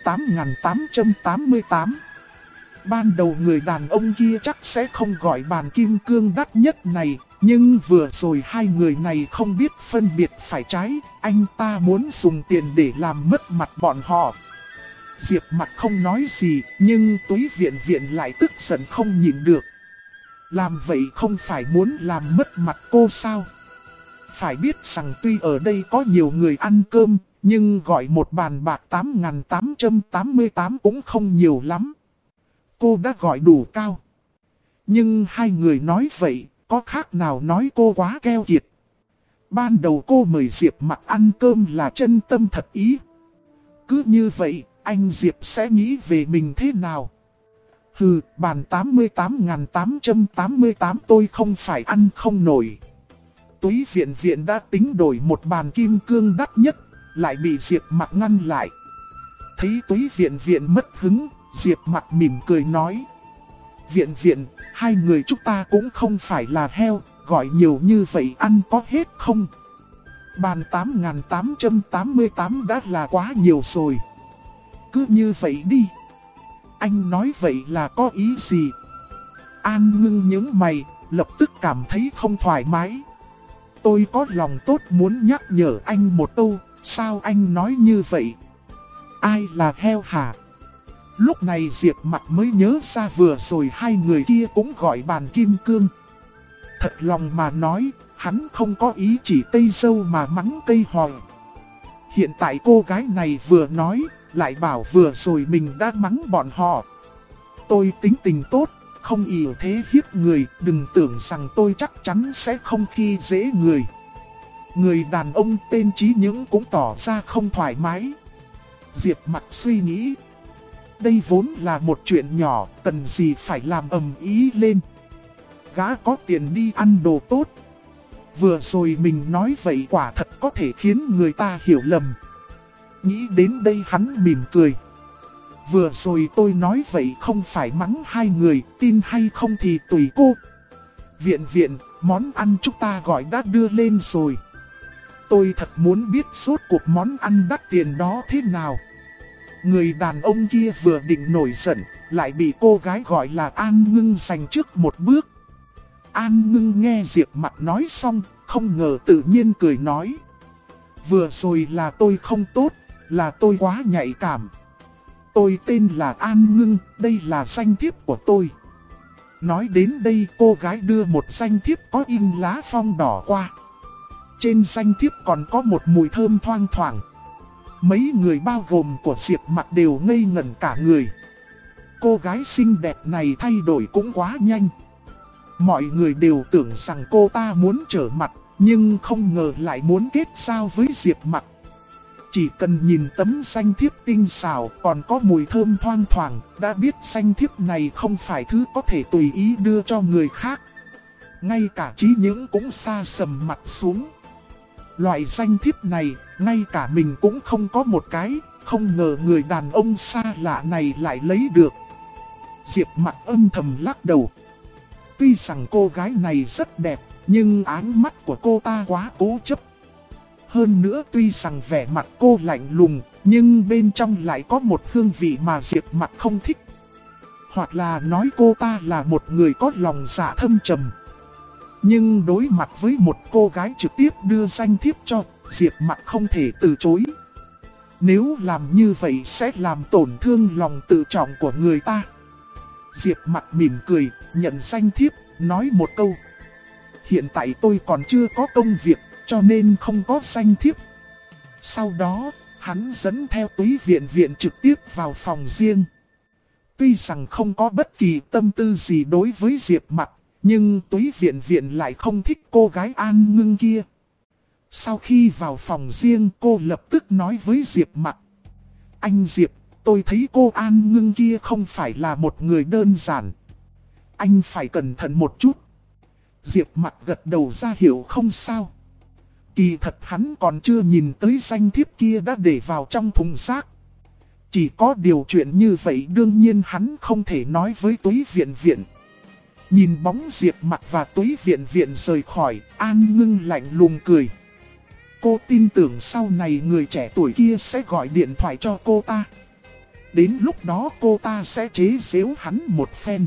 A: 88.888. Ban đầu người đàn ông kia chắc sẽ không gọi bàn kim cương đắt nhất này, nhưng vừa rồi hai người này không biết phân biệt phải trái, anh ta muốn dùng tiền để làm mất mặt bọn họ. Diệp Mặc không nói gì, nhưng túy viện viện lại tức giận không nhịn được. Làm vậy không phải muốn làm mất mặt cô sao? Phải biết rằng tuy ở đây có nhiều người ăn cơm, nhưng gọi một bàn bạc 8.888 cũng không nhiều lắm. Cô đã gọi đủ cao. Nhưng hai người nói vậy, có khác nào nói cô quá keo kiệt. Ban đầu cô mời Diệp Mặc ăn cơm là chân tâm thật ý. Cứ như vậy, anh Diệp sẽ nghĩ về mình thế nào? Hừ, bàn 88.888 tôi không phải ăn không nổi. Túy viện viện đã tính đổi một bàn kim cương đắt nhất, lại bị Diệp Mặc ngăn lại. Thấy túy viện viện mất hứng, Diệp Mặc mỉm cười nói. Viện viện, hai người chúng ta cũng không phải là heo, gọi nhiều như vậy ăn có hết không? Bàn 8.888 đã là quá nhiều rồi. Cứ như vậy đi. Anh nói vậy là có ý gì? An Ngưng nhướng mày, lập tức cảm thấy không thoải mái. Tôi có lòng tốt muốn nhắc nhở anh một câu, sao anh nói như vậy? Ai là heo hả? Lúc này Diệp Mặc mới nhớ ra vừa rồi hai người kia cũng gọi bàn kim cương. Thật lòng mà nói, hắn không có ý chỉ cây dâu mà mắng cây hòi. Hiện tại cô gái này vừa nói, lại bảo vừa rồi mình đã mắng bọn họ. Tôi tính tình tốt, không ỷ thế hiếp người, đừng tưởng rằng tôi chắc chắn sẽ không khi dễ người. Người đàn ông tên Chí Những cũng tỏ ra không thoải mái. Diệp Mặc suy nghĩ, đây vốn là một chuyện nhỏ, cần gì phải làm ầm ĩ lên. Gã có tiền đi ăn đồ tốt. Vừa rồi mình nói vậy quả thật có thể khiến người ta hiểu lầm. Nghĩ đến đây hắn mỉm cười. Vừa rồi tôi nói vậy không phải mắng hai người, tin hay không thì tùy cô. Viện viện, món ăn chúng ta gọi đã đưa lên rồi. Tôi thật muốn biết suốt cuộc món ăn đắt tiền đó thế nào. Người đàn ông kia vừa định nổi giận, lại bị cô gái gọi là An Ngưng giành trước một bước. An Ngưng nghe Diệp Mặc nói xong, không ngờ tự nhiên cười nói. Vừa rồi là tôi không tốt, là tôi quá nhạy cảm. Tôi tên là An Ngưng, đây là danh thiếp của tôi. Nói đến đây cô gái đưa một danh thiếp có in lá phong đỏ qua. Trên danh thiếp còn có một mùi thơm thoang thoảng. Mấy người bao gồm của Diệp Mặc đều ngây ngẩn cả người. Cô gái xinh đẹp này thay đổi cũng quá nhanh. Mọi người đều tưởng rằng cô ta muốn trở mặt, nhưng không ngờ lại muốn kết giao với Diệp Mặc. Chỉ cần nhìn tấm danh thiếp tinh xảo còn có mùi thơm thoang thoảng, đã biết danh thiếp này không phải thứ có thể tùy ý đưa cho người khác. Ngay cả Chí Những cũng sa sầm mặt xuống. Loại danh thiếp này, ngay cả mình cũng không có một cái, không ngờ người đàn ông xa lạ này lại lấy được. Diệp Mặc âm thầm lắc đầu. Tuy rằng cô gái này rất đẹp, nhưng ánh mắt của cô ta quá cố chấp. Hơn nữa tuy rằng vẻ mặt cô lạnh lùng, nhưng bên trong lại có một hương vị mà Diệp Mặc không thích. Hoặc là nói cô ta là một người có lòng dạ thâm trầm. Nhưng đối mặt với một cô gái trực tiếp đưa danh thiếp cho, Diệp Mặc không thể từ chối. Nếu làm như vậy sẽ làm tổn thương lòng tự trọng của người ta. Diệp Mặc mỉm cười, nhận danh thiếp, nói một câu. Hiện tại tôi còn chưa có công việc, cho nên không có danh thiếp. Sau đó, hắn dẫn theo túy viện viện trực tiếp vào phòng riêng. Tuy rằng không có bất kỳ tâm tư gì đối với Diệp Mặc, nhưng túy viện viện lại không thích cô gái An Ngưng kia. Sau khi vào phòng riêng cô lập tức nói với Diệp Mặc. Anh Diệp, tôi thấy cô An Ngưng kia không phải là một người đơn giản. Anh phải cẩn thận một chút. Diệp Mặc gật đầu ra hiểu không sao. Kỳ thật hắn còn chưa nhìn tới danh thiếp kia đã để vào trong thùng rác. Chỉ có điều chuyện như vậy đương nhiên hắn không thể nói với túy viện viện. Nhìn bóng Diệp Mặc và túy viện viện rời khỏi, An Ngưng lạnh lùng cười. Cô tin tưởng sau này người trẻ tuổi kia sẽ gọi điện thoại cho cô ta. Đến lúc đó cô ta sẽ chế giễu hắn một phen.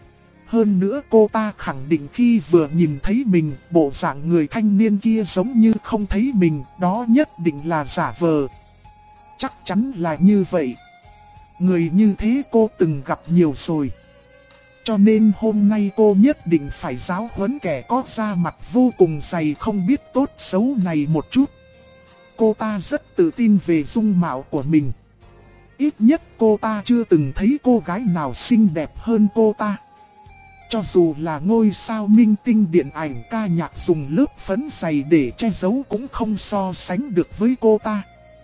A: Hơn nữa cô ta khẳng định khi vừa nhìn thấy mình, bộ dạng người thanh niên kia giống như không thấy mình, đó nhất định là giả vờ. Chắc chắn là như vậy. Người như thế cô từng gặp nhiều rồi. Cho nên hôm nay cô nhất định phải giáo huấn kẻ có da mặt vô cùng dày không biết tốt xấu này một chút. Cô ta rất tự tin về dung mạo của mình. Ít nhất cô ta chưa từng thấy cô gái nào xinh đẹp hơn cô ta. Cho dù là ngôi sao minh tinh điện ảnh ca nhạc dùng lớp phấn dày để che giấu cũng không so sánh được với cô ta.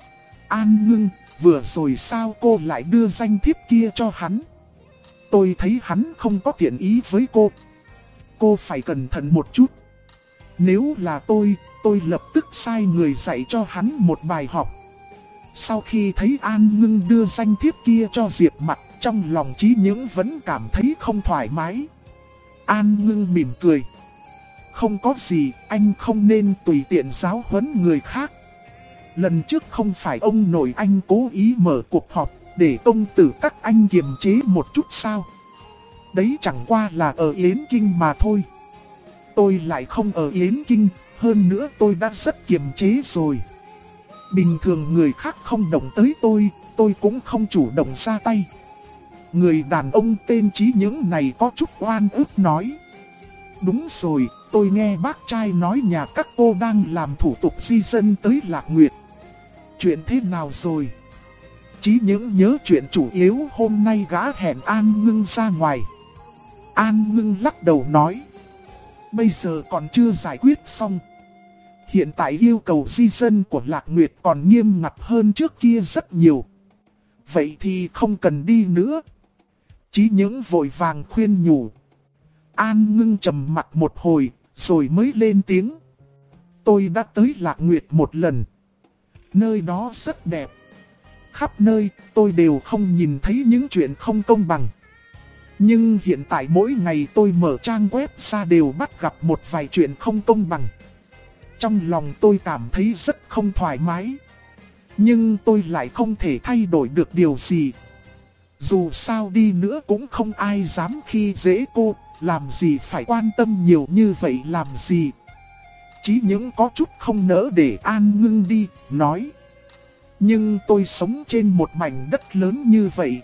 A: An Ngưng, vừa rồi sao cô lại đưa danh thiếp kia cho hắn? Tôi thấy hắn không có thiện ý với cô. Cô phải cẩn thận một chút. Nếu là tôi lập tức sai người dạy cho hắn một bài học. Sau khi thấy An Ngưng đưa danh thiếp kia cho Diệp Mặc, trong lòng Chí Những vẫn cảm thấy không thoải mái. An Ngưng mỉm cười. Không có gì, anh không nên tùy tiện giáo huấn người khác. Lần trước không phải ông nội anh cố ý mở cuộc họp để công tử các anh kiềm chế một chút sao? Đấy chẳng qua là ở Yến Kinh mà thôi. Tôi lại không ở Yến Kinh, hơn nữa tôi đã rất kiềm chế rồi. Bình thường người khác không động tới tôi cũng không chủ động ra tay. Người đàn ông tên Chí Những này có chút oan ức nói. Đúng rồi, tôi nghe bác trai nói nhà các cô đang làm thủ tục di dân tới Lạc Nguyệt. Chuyện thế nào rồi? Chí Những nhớ chuyện chủ yếu hôm nay gã hẹn An Ngưng ra ngoài. An Ngưng lắc đầu nói. Bây giờ còn chưa giải quyết xong. Hiện tại yêu cầu di dân của Lạc Nguyệt còn nghiêm ngặt hơn trước kia rất nhiều. Vậy thì không cần đi nữa. Chí Những vội vàng khuyên nhủ. An Ngưng trầm mặt một hồi, rồi mới lên tiếng. Tôi đã tới Lạc Nguyệt một lần. Nơi đó rất đẹp. Khắp nơi tôi đều không nhìn thấy những chuyện không công bằng. Nhưng hiện tại mỗi ngày tôi mở trang web ra đều bắt gặp một vài chuyện không công bằng. Trong lòng tôi cảm thấy rất không thoải mái. Nhưng tôi lại không thể thay đổi được điều gì. Dù sao đi nữa cũng không ai dám khi dễ cô, làm gì phải quan tâm nhiều như vậy làm gì. Chí Những có chút không nỡ để An Ngưng đi, nói. Nhưng tôi sống trên một mảnh đất lớn như vậy.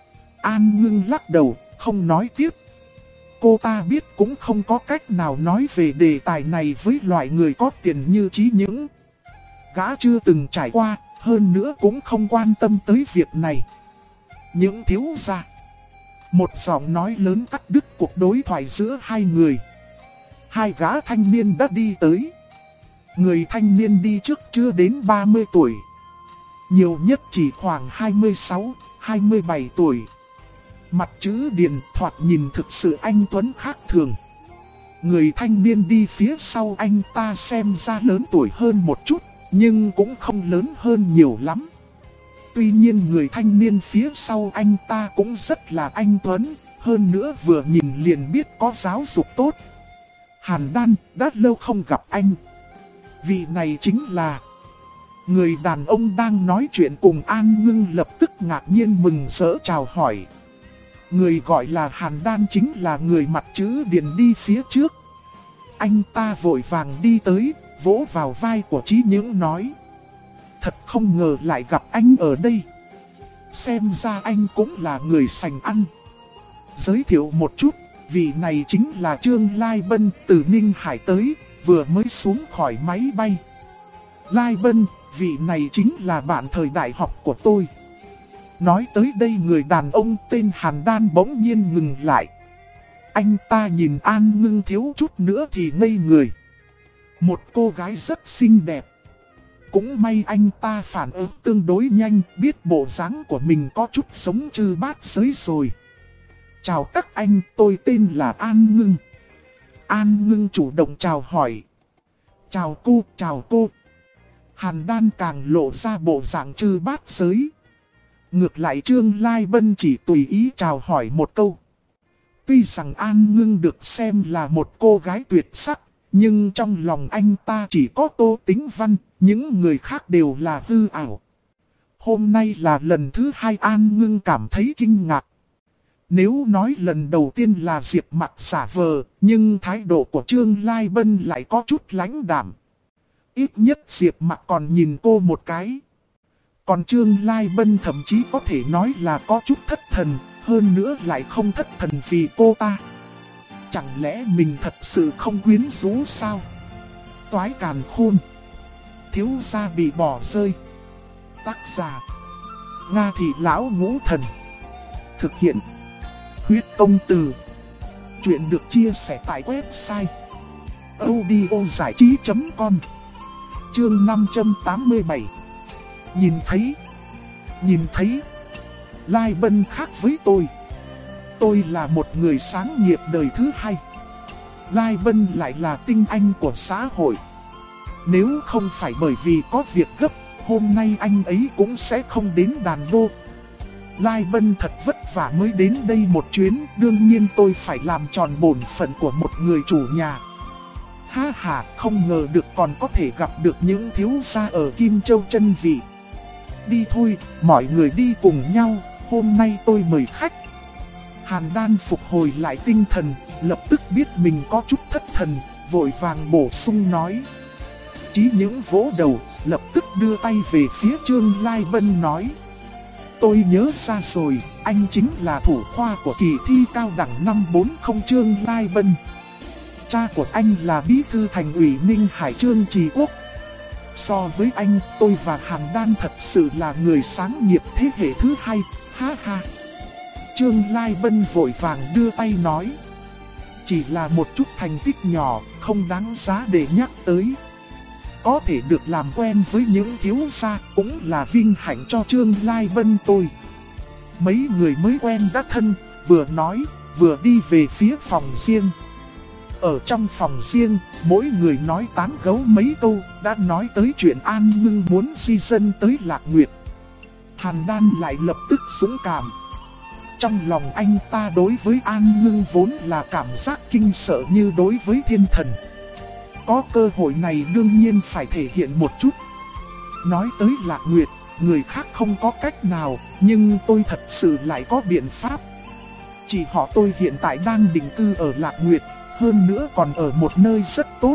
A: An Ngưng lắc đầu, không nói tiếp. Cô ta biết cũng không có cách nào nói về đề tài này với loại người có tiền như Chí Những. Gã chưa từng trải qua, hơn nữa cũng không quan tâm tới việc này. Những thiếu gia. Một giọng nói lớn cắt đứt cuộc đối thoại giữa hai người. Hai gã thanh niên đã đi tới. Người thanh niên đi trước chưa đến 30 tuổi. Nhiều nhất chỉ khoảng 26, 27 tuổi. Mặt chữ Điền thoạt nhìn thực sự anh tuấn khác thường. Người thanh niên đi phía sau anh ta xem ra lớn tuổi hơn một chút, nhưng cũng không lớn hơn nhiều lắm. Tuy nhiên người thanh niên phía sau anh ta cũng rất là anh tuấn, hơn nữa vừa nhìn liền biết có giáo dục tốt. Hàn Đan, đã lâu không gặp anh. Vị này chính là... Người đàn ông đang nói chuyện cùng An Ngưng lập tức ngạc nhiên mừng rỡ chào hỏi. Người gọi là Hàn Đan chính là người mặt chữ Điền đi phía trước. Anh ta vội vàng đi tới, vỗ vào vai của Chí Những nói. Thật không ngờ lại gặp anh ở đây. Xem ra anh cũng là người sành ăn. Giới thiệu một chút, vị này chính là Trương Lai Bân từ Ninh Hải tới, vừa mới xuống khỏi máy bay. Lai Bân, vị này chính là bạn thời đại học của tôi. Nói tới đây người đàn ông tên Hàn Đan bỗng nhiên ngừng lại. Anh ta nhìn An Ngưng thiếu chút nữa thì ngây người. Một cô gái rất xinh đẹp. Cũng may anh ta phản ứng tương đối nhanh, biết bộ dáng của mình có chút sống chư bát giới rồi. Chào các anh, tôi tên là An Ngưng. An Ngưng chủ động chào hỏi. Chào cô, chào cô. Hàn Đan càng lộ ra bộ dạng chư bát giới. Ngược lại Trương Lai Bân chỉ tùy ý chào hỏi một câu. Tuy rằng An Ngưng được xem là một cô gái tuyệt sắc, nhưng trong lòng anh ta chỉ có Tô Tĩnh Văn, những người khác đều là hư ảo. Hôm nay là lần thứ hai An Ngưng cảm thấy kinh ngạc. Nếu nói lần đầu tiên là Diệp Mặc giả vờ, nhưng thái độ của Trương Lai Bân lại có chút lãnh đạm. Ít nhất Diệp Mặc còn nhìn cô một cái. Còn Trương Lai Bân thậm chí có thể nói là có chút thất thần, hơn nữa lại không thất thần vì cô ta. Chẳng lẽ mình thật sự không quyến rũ sao? Toái càn khôn. Thiếu gia bị bỏ rơi. Tác giả: Nga Thị Lão Ngũ Thần. Thực hiện: Huyết Công Từ. Chuyện được chia sẻ tại website audiozảichí.com. Chương 587. Nhìn thấy. Lai Bân khác với tôi. Tôi là một người sáng nghiệp đời thứ hai. Lai Bân lại là tinh anh của xã hội. Nếu không phải bởi vì có việc gấp, hôm nay anh ấy cũng sẽ không đến đàn đô. Lai Bân thật vất vả mới đến đây một chuyến, đương nhiên tôi phải làm tròn bổn phận của một người chủ nhà. Ha ha, không ngờ được còn có thể gặp được những thiếu gia ở Kim Châu chân vị. Đi thôi, mọi người đi cùng nhau, hôm nay tôi mời khách. Hàn Đan phục hồi lại tinh thần, lập tức biết mình có chút thất thần, vội vàng bổ sung nói. Chí những vỗ đầu, lập tức đưa tay về phía Trương Lai Bân nói. Tôi nhớ ra rồi, anh chính là thủ khoa của kỳ thi cao đẳng năm 40 Trương Lai Bân. Cha của anh là bí thư thành ủy Ninh Hải Trương Trì Quốc. So với anh, tôi và Hàn Đan thật sự là người sáng nghiệp thế hệ thứ hai, ha ha. Trương Lai Bân vội vàng đưa tay nói. Chỉ là một chút thành tích nhỏ, không đáng giá để nhắc tới. Có thể được làm quen với những thiếu gia cũng là vinh hạnh cho Trương Lai Bân tôi. Mấy người mới quen đã thân, vừa nói, vừa đi về phía phòng riêng. Ở trong phòng riêng, mỗi người nói tán gẫu mấy câu, đã nói tới chuyện An Ngưng muốn di dân tới Lạc Nguyệt. Hàn Đan lại lập tức dũng cảm. Trong lòng anh ta đối với An Ngưng vốn là cảm giác kinh sợ như đối với thiên thần. Có cơ hội này đương nhiên phải thể hiện một chút. Nói tới Lạc Nguyệt, người khác không có cách nào, nhưng tôi thật sự lại có biện pháp. Chị họ tôi hiện tại đang định cư ở Lạc Nguyệt, hơn nữa còn ở một nơi rất tốt.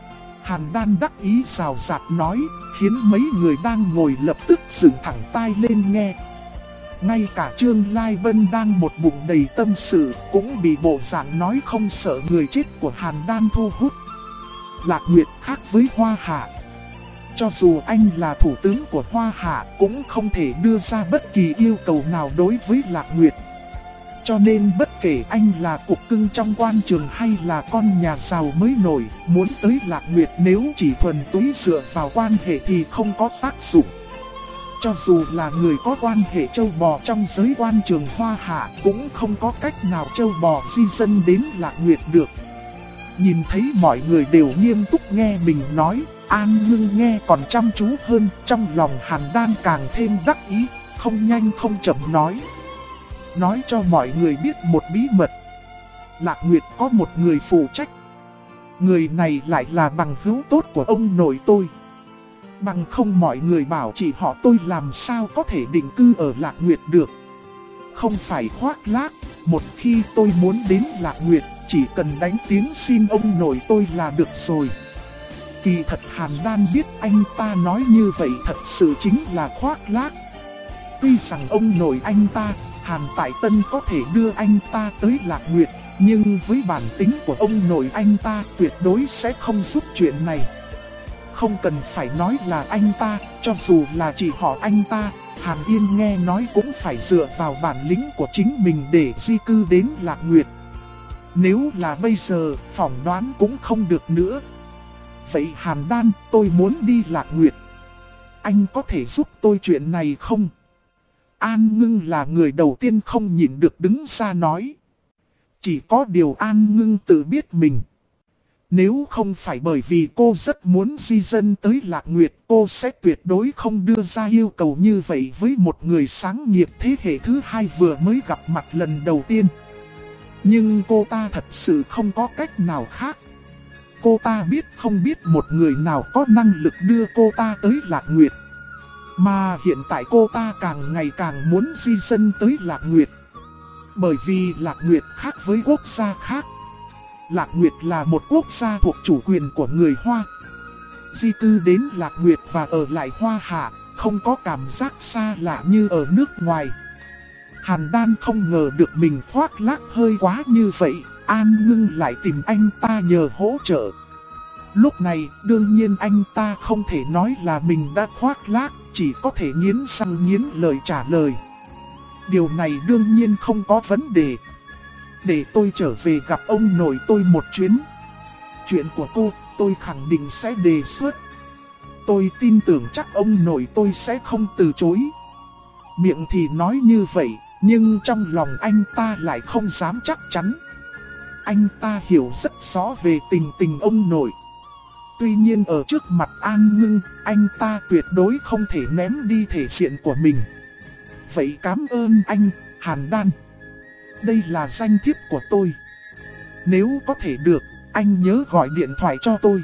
A: Hàn Đan đắc ý rào rạt nói, khiến mấy người đang ngồi lập tức dựng thẳng tai lên nghe. Ngay cả Trương Lai Bân đang một bụng đầy tâm sự, cũng bị bộ dạng nói không sợ người chết của Hàn Đan thu hút. Lạc Nguyệt khác với Hoa Hạ. Cho dù anh là thủ tướng của Hoa Hạ, cũng không thể đưa ra bất kỳ yêu cầu nào đối với Lạc Nguyệt. Cho nên bất kể anh là cục cưng trong quan trường hay là con nhà giàu mới nổi, muốn tới Lạc Nguyệt nếu chỉ thuần túy dựa vào quan hệ thì không có tác dụng. Cho dù là người có quan hệ châu bò trong giới quan trường Hoa Hạ, cũng không có cách nào châu bò di dân đến Lạc Nguyệt được. Nhìn thấy mọi người đều nghiêm túc nghe mình nói, An Ngưng nghe còn chăm chú hơn, trong lòng Hàn Đan càng thêm đắc ý, không nhanh không chậm nói. Nói cho mọi người biết một bí mật. Lạc Nguyệt có một người phụ trách. Người này lại là bằng hữu tốt của ông nội tôi. Bằng không mọi người bảo chị họ tôi làm sao có thể định cư ở Lạc Nguyệt được. Không phải khoác lác, một khi tôi muốn đến Lạc Nguyệt, chỉ cần đánh tiếng xin ông nội tôi là được rồi. Kỳ thật Hàn Đan biết anh ta nói như vậy thật sự chính là khoác lác. Tuy rằng ông nội anh ta, Hàn Tại Tân có thể đưa anh ta tới Lạc Nguyệt, nhưng với bản tính của ông nội anh ta tuyệt đối sẽ không giúp chuyện này. Không cần phải nói là anh ta, cho dù là chị họ anh ta, Hàn Yên nghe nói cũng phải dựa vào bản lĩnh của chính mình để di cư đến Lạc Nguyệt. Nếu là bây giờ, phỏng đoán cũng không được nữa. Vậy Hàn Đan, tôi muốn đi Lạc Nguyệt. Anh có thể giúp tôi chuyện này không? An Ngưng là người đầu tiên không nhịn được đứng ra nói. Chỉ có điều An Ngưng tự biết mình. Nếu không phải bởi vì cô rất muốn di dân tới Lạc Nguyệt, cô sẽ tuyệt đối không đưa ra yêu cầu như vậy với một người sáng nghiệp thế hệ thứ hai vừa mới gặp mặt lần đầu tiên. Nhưng cô ta thật sự không có cách nào khác. Cô ta biết không biết một người nào có năng lực đưa cô ta tới Lạc Nguyệt. Mà hiện tại cô ta càng ngày càng muốn di dân tới Lạc Nguyệt. Bởi vì Lạc Nguyệt khác với quốc gia khác. Lạc Nguyệt là một quốc gia thuộc chủ quyền của người Hoa. Di cư đến Lạc Nguyệt và ở lại Hoa Hạ, không có cảm giác xa lạ như ở nước ngoài. Hàn Đan không ngờ được mình khoác lác hơi quá như vậy, An Ngưng lại tìm anh ta nhờ hỗ trợ. Lúc này, đương nhiên anh ta không thể nói là mình đã khoác lác, chỉ có thể nghiến răng nghiến lợi trả lời. Điều này đương nhiên không có vấn đề. để tôi trở về gặp ông nội tôi một chuyến. Chuyện của cô, tôi khẳng định sẽ đề xuất. Tôi tin tưởng chắc ông nội tôi sẽ không từ chối. Miệng thì nói như vậy, nhưng trong lòng anh ta lại không dám chắc chắn. Anh ta hiểu rất rõ về tình tình ông nội. Tuy nhiên ở trước mặt An Ngưng, anh ta tuyệt đối không thể ném đi thể diện của mình. Vậy cảm ơn anh, Hàn Đan. Đây là danh thiếp của tôi. Nếu có thể được, anh nhớ gọi điện thoại cho tôi.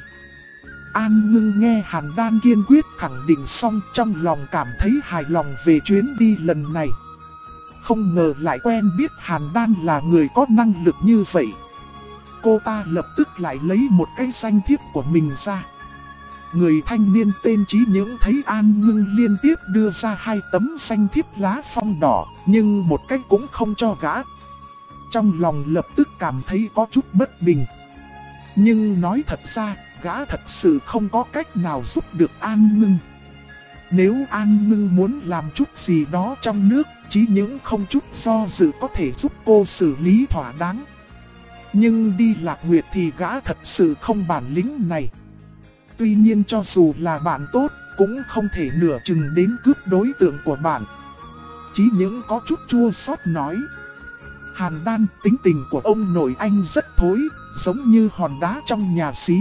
A: An Ngưng nghe Hàn Đan kiên quyết khẳng định xong, trong lòng cảm thấy hài lòng về chuyến đi lần này. Không ngờ lại quen biết Hàn Đan là người có năng lực như vậy. Cô ta lập tức lại lấy một cái danh thiếp của mình ra. Người thanh niên tên Chí Những thấy An Ngưng liên tiếp đưa ra 2 tấm danh thiếp lá phong đỏ, nhưng một cái cũng không cho gã. Trong lòng lập tức cảm thấy có chút bất bình. Nhưng nói thật ra, gã thật sự không có cách nào giúp được An Ngưng. Nếu An Ngưng muốn làm chút gì đó trong nước, Chí Những không chút do dự có thể giúp cô xử lý thỏa đáng. Nhưng đi Lạc Nguyệt thì gã thật sự không bản lĩnh này. Tuy nhiên cho dù là bạn tốt, cũng không thể nửa chừng đến cướp đối tượng của bạn. Chí Những có chút chua xót nói. Hàn Đan, tính tình của ông nội anh rất thối, giống như hòn đá trong nhà xí.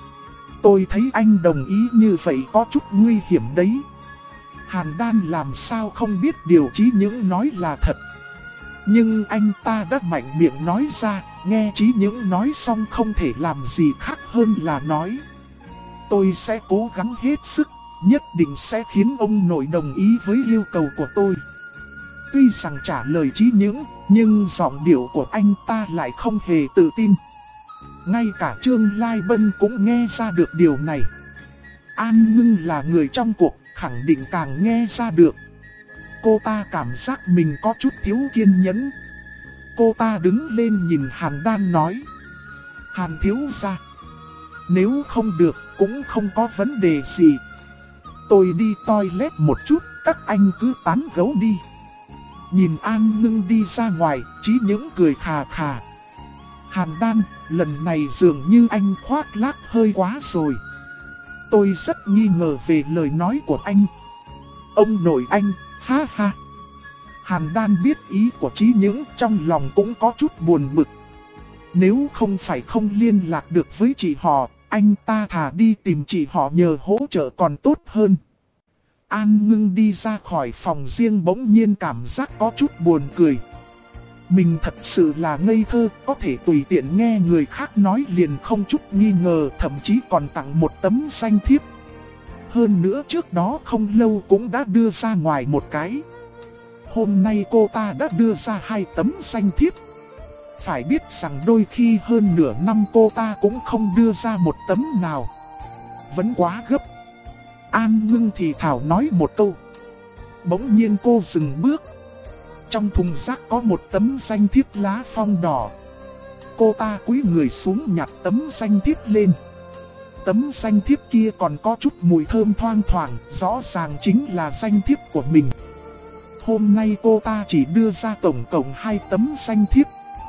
A: Tôi thấy anh đồng ý như vậy có chút nguy hiểm đấy. Hàn Đan làm sao không biết điều Chí Những nói là thật. Nhưng anh ta đã mạnh miệng nói ra, nghe Chí Những nói xong không thể làm gì khác hơn là nói. Tôi sẽ cố gắng hết sức, nhất định sẽ khiến ông nội đồng ý với yêu cầu của tôi. Tuy rằng trả lời Chí Những, nhưng giọng điệu của anh ta lại không hề tự tin. Ngay cả Trương Lai Bân cũng nghe ra được điều này. An Ngưng là người trong cuộc, khẳng định càng nghe ra được. Cô ta cảm giác mình có chút thiếu kiên nhẫn. Cô ta đứng lên nhìn Hàn Đan nói. Hàn thiếu gia, nếu không được cũng không có vấn đề gì. Tôi đi toilet một chút, các anh cứ tán gẫu đi. Nhìn An Ngưng đi ra ngoài, Chí Những cười khà khà. Hàn Đan, lần này dường như anh khoác lác hơi quá rồi. Tôi rất nghi ngờ về lời nói của anh. Ông nội anh, ha ha. Hàn Đan biết ý của Chí Những, trong lòng cũng có chút buồn bực. Nếu không phải không liên lạc được với chị họ, anh ta thà đi tìm chị họ nhờ hỗ trợ còn tốt hơn. An Ngưng đi ra khỏi phòng riêng bỗng nhiên cảm giác có chút buồn cười. Mình thật sự là ngây thơ, có thể tùy tiện nghe người khác nói liền không chút nghi ngờ, thậm chí còn tặng một tấm danh thiếp. Hơn nữa trước đó không lâu cũng đã đưa ra ngoài một cái. Hôm nay cô ta đã đưa ra 2 tấm danh thiếp. Phải biết rằng đôi khi hơn nửa năm cô ta cũng không đưa ra một tấm nào. Vẫn quá gấp. An Ngưng thì thảo nói một câu. Bỗng nhiên cô dừng bước. Trong thùng rác có một tấm danh thiếp lá phong đỏ. Cô ta cúi người xuống nhặt tấm danh thiếp lên. Tấm danh thiếp kia còn có chút mùi thơm thoang thoảng, rõ ràng chính là danh thiếp của mình. Hôm nay cô ta chỉ đưa ra tổng cộng 2 tấm danh thiếp.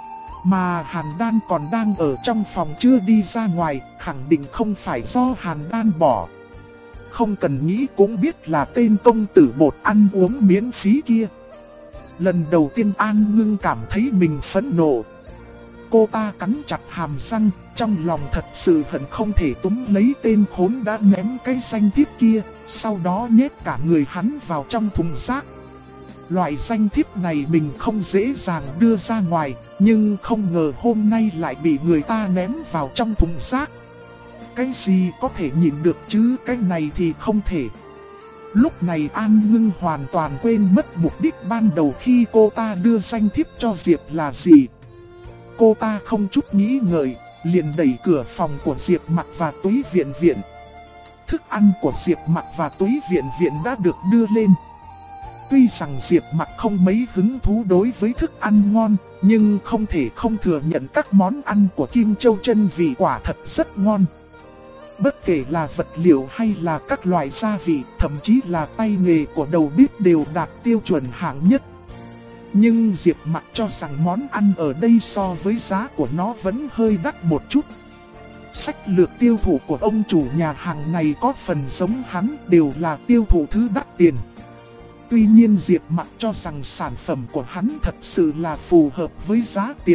A: Mà Hàn Đan còn đang ở trong phòng chưa đi ra ngoài, khẳng định không phải do Hàn Đan bỏ. Không cần nghĩ cũng biết là tên công tử bột ăn uống miễn phí kia. Lần đầu tiên An Ngưng cảm thấy mình phẫn nộ. Cô ta cắn chặt hàm răng, trong lòng thật sự hận không thể túm lấy tên khốn đã ném cái danh thiếp kia, sau đó nhét cả người hắn vào trong thùng rác. Loại danh thiếp này mình không dễ dàng đưa ra ngoài, nhưng không ngờ hôm nay lại bị người ta ném vào trong thùng rác. Cái gì có thể nhìn được chứ, cái này thì không thể. Lúc này An Ngưng hoàn toàn quên mất mục đích ban đầu khi cô ta đưa danh thiếp cho Diệp là gì. Cô ta không chút nghĩ ngợi, liền đẩy cửa phòng của Diệp Mặc và Túy Viện Viện. Thức ăn của Diệp Mặc và Túy Viện Viện đã được đưa lên. Tuy rằng Diệp Mặc không mấy hứng thú đối với thức ăn ngon, nhưng không thể không thừa nhận các món ăn của Kim Châu Chân vị quả thật rất ngon. Bất kể là vật liệu hay là các loại gia vị, thậm chí là tay nghề của đầu bếp đều đạt tiêu chuẩn hạng nhất. Nhưng Diệp Mặc cho rằng món ăn ở đây so với giá của nó vẫn hơi đắt một chút. Sách lược tiêu thụ của ông chủ nhà hàng này có phần giống hắn, đều là tiêu thụ thứ đắt tiền. Tuy nhiên Diệp Mặc cho rằng sản phẩm của hắn thật sự là phù hợp với giá tiền.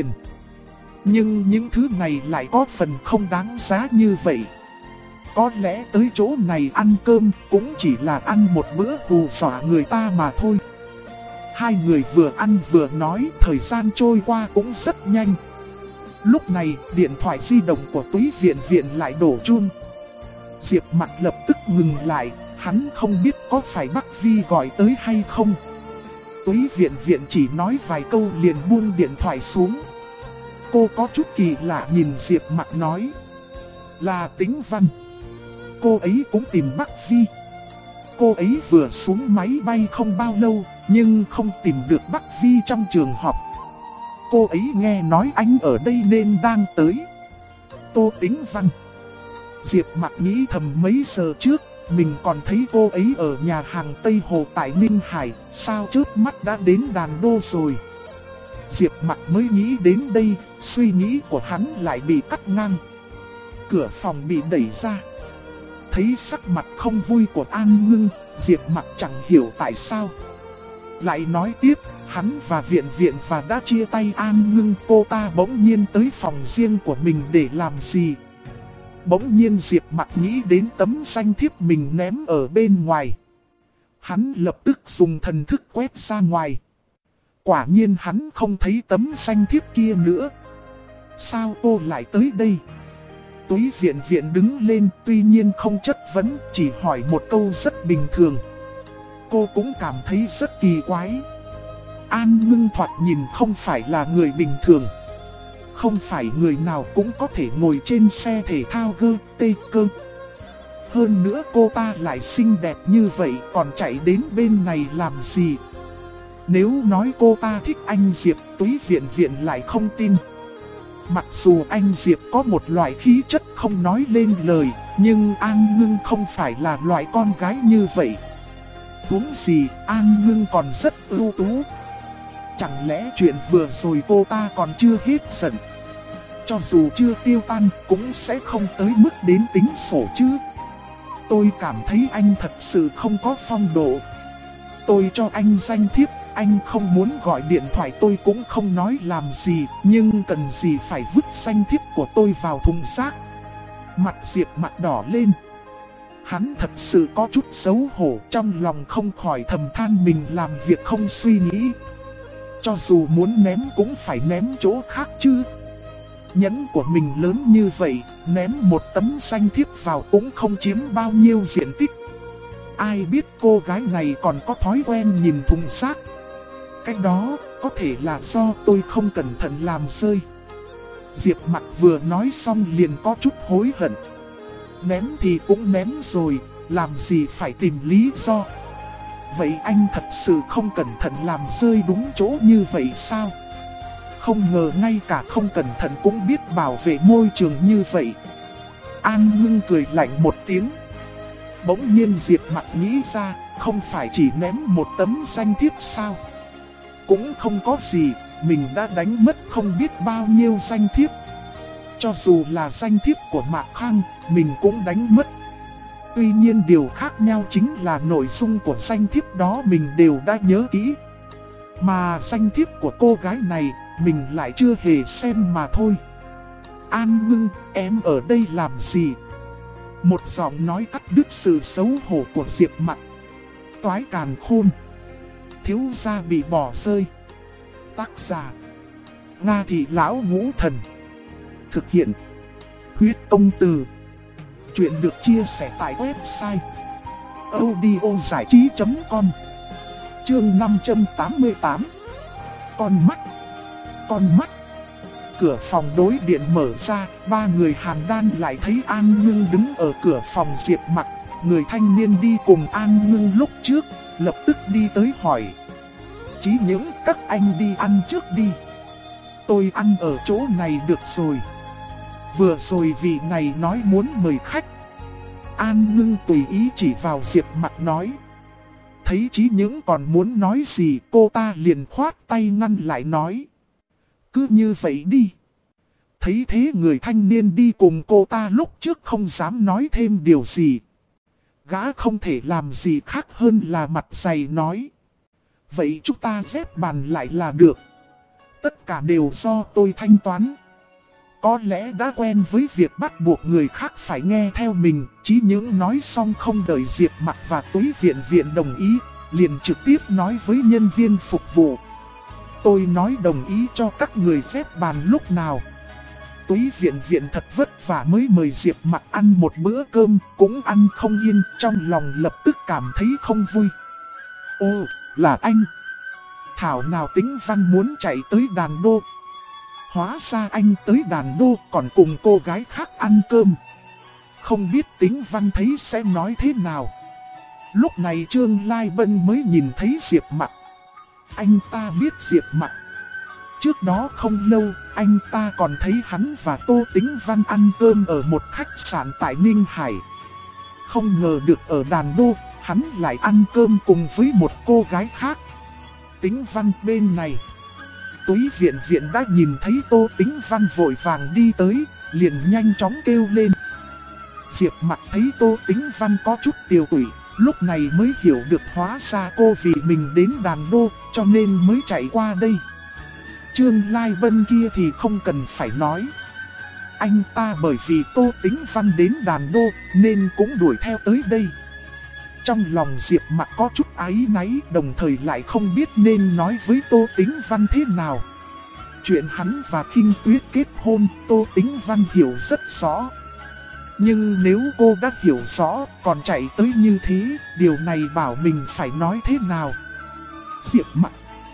A: Nhưng những thứ này lại có phần không đáng giá như vậy. Có lẽ tới chỗ này ăn cơm cũng chỉ là ăn một bữa hù dọa người ta mà thôi. Hai người vừa ăn vừa nói, thời gian trôi qua cũng rất nhanh. Lúc này, điện thoại di động của Túy Viện Viện lại đổ chuông. Diệp Mặc lập tức ngừng lại, hắn không biết có phải Bắc Vi gọi tới hay không. Túy Viện Viện chỉ nói vài câu liền buông điện thoại xuống. Cô có chút kỳ lạ nhìn Diệp Mặc nói. Là Tĩnh Văn. Cô ấy cũng tìm Bắc Vi. Cô ấy vừa xuống máy bay không bao lâu, nhưng không tìm được Bắc Vi trong trường học. Cô ấy nghe nói anh ở đây nên đang tới. Tô Tĩnh Văn. Diệp Mặc nghĩ thầm mấy giờ trước, mình còn thấy cô ấy ở nhà hàng Tây Hồ tại Ninh Hải, sao chớp mắt đã đến Đàn Đô rồi. Diệp Mặc mới nghĩ đến đây, suy nghĩ của hắn lại bị cắt ngang. Cửa phòng bị đẩy ra. Thấy sắc mặt không vui của An Ngưng, Diệp Mặc chẳng hiểu tại sao. Lại nói tiếp, hắn và Viện Viện và đã chia tay An Ngưng, cô ta bỗng nhiên tới phòng riêng của mình để làm gì. Bỗng nhiên Diệp Mặc nghĩ đến tấm danh thiếp mình ném ở bên ngoài. Hắn lập tức dùng thần thức quét ra ngoài. Quả nhiên hắn không thấy tấm danh thiếp kia nữa. Sao cô lại tới đây? Túy Viện Viện đứng lên, tuy nhiên không chất vấn, chỉ hỏi một câu rất bình thường. Cô cũng cảm thấy rất kỳ quái. An Ngưng thoạt nhìn không phải là người bình thường. Không phải người nào cũng có thể ngồi trên xe thể thao GT cơ. Hơn nữa cô ta lại xinh đẹp như vậy, còn chạy đến bên này làm gì? Nếu nói cô ta thích anh Diệp, Túy Viện Viện lại không tin. Mặc dù anh Diệp có một loại khí chất không nói lên lời, nhưng An Ngưng không phải là loại con gái như vậy. Huống gì, An Ngưng còn rất ưu tú. Chẳng lẽ chuyện vừa rồi cô ta còn chưa hết giận? Cho dù chưa tiêu tan cũng sẽ không tới mức đến tính sổ chứ. Tôi cảm thấy anh thật sự không có phong độ. Tôi cho anh danh thiếp, anh không muốn gọi điện thoại tôi cũng không nói làm gì, nhưng cần gì phải vứt danh thiếp của tôi vào thùng rác. Mặt Diệp Mặc đỏ lên. Hắn thật sự có chút xấu hổ, trong lòng không khỏi thầm than mình làm việc không suy nghĩ. Cho dù muốn ném cũng phải ném chỗ khác chứ. Nhẫn của mình lớn như vậy, ném một tấm danh thiếp vào cũng không chiếm bao nhiêu diện tích. Ai biết cô gái này còn có thói quen nhìn thùng rác. Cái đó có thể là do tôi không cẩn thận làm rơi. Diệp Mặc vừa nói xong liền có chút hối hận. Ném thì cũng ném rồi, làm gì phải tìm lý do. Vậy anh thật sự không cẩn thận làm rơi đúng chỗ như vậy sao? Không ngờ ngay cả không cẩn thận cũng biết bảo vệ môi trường như vậy. An Ngưng cười lạnh một tiếng. Bỗng nhiên Diệp Mặc nghĩ ra, không phải chỉ ném một tấm danh thiếp sao? Cũng không có gì, mình đã đánh mất không biết bao nhiêu danh thiếp. Cho dù là danh thiếp của Mạc Khang, mình cũng đánh mất. Tuy nhiên điều khác nhau chính là nội dung của danh thiếp đó mình đều đã nhớ kỹ. Mà danh thiếp của cô gái này, mình lại chưa hề xem mà thôi. An Ngưng, em ở đây làm gì? Một giọng nói cắt đứt sự xấu hổ của Diệp Mặc. Toái càn khôn. Thiếu gia bị bỏ rơi. Tác giả: Nga Thị Lão Ngũ Thần. Thực hiện: Huyết Công Từ. Chuyện được chia sẻ tại website audiozảichí.com. Chương 588. Con mắt. Cửa phòng đối điện mở ra, ba người Hàn Đan lại thấy An Ngưng đứng ở cửa phòng Diệp Mặc. Người thanh niên đi cùng An Ngưng lúc trước, lập tức đi tới hỏi. Chí những các anh đi ăn trước đi. Tôi ăn ở chỗ này được rồi. Vừa rồi vị này nói muốn mời khách. An Ngưng tùy ý chỉ vào Diệp Mặc nói. thấy Chí Những còn muốn nói gì, cô ta liền khoát tay ngăn lại nói. Cứ như vậy đi. Thấy thế người thanh niên đi cùng cô ta lúc trước không dám nói thêm điều gì. Gã không thể làm gì khác hơn là mặt dày nói. Vậy chúng ta xếp bàn lại là được. Tất cả đều do tôi thanh toán. Có lẽ đã quen với việc bắt buộc người khác phải nghe theo mình. Chí Những nói xong không đợi Diệp Mặc và Túy Viện Viện đồng ý, liền trực tiếp nói với nhân viên phục vụ. Tôi nói đồng ý cho các người xếp bàn lúc nào. Túy Viện Viện thật vất vả mới mời Diệp Mặc ăn một bữa cơm, cũng ăn không yên, trong lòng lập tức cảm thấy không vui. Ô, là anh. Thảo nào Tĩnh Văn muốn chạy tới Đàn Đô. Hóa ra anh tới Đàn Đô còn cùng cô gái khác ăn cơm. Không biết Tĩnh Văn thấy sẽ nói thế nào. Lúc này Trương Lai Bân mới nhìn thấy Diệp Mặc. Anh ta biết Diệp Mặc. Trước đó không lâu, anh ta còn thấy hắn và Tô Tĩnh Văn ăn cơm ở một khách sạn tại Ninh Hải. Không ngờ được ở Đàn Đô, hắn lại ăn cơm cùng với một cô gái khác. Tĩnh Văn bên này. Túy Viện Viện đã nhìn thấy Tô Tĩnh Văn vội vàng đi tới, liền nhanh chóng kêu lên. Diệp Mặc thấy Tô Tĩnh Văn có chút tiều tụy, lúc này mới hiểu được hóa ra cô vì mình đến Đàn Đô, cho nên mới chạy qua đây. Trương Lai Bân kia thì không cần phải nói. Anh ta bởi vì Tô Tĩnh Văn đến Đàn Đô nên cũng đuổi theo tới đây. Trong lòng Diệp Mặc có chút áy náy, đồng thời lại không biết nên nói với Tô Tĩnh Văn thế nào. Chuyện hắn và Khinh Tuyết kết hôn, Tô Tĩnh Văn hiểu rất rõ. Nhưng nếu cô đã hiểu rõ, còn chạy tới như thế, điều này bảo mình phải nói thế nào? Diệp Mặc.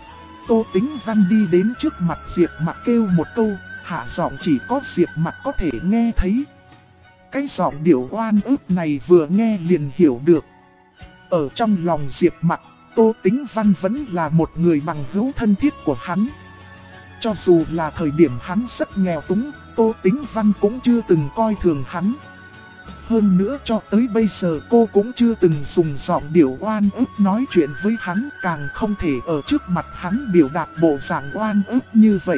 A: Tô Tĩnh Văn đi đến trước mặt Diệp Mặc kêu một câu, hạ giọng chỉ có Diệp Mặc có thể nghe thấy. Cái giọng điệu oan ức này vừa nghe liền hiểu được. Ở trong lòng Diệp Mặc, Tô Tĩnh Văn vẫn là một người bằng hữu thân thiết của hắn. Cho dù là thời điểm hắn rất nghèo túng, Tô Tĩnh Văn cũng chưa từng coi thường hắn. Hơn nữa cho tới bây giờ cô cũng chưa từng dùng giọng điệu oan ức nói chuyện với hắn, càng không thể ở trước mặt hắn biểu đạt bộ dạng oan ức như vậy.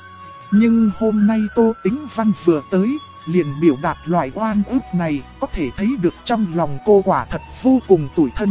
A: Nhưng hôm nay Tô Tĩnh Văn vừa tới, liền biểu đạt loại oan ức này, có thể thấy được trong lòng cô quả thật vô cùng tủi thân.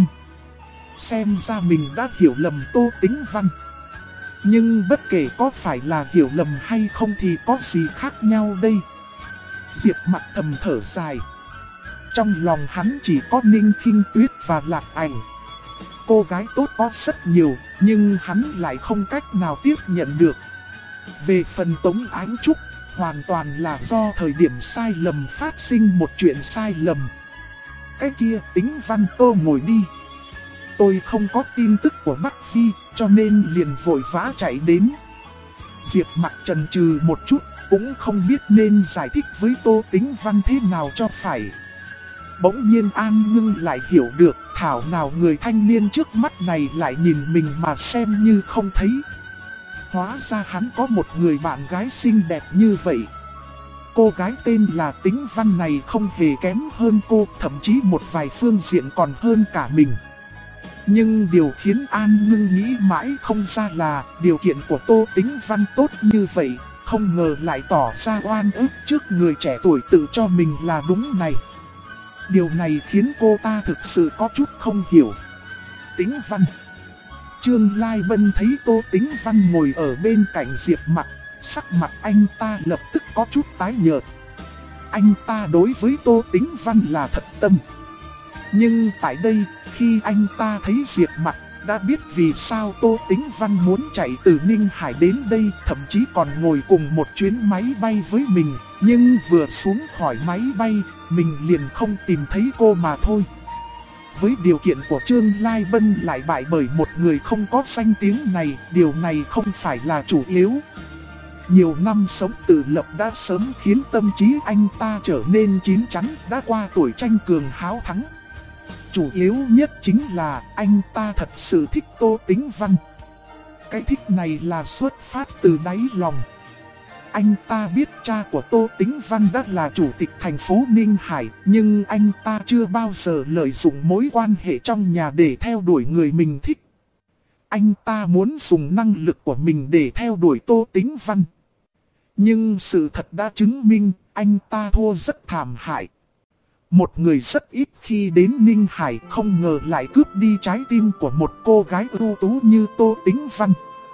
A: Xem ra mình đã hiểu lầm Tô Tĩnh Văn. Nhưng bất kể có phải là hiểu lầm hay không thì có gì khác nhau đây. Diệp Mặc thầm thở dài. Trong lòng hắn chỉ có Ninh Khinh Tuyết và Lạc Ảnh. Cô gái tốt có rất nhiều, nhưng hắn lại không cách nào tiếp nhận được. Về phần Tống Ánh Trúc, hoàn toàn là do thời điểm sai lầm phát sinh một chuyện sai lầm. Cái kia Tĩnh Văn, Tô ngồi đi. Tôi không có tin tức của Bắc Phi, cho nên liền vội vã chạy đến. Diệp Mặc chần chừ một chút, cũng không biết nên giải thích với Tô Tĩnh Văn thế nào cho phải. Bỗng nhiên An Ngưng lại hiểu được, thảo nào người thanh niên trước mắt này lại nhìn mình mà xem như không thấy. Hóa ra hắn có một người bạn gái xinh đẹp như vậy. Cô gái tên là Tĩnh Văn này không hề kém hơn cô, thậm chí một vài phương diện còn hơn cả mình. Nhưng điều khiến An Ngưng nghĩ mãi không ra là điều kiện của Tô Tĩnh Văn tốt như vậy, không ngờ lại tỏ ra oan ức trước người trẻ tuổi tự cho mình là đúng này. Điều này khiến cô ta thực sự có chút không hiểu. Tĩnh Văn. Trương Lai Bân thấy Tô Tĩnh Văn ngồi ở bên cạnh Diệp Mặc, sắc mặt anh ta lập tức có chút tái nhợt. Anh ta đối với Tô Tĩnh Văn là thật tâm. Nhưng tại đây, khi anh ta thấy Diệp Mặc, đã biết vì sao Tô Tĩnh Văn muốn chạy từ Ninh Hải đến đây, thậm chí còn ngồi cùng một chuyến máy bay với mình. Nhưng vừa xuống khỏi máy bay, mình liền không tìm thấy cô mà thôi. Với điều kiện của Trương Lai Bân lại bại bởi một người không có danh tiếng này, điều này không phải là chủ yếu. Nhiều năm sống tự lập đã sớm khiến tâm trí anh ta trở nên chín chắn, đã qua tuổi tranh cường háo thắng. Chủ yếu nhất chính là anh ta thật sự thích Tô Tĩnh Văn. Cái thích này là xuất phát từ đáy lòng. anh ta biết cha của Tô Tĩnh Văn đã là chủ tịch thành phố Ninh Hải, nhưng anh ta chưa bao giờ lợi dụng mối quan hệ trong nhà để theo đuổi người mình thích. Anh ta muốn dùng năng lực của mình để theo đuổi Tô Tĩnh Văn. Nhưng sự thật đã chứng minh anh ta thua rất thảm hại. Một người rất ít khi đến Ninh Hải không ngờ lại cướp đi trái tim của một cô gái ưu tú như Tô Tĩnh Văn.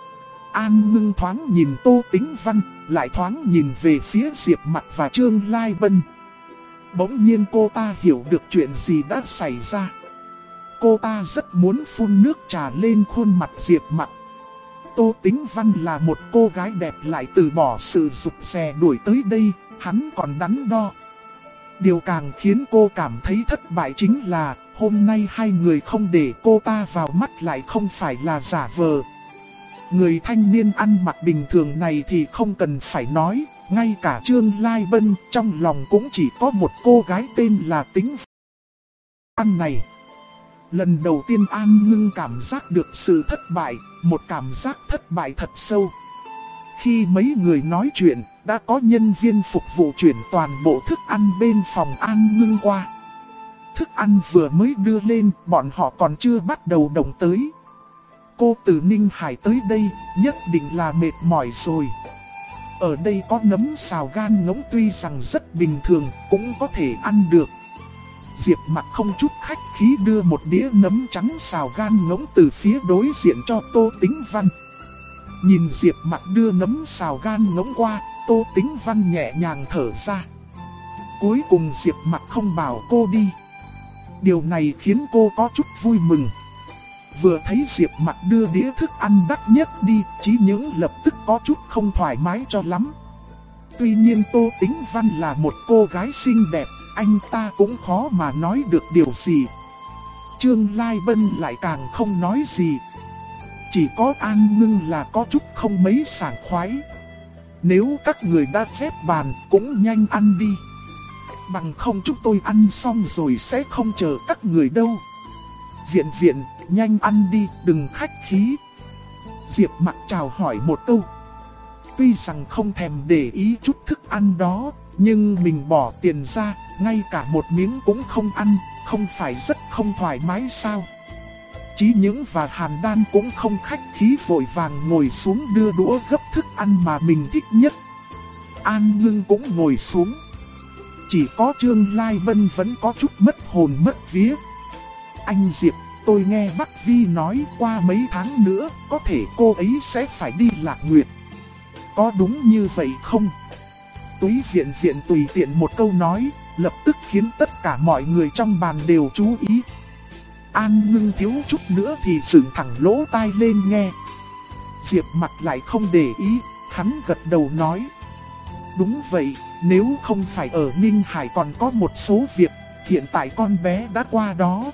A: An Ngưng thoáng nhìn Tô Tĩnh Văn, lại thoáng nhìn về phía Diệp Mặc và Trương Lai Bân. Bỗng nhiên cô ta hiểu được chuyện gì đã xảy ra. Cô ta rất muốn phun nước trà lên khuôn mặt Diệp Mặc. Tô Tĩnh Văn là một cô gái đẹp lại từ bỏ sự rụt rè đuổi tới đây, hắn còn đắn đo. Điều càng khiến cô cảm thấy thất bại chính là hôm nay hai người không để cô ta vào mắt lại không phải là giả vờ. Người thanh niên ăn mặc bình thường này thì không cần phải nói, ngay cả Trương Lai Bân trong lòng cũng chỉ có một cô gái tên là Tĩnh Văn này. Lần đầu tiên An Ngưng cảm giác được sự thất bại, một cảm giác thất bại thật sâu. Khi mấy người nói chuyện, đã có nhân viên phục vụ chuyển toàn bộ thức ăn bên phòng An Ngưng qua. Thức ăn vừa mới đưa lên, bọn họ còn chưa bắt đầu động tới. Cô từ Ninh Hải tới đây, nhất định là mệt mỏi rồi. Ở đây có nấm xào gan ngỗng tuy rằng rất bình thường, cũng có thể ăn được. Diệp Mặc không chút khách khí đưa một đĩa nấm trắng xào gan ngỗng từ phía đối diện cho Tô Tĩnh Văn. Nhìn Diệp Mặc đưa nấm xào gan ngỗng qua, Tô Tĩnh Văn nhẹ nhàng thở ra. Cuối cùng Diệp Mặc không bảo cô đi. Điều này khiến cô có chút vui mừng. Vừa thấy Diệp Mặc đưa đĩa thức ăn đắt nhất đi, Chí Những lập tức có chút không thoải mái cho lắm. Tuy nhiên Tô Tĩnh Văn là một cô gái xinh đẹp, anh ta cũng khó mà nói được điều gì. Trương Lai Bân lại càng không nói gì. Chỉ có An Ngưng là có chút không mấy sảng khoái. Nếu các người đã xếp bàn cũng nhanh ăn đi. Bằng không chúng tôi ăn xong rồi sẽ không chờ các người đâu. Viện, nhanh ăn đi, đừng khách khí. Diệp Mặc chào hỏi một câu. Tuy rằng không thèm để ý chút thức ăn đó, nhưng mình bỏ tiền ra, ngay cả một miếng cũng không ăn, không phải rất không thoải mái sao? Chí Những và Hàn Đan cũng không khách khí vội vàng ngồi xuống đưa đũa gấp thức ăn mà mình thích nhất. An Ngưng cũng ngồi xuống. Chỉ có Trương Lai Bân vẫn có chút mất hồn mất vía. Anh Diệp, tôi nghe Bắc Vi nói qua mấy tháng nữa có thể cô ấy sẽ phải đi Lạc Nguyệt. Có đúng như vậy không? Túy Viện tùy tiện một câu nói, lập tức khiến tất cả mọi người trong bàn đều chú ý. An Ngưng thiếu chút nữa thì dựng thẳng lỗ tai lên nghe. Diệp Mặc lại không để ý, hắn gật đầu nói. Đúng vậy, nếu không phải ở Ninh Hải còn có một số việc, hiện tại con bé đã qua đó.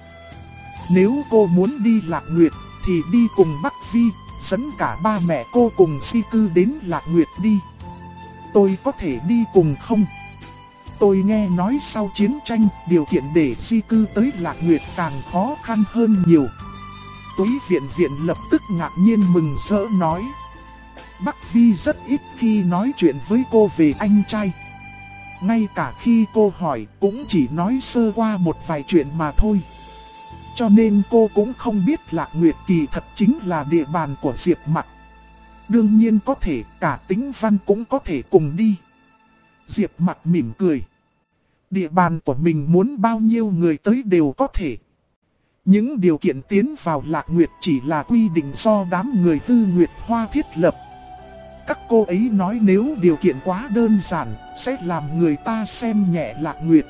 A: Nếu cô muốn đi Lạc Nguyệt thì đi cùng Bắc Vi, dẫn cả ba mẹ cô cùng di cư đến Lạc Nguyệt đi. Tôi có thể đi cùng không? Tôi nghe nói sau chiến tranh, điều kiện để di cư tới Lạc Nguyệt càng khó khăn hơn nhiều. Túy Viện lập tức ngạc nhiên mừng rỡ nói. Bắc Vi rất ít khi nói chuyện với cô về anh trai. Ngay cả khi cô hỏi cũng chỉ nói sơ qua một vài chuyện mà thôi. Cho nên cô cũng không biết Lạc Nguyệt kỳ thật chính là địa bàn của Diệp Mặc. Đương nhiên có thể cả Tĩnh Văn cũng có thể cùng đi. Diệp Mặc mỉm cười. Địa bàn của mình muốn bao nhiêu người tới đều có thể. Những điều kiện tiến vào Lạc Nguyệt chỉ là quy định do đám người Tư Nguyệt Hoa thiết lập. Các cô ấy nói nếu điều kiện quá đơn giản sẽ làm người ta xem nhẹ Lạc Nguyệt.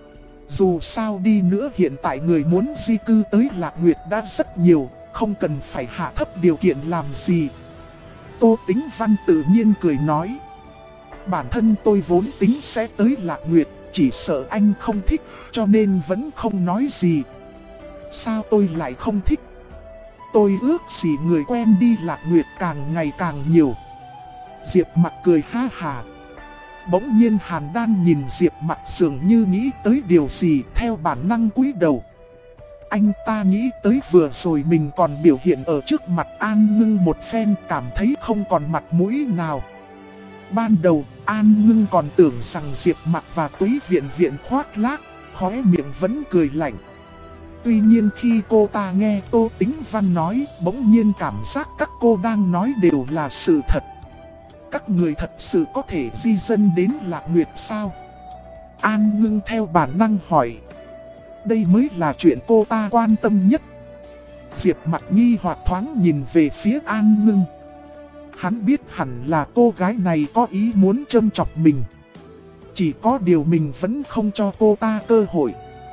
A: Dù sao đi nữa hiện tại người muốn di cư tới Lạc Nguyệt đã rất nhiều, không cần phải hạ thấp điều kiện làm gì. Tô Tĩnh Văn tự nhiên cười nói. Bản thân tôi vốn tính sẽ tới Lạc Nguyệt, chỉ sợ anh không thích, cho nên vẫn không nói gì. Sao tôi lại không thích? Tôi ước gì người quen đi Lạc Nguyệt càng ngày càng nhiều. Diệp Mặc cười ha hà. Bỗng nhiên Hàn Đan nhìn Diệp Mặc dường như nghĩ tới điều gì, theo bản năng cúi đầu. Anh ta nghĩ tới vừa rồi mình còn biểu hiện ở trước mặt An Ngưng một phen, cảm thấy không còn mặt mũi nào. Ban đầu, An Ngưng còn tưởng rằng Diệp Mặc và Túy Viện Viện khoác lác, khóe miệng vẫn cười lạnh. Tuy nhiên khi cô ta nghe Tô Tĩnh Văn nói, bỗng nhiên cảm giác các cô đang nói đều là sự thật. Các người thật sự có thể di dân đến Lạc Nguyệt sao? An Ngưng theo bản năng hỏi. Đây mới là chuyện cô ta quan tâm nhất. Diệp Mặc nghi hoặc thoáng nhìn về phía An Ngưng. Hắn biết hẳn là cô gái này có ý muốn châm chọc mình. Chỉ có điều mình vẫn không cho cô ta cơ hội.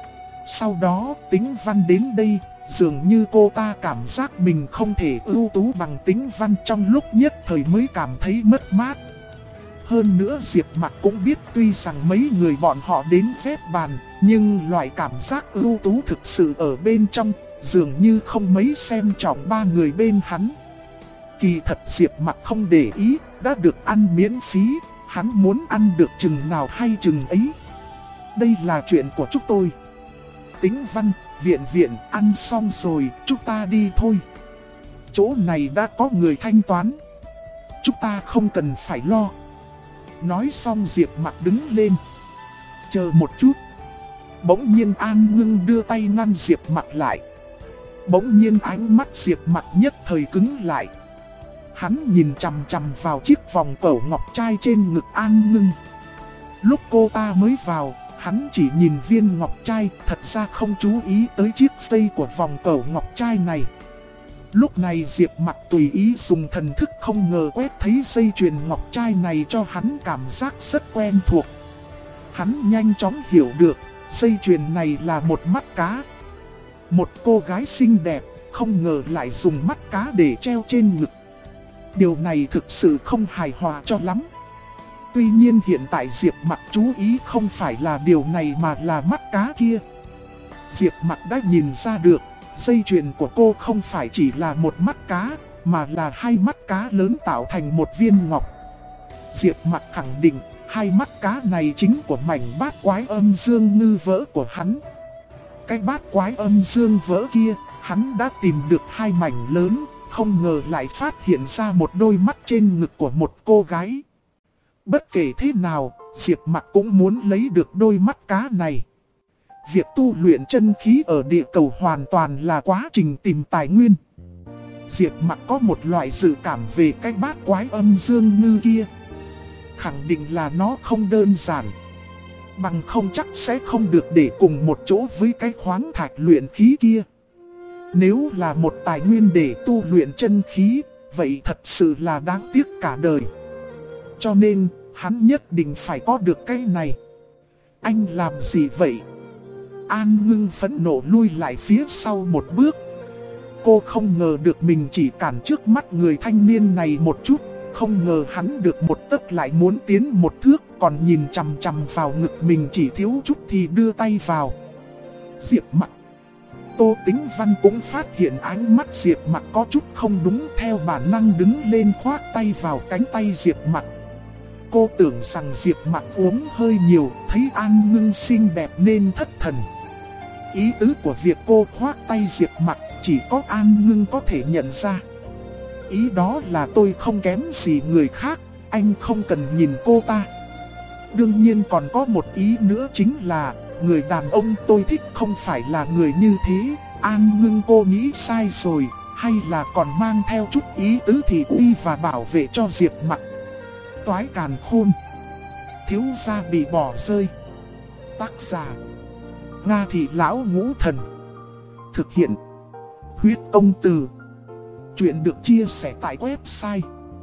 A: Sau đó Tĩnh Văn đến đây, dường như cô ta cảm giác mình không thể ưu tú bằng Tĩnh Văn, trong lúc nhất thời mới cảm thấy mất mát. Hơn nữa Diệp Mặc cũng biết tuy rằng mấy người bọn họ đến phép bàn, nhưng loại cảm giác ưu tú thực sự ở bên trong, dường như không mấy xem trọng ba người bên hắn. Kỳ thật Diệp Mặc không để ý, đã được ăn miễn phí, hắn muốn ăn được chừng nào hay chừng ấy. Đây là chuyện của chúng tôi. Tĩnh Văn, Viện Viện, ăn xong rồi, chúng ta đi thôi. Chỗ này đã có người thanh toán. Chúng ta không cần phải lo. Nói xong Diệp Mặc đứng lên. Chờ một chút. Bỗng nhiên An Ngưng đưa tay ngăn Diệp Mặc lại. Bỗng nhiên ánh mắt Diệp Mặc nhất thời cứng lại. Hắn nhìn chằm chằm vào chiếc vòng cổ ngọc trai trên ngực An Ngưng. Lúc cô ta mới vào, hắn chỉ nhìn viên ngọc trai, thật ra không chú ý tới chiếc dây của vòng cổ ngọc trai này. Lúc này Diệp Mặc tùy ý dùng thần thức, không ngờ quét thấy dây chuyền ngọc trai này cho hắn cảm giác rất quen thuộc. Hắn nhanh chóng hiểu được, dây chuyền này là một mắt cá. Một cô gái xinh đẹp, không ngờ lại dùng mắt cá để treo trên ngực. Điều này thực sự không hài hòa cho lắm. Tuy nhiên hiện tại Diệp Mặc chú ý không phải là điều này mà là mắt cá kia. Diệp Mặc đã nhìn ra được, dây chuyền của cô không phải chỉ là một mắt cá, mà là hai mắt cá lớn tạo thành một viên ngọc. Diệp Mặc khẳng định, hai mắt cá này chính của mảnh bát quái âm dương ngư vỡ của hắn. Cái bát quái âm dương vỡ kia, hắn đã tìm được hai mảnh lớn, không ngờ lại phát hiện ra một đôi mắt trên ngực của một cô gái. Bất kể thế nào, Diệp Mặc cũng muốn lấy được đôi mắt cá này. Việc tu luyện chân khí ở địa cầu hoàn toàn là quá trình tìm tài nguyên. Diệp Mặc có một loại dự cảm về cái bát quái âm dương ngư kia. Khẳng định là nó không đơn giản. Bằng không chắc sẽ không được để cùng một chỗ với cái khoáng thạch luyện khí kia. Nếu là một tài nguyên để tu luyện chân khí, vậy thật sự là đáng tiếc cả đời. Cho nên, hắn nhất định phải có được cái này. Anh làm gì vậy? An Ngưng phẫn nộ lui lại phía sau một bước. Cô không ngờ được mình chỉ cản trước mắt người thanh niên này một chút. Không ngờ hắn được một tấc lại muốn tiến một thước, còn nhìn chằm chằm vào ngực mình chỉ thiếu chút thì đưa tay vào. Diệp Mặc. Tô Tĩnh Văn cũng phát hiện ánh mắt Diệp Mặc có chút không đúng, theo bản năng đứng lên khoác tay vào cánh tay Diệp Mặc. Cô tưởng rằng Diệp Mặc uống hơi nhiều, thấy An Ngưng xinh đẹp nên thất thần. Ý tứ của việc cô khoác tay Diệp Mặc chỉ có An Ngưng có thể nhận ra. Ý đó là tôi không kém gì người khác, anh không cần nhìn cô ta. Đương nhiên còn có một ý nữa, chính là người đàn ông tôi thích không phải là người như thế. An Ngưng, cô nghĩ sai rồi, hay là còn mang theo chút ý tứ thị uy và bảo vệ cho Diệp Mặc? Toái càn khôn. Thiếu gia bị bỏ rơi. Tác giả Nga Thị Lão Ngũ Thần. Thực hiện Huyết Công Từ. Chuyện được chia sẻ tại website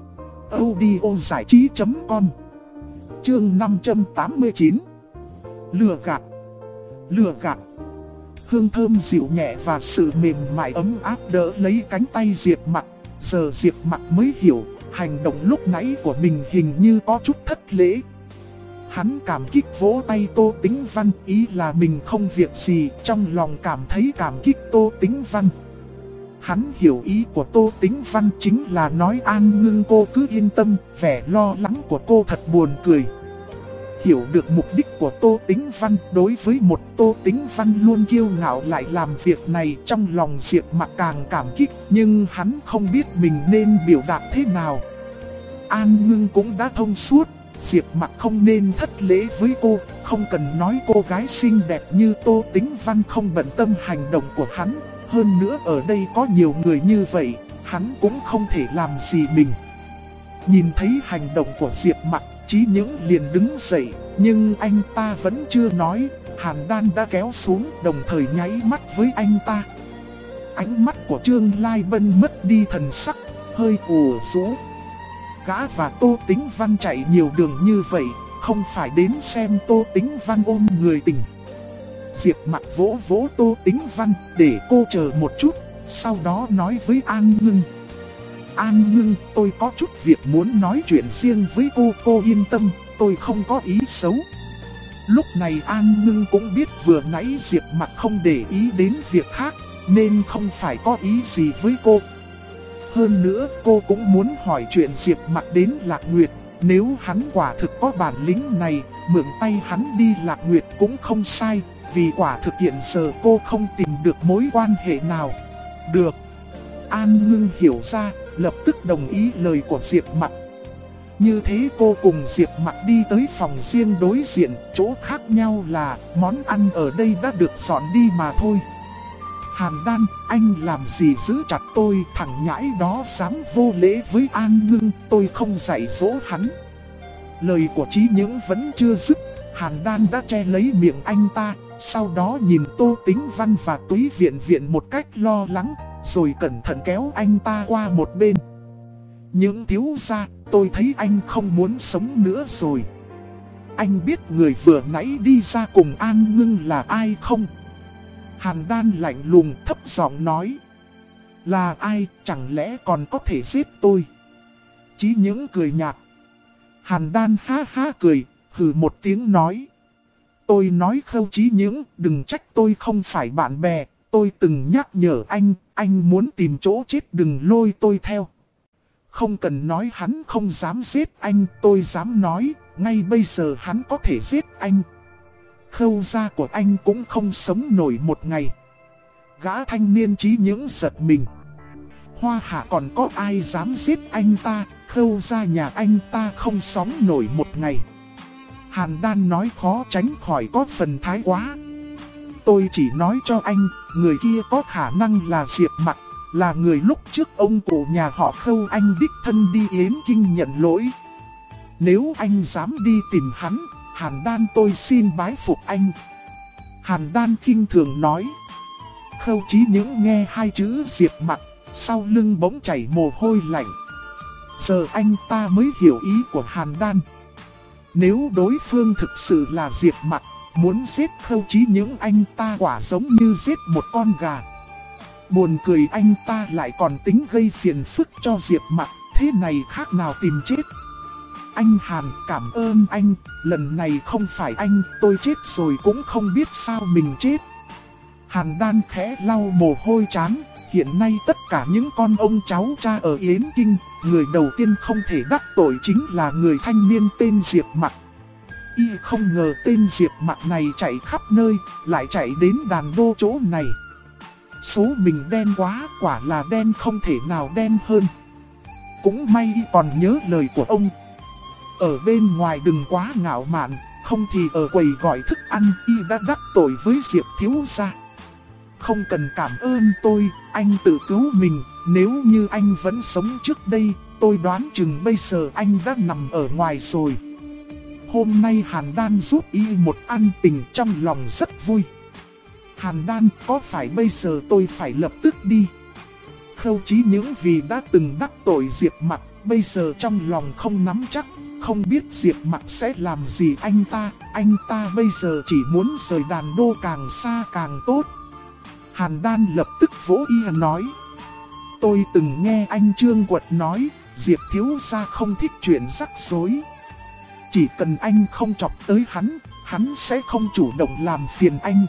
A: audiozảichí.com. Chương 589. Lừa gạt. Lừa gạt. Hương thơm dịu nhẹ và sự mềm mại ấm áp đỡ lấy cánh tay Diệp Mặc. Giờ Diệp Mặc mới hiểu, hành động lúc nãy của mình hình như có chút thất lễ. Hắn cảm kích vỗ tay Tô Tĩnh Văn, ý là mình không việc gì, trong lòng cảm thấy cảm kích Tô Tĩnh Văn. Hắn hiểu ý của Tô Tĩnh Văn chính là nói An Ngưng cô cứ yên tâm, vẻ lo lắng của cô thật buồn cười. Hiểu được mục đích của Tô Tĩnh Văn, đối với một Tô Tĩnh Văn luôn kiêu ngạo lại làm việc này, trong lòng Diệp Mặc càng cảm kích, nhưng hắn không biết mình nên biểu đạt thế nào. An Ngưng cũng đã thông suốt, Diệp Mặc không nên thất lễ với cô, không cần nói cô gái xinh đẹp như Tô Tĩnh Văn không bận tâm hành động của hắn. Hơn nữa ở đây có nhiều người như vậy, hắn cũng không thể làm gì mình. Nhìn thấy hành động của Diệp Mặc, Chí Những liền đứng dậy, nhưng anh ta vẫn chưa nói. Hàn Đan đã kéo xuống, đồng thời nháy mắt với anh ta. Ánh mắt của Trương Lai Bân mất đi thần sắc, hơi ủ rũ. Gã và Tô Tĩnh Văn chạy nhiều đường như vậy, không phải đến xem Tô Tĩnh Văn ôm người tình. Diệp Mặc vỗ vỗ Tô Tĩnh Văn để cô chờ một chút, sau đó nói với An Ngưng. An Ngưng, tôi có chút việc muốn nói chuyện riêng với cô yên tâm, tôi không có ý xấu. Lúc này An Ngưng cũng biết vừa nãy Diệp Mặc không để ý đến việc khác, nên không phải có ý gì với cô. Hơn nữa cô cũng muốn hỏi chuyện Diệp Mặc đến Lạc Nguyệt. Nếu hắn quả thực có bản lĩnh này, mượn tay hắn đi Lạc Nguyệt cũng không sai. Vì quả thực hiện giờ cô không tìm được mối quan hệ nào. Được. An Ngưng hiểu ra, lập tức đồng ý lời của Diệp Mặc. Như thế cô cùng Diệp Mặc đi tới phòng riêng đối diện, chỗ khác nhau là món ăn ở đây đã được dọn đi mà thôi. Hàn Đan, anh làm gì giữ chặt tôi, thằng nhãi đó dám vô lễ với An Ngưng, tôi không dạy dỗ hắn. Lời của Chí Những vẫn chưa dứt, Hàn Đan đã che lấy miệng anh ta, sau đó nhìn Tô Tĩnh Văn và Túy Viện Viện một cách lo lắng, rồi cẩn thận kéo anh ta qua một bên. Những thiếu gia, tôi thấy anh không muốn sống nữa rồi. Anh biết người vừa nãy đi ra cùng An Ngưng là ai không? Hàn Đan lạnh lùng thấp giọng nói. Là ai, chẳng lẽ còn có thể giết tôi? Chí Những cười nhạt. Hàn Đan ha ha cười, hừ một tiếng nói. Tôi nói Khâu Chí Những, đừng trách tôi không phải bạn bè. Tôi từng nhắc nhở anh muốn tìm chỗ chết đừng lôi tôi theo. Không cần nói hắn không dám giết anh, tôi dám nói, ngay bây giờ hắn có thể giết anh. Khâu gia của anh cũng không sống nổi một ngày. Gã thanh niên Chí Những giật mình. Hoa Hạ còn có ai dám giết anh ta, Khâu gia nhà anh ta không sống nổi một ngày. Hàn Đan nói khó tránh khỏi có phần thái quá. Tôi chỉ nói cho anh, người kia có khả năng là Diệp Mặc, là người lúc trước ông cụ nhà họ Khâu anh đích thân đi Yến Kinh nhận lỗi. Nếu anh dám đi tìm hắn, Hàn Đan tôi xin bái phục anh. Hàn Đan khinh thường nói. Khâu Chí Những nghe hai chữ Diệp Mặc, sau lưng bỗng chảy mồ hôi lạnh. Giờ anh ta mới hiểu ý của Hàn Đan. Nếu đối phương thực sự là Diệp Mặc, muốn giết Khâu Chí Những anh ta quả giống như giết một con gà. Buồn cười anh ta lại còn tính gây phiền phức cho Diệp Mặc, thế này khác nào tìm chết. Anh Hàn, cảm ơn anh, lần này không phải anh, tôi chết rồi cũng không biết sao mình chết. Hàn Đan khẽ lau mồ hôi trán, hiện nay tất cả những con ông cháu cha ở Yến Kinh, người đầu tiên không thể đắc tội chính là người thanh niên tên Diệp Mặc. Y không ngờ tên Diệp Mặc này chạy khắp nơi, lại chạy đến đàn đô chỗ này. Số mình đen quá, quả là đen không thể nào đen hơn. Cũng may Y còn nhớ lời của ông. Ở bên ngoài đừng quá ngạo mạn, không thì ở quầy gọi thức ăn Y đã đắc tội với Diệp thiếu gia. Không cần cảm ơn tôi, anh tự cứu mình, nếu như anh vẫn sống trước đây, tôi đoán chừng bây giờ anh đã nằm ở ngoài rồi. Hôm nay Hàn Đan giúp Y một ân tình, trong lòng rất vui. Hàn Đan, có phải bây giờ tôi phải lập tức đi? Khâu Chí Những vì đã từng đắc tội Diệp Mặc, bây giờ trong lòng không nắm chắc, không biết Diệp Mặc sẽ làm gì anh ta bây giờ chỉ muốn rời đàn đô càng xa càng tốt. Hàn Đan lập tức vỗ Y nói. Tôi từng nghe anh Trương Quật nói, Diệp thiếu gia không thích chuyện rắc rối. Chỉ cần anh không chọc tới hắn sẽ không chủ động làm phiền anh.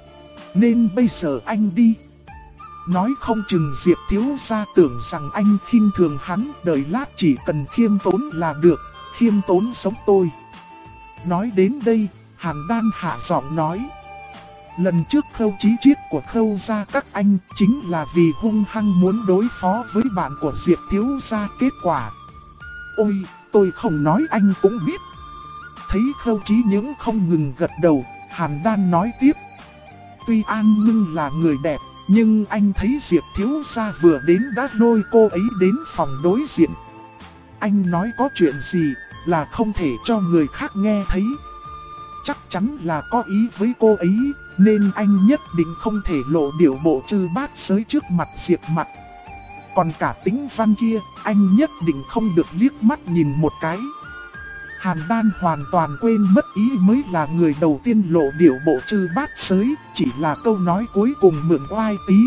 A: Nên bây giờ anh đi. Nói không chừng Diệp thiếu gia tưởng rằng anh khinh thường hắn, đợi lát chỉ cần khiêm tốn là được, khiêm tốn sống tôi. Nói đến đây, Hàn Đan hạ giọng nói. Lần trước Khâu Chí Chiết của Khâu gia các anh chính là vì hung hăng muốn đối phó với bạn của Diệp thiếu gia, kết quả. Ôi, tôi không nói anh cũng biết. thấy Khâu Chí Những không ngừng gật đầu, Hàn Đan nói tiếp. Tuy An Ngưng là người đẹp, nhưng anh thấy Diệp thiếu gia vừa đến đã lôi cô ấy đến phòng đối diện. Anh nói có chuyện gì là không thể cho người khác nghe thấy. Chắc chắn là có ý với cô ấy, nên anh nhất định không thể lộ điệu bộ trừ bát giới trước mặt Diệp Mặc. Còn cả Tĩnh Văn kia, anh nhất định không được liếc mắt nhìn một cái. Hàn Đan hoàn toàn quên mất ý mới là người đầu tiên lộ điệu bộ trừ bát giới, chỉ là câu nói cuối cùng mượn oai tí.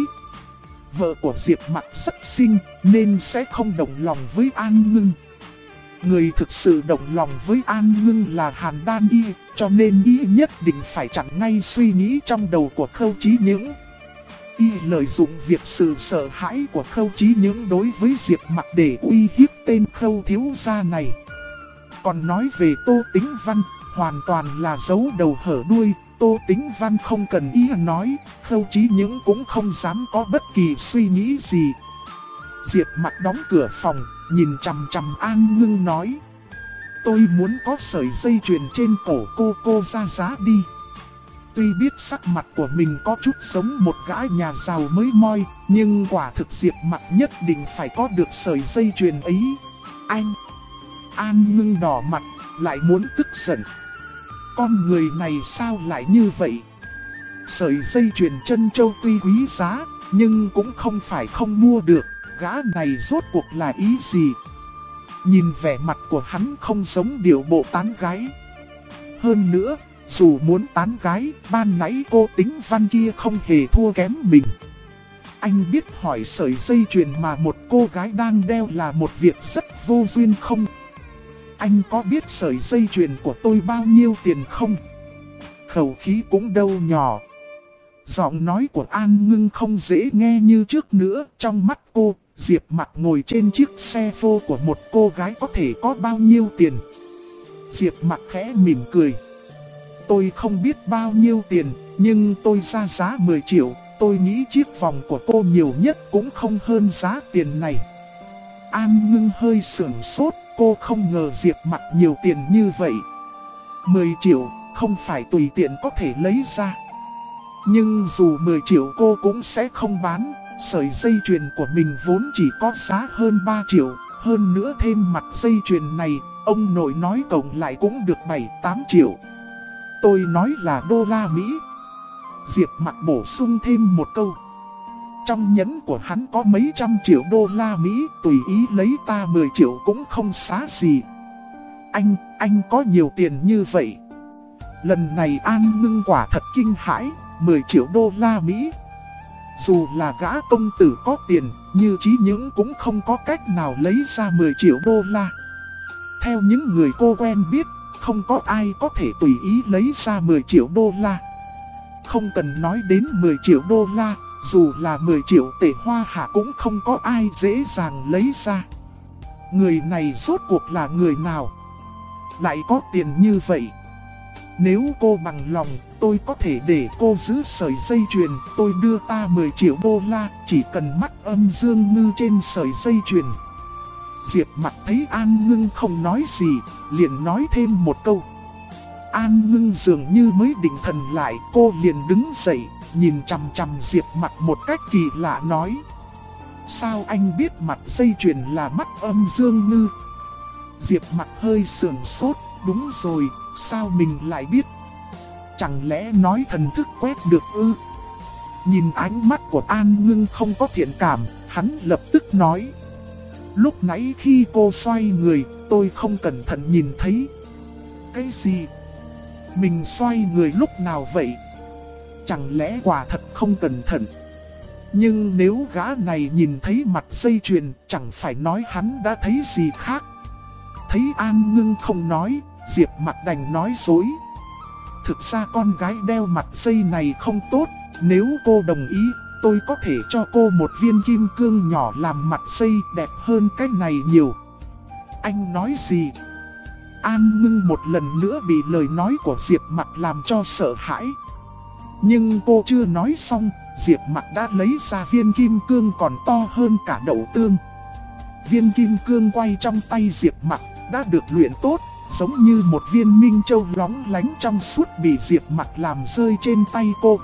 A: Vợ của Diệp Mặc rất xinh, nên sẽ không động lòng với An Ngưng. Người thực sự động lòng với An Ngưng là Hàn Đan y, cho nên y nhất định phải chặn ngay suy nghĩ trong đầu của Khâu Chí Những. Y lợi dụng việc sự sợ hãi của Khâu Chí Những đối với Diệp Mặc để uy hiếp tên Khâu thiếu gia này. Còn nói về Tô Tĩnh Văn, hoàn toàn là giấu đầu hở đuôi. Tô Tĩnh Văn không cần y nói, Khâu Chí Những cũng không dám có bất kỳ suy nghĩ gì. Diệp Mặc đóng cửa phòng, nhìn chằm chằm An Ngưng nói. Tôi muốn có sợi dây chuyền trên cổ cô ra giá đi. Tuy biết sắc mặt của mình có chút giống một gã nhà giàu mới moi, nhưng quả thực Diệp Mặc nhất định phải có được sợi dây chuyền ấy. Anh! An Ngưng đỏ mặt, lại muốn tức giận. Con người này sao lại như vậy? Sợi dây chuyền chân châu tuy quý giá, nhưng cũng không phải không mua được. Gã này rốt cuộc là ý gì? Nhìn vẻ mặt của hắn không giống điệu bộ tán gái. Hơn nữa, dù muốn tán gái, ban nãy cô Tĩnh Văn kia không hề thua kém mình. Anh biết hỏi sợi dây chuyền mà một cô gái đang đeo là một việc rất vô duyên không? Anh có biết sợi dây chuyền của tôi bao nhiêu tiền không? Khẩu khí cũng đâu nhỏ. Giọng nói của An Ngưng không dễ nghe như trước nữa. Trong mắt cô, Diệp Mặc ngồi trên chiếc xe phô của một cô gái có thể có bao nhiêu tiền? Diệp Mặc khẽ mỉm cười. Tôi không biết bao nhiêu tiền, nhưng tôi ra giá 10 triệu. Tôi nghĩ chiếc vòng của cô nhiều nhất cũng không hơn giá tiền này. An Ngưng hơi sửng sốt, cô không ngờ Diệp Mặc nhiều tiền như vậy. 10 triệu, không phải tùy tiện có thể lấy ra. Nhưng dù 10 triệu cô cũng sẽ không bán. Sợi dây chuyền của mình vốn chỉ có giá hơn 3 triệu. Hơn nữa thêm mặt dây chuyền này, ông nội nói cộng lại cũng được 7-8 triệu. Tôi nói là đô la Mỹ. Diệp Mặc bổ sung thêm một câu. Trong nhẫn của hắn có mấy trăm triệu đô la Mỹ, tùy ý lấy ta 10 triệu cũng không xá gì. Anh có nhiều tiền như vậy? Lần này An Ngưng quả thật kinh hãi, 10 triệu đô la Mỹ. Dù là gã công tử có tiền, như Chí Những cũng không có cách nào lấy ra 10 triệu đô la. Theo những người cô quen biết, không có ai có thể tùy ý lấy ra 10 triệu đô la. Không cần nói đến 10 triệu đô la, dù là 10 triệu tệ Hoa Hạ cũng không có ai dễ dàng lấy ra. Người này rốt cuộc là người nào? Lại có tiền như vậy? Nếu cô bằng lòng, tôi có thể để cô giữ sợi dây chuyền. Tôi đưa ta 10 triệu đô la, chỉ cần mắt âm dương ngư trên sợi dây chuyền. Diệp Mặc thấy An Ngưng không nói gì, liền nói thêm một câu. An Ngưng dường như mới định thần lại, cô liền đứng dậy, nhìn chằm chằm Diệp Mặc một cách kỳ lạ nói. Sao anh biết mặt dây chuyền là mắt âm dương ngư? Diệp Mặc hơi sườn sốt, đúng rồi, sao mình lại biết? Chẳng lẽ nói thần thức quét được ư? Nhìn ánh mắt của An Ngưng không có thiện cảm, hắn lập tức nói. Lúc nãy khi cô xoay người, tôi không cẩn thận nhìn thấy. Cái gì? Mình xoay người lúc nào vậy? Chẳng lẽ quả thật không cẩn thận? Nhưng nếu gã này nhìn thấy mặt dây chuyền, chẳng phải nói hắn đã thấy gì khác. Thấy An Ngưng không nói, Diệp Mặc đành nói dối. Thực ra con gái đeo mặt dây này không tốt, nếu cô đồng ý, tôi có thể cho cô một viên kim cương nhỏ làm mặt dây đẹp hơn cái này nhiều. Anh nói gì? An Ngưng một lần nữa bị lời nói của Diệp Mặc làm cho sợ hãi. Nhưng cô chưa nói xong, Diệp Mặc đã lấy ra viên kim cương còn to hơn cả đậu tương. Viên kim cương quay trong tay Diệp Mặc đã được luyện tốt, giống như một viên minh châu lóng lánh trong suốt bị Diệp Mặc làm rơi trên tay cô.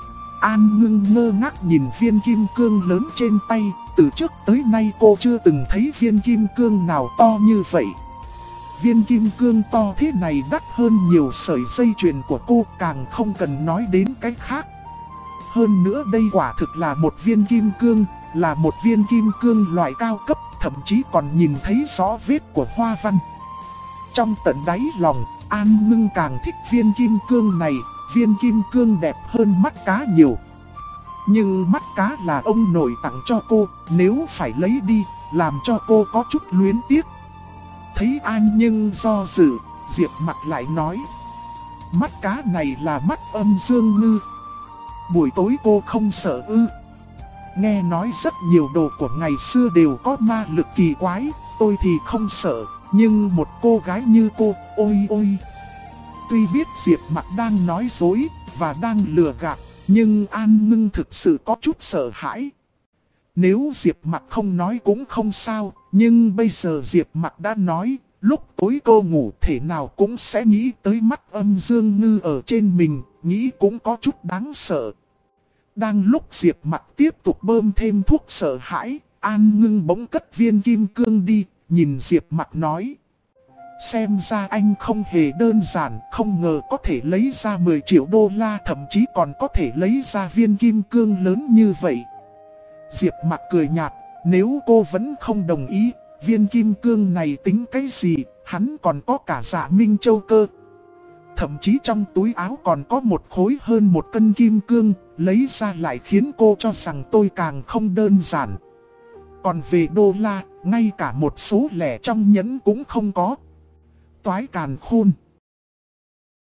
A: An Ngưng ngơ ngác nhìn viên kim cương lớn trên tay, từ trước tới nay cô chưa từng thấy viên kim cương nào to như vậy. Viên kim cương to thế này đắt hơn nhiều sợi dây chuyền của cô, càng không cần nói đến cái khác. Hơn nữa đây quả thực là một viên kim cương, là một viên kim cương loại cao cấp, thậm chí còn nhìn thấy rõ vết của hoa văn. Trong tận đáy lòng, An Ngưng càng thích viên kim cương này, viên kim cương đẹp hơn mắt cá nhiều. Nhưng mắt cá là ông nội tặng cho cô, nếu phải lấy đi, làm cho cô có chút luyến tiếc. Thấy An Nhưng do dự, Diệp Mặc lại nói: mắt cá này là mắt âm dương ngư. Buổi tối cô không sợ ư? Nghe nói rất nhiều đồ của ngày xưa đều có ma lực kỳ quái, tôi thì không sợ, nhưng một cô gái như cô, ôi ôi. Tuy biết Diệp Mặc đang nói dối và đang lừa gạt, nhưng An Ngưng thực sự có chút sợ hãi. Nếu Diệp Mặc không nói cũng không sao, nhưng bây giờ Diệp Mặc đã nói, lúc tối cô ngủ thể nào cũng sẽ nghĩ tới mắt âm dương ngư ở trên mình, nghĩ cũng có chút đáng sợ. Đang lúc Diệp Mặc tiếp tục bơm thêm thuốc sợ hãi, An Ngưng bỗng cất viên kim cương đi, nhìn Diệp Mặc nói: xem ra anh không hề đơn giản, không ngờ có thể lấy ra 10 triệu đô la, thậm chí còn có thể lấy ra viên kim cương lớn như vậy. Diệp Mặc cười nhạt, nếu cô vẫn không đồng ý, viên kim cương này tính cái gì, hắn còn có cả Dạ Minh Châu cơ. Thậm chí trong túi áo còn có một khối hơn 1 cân kim cương, lấy ra lại khiến cô cho rằng tôi càng không đơn giản. Còn về đô la, ngay cả một số lẻ trong nhẫn cũng không có. Toái càn khôn.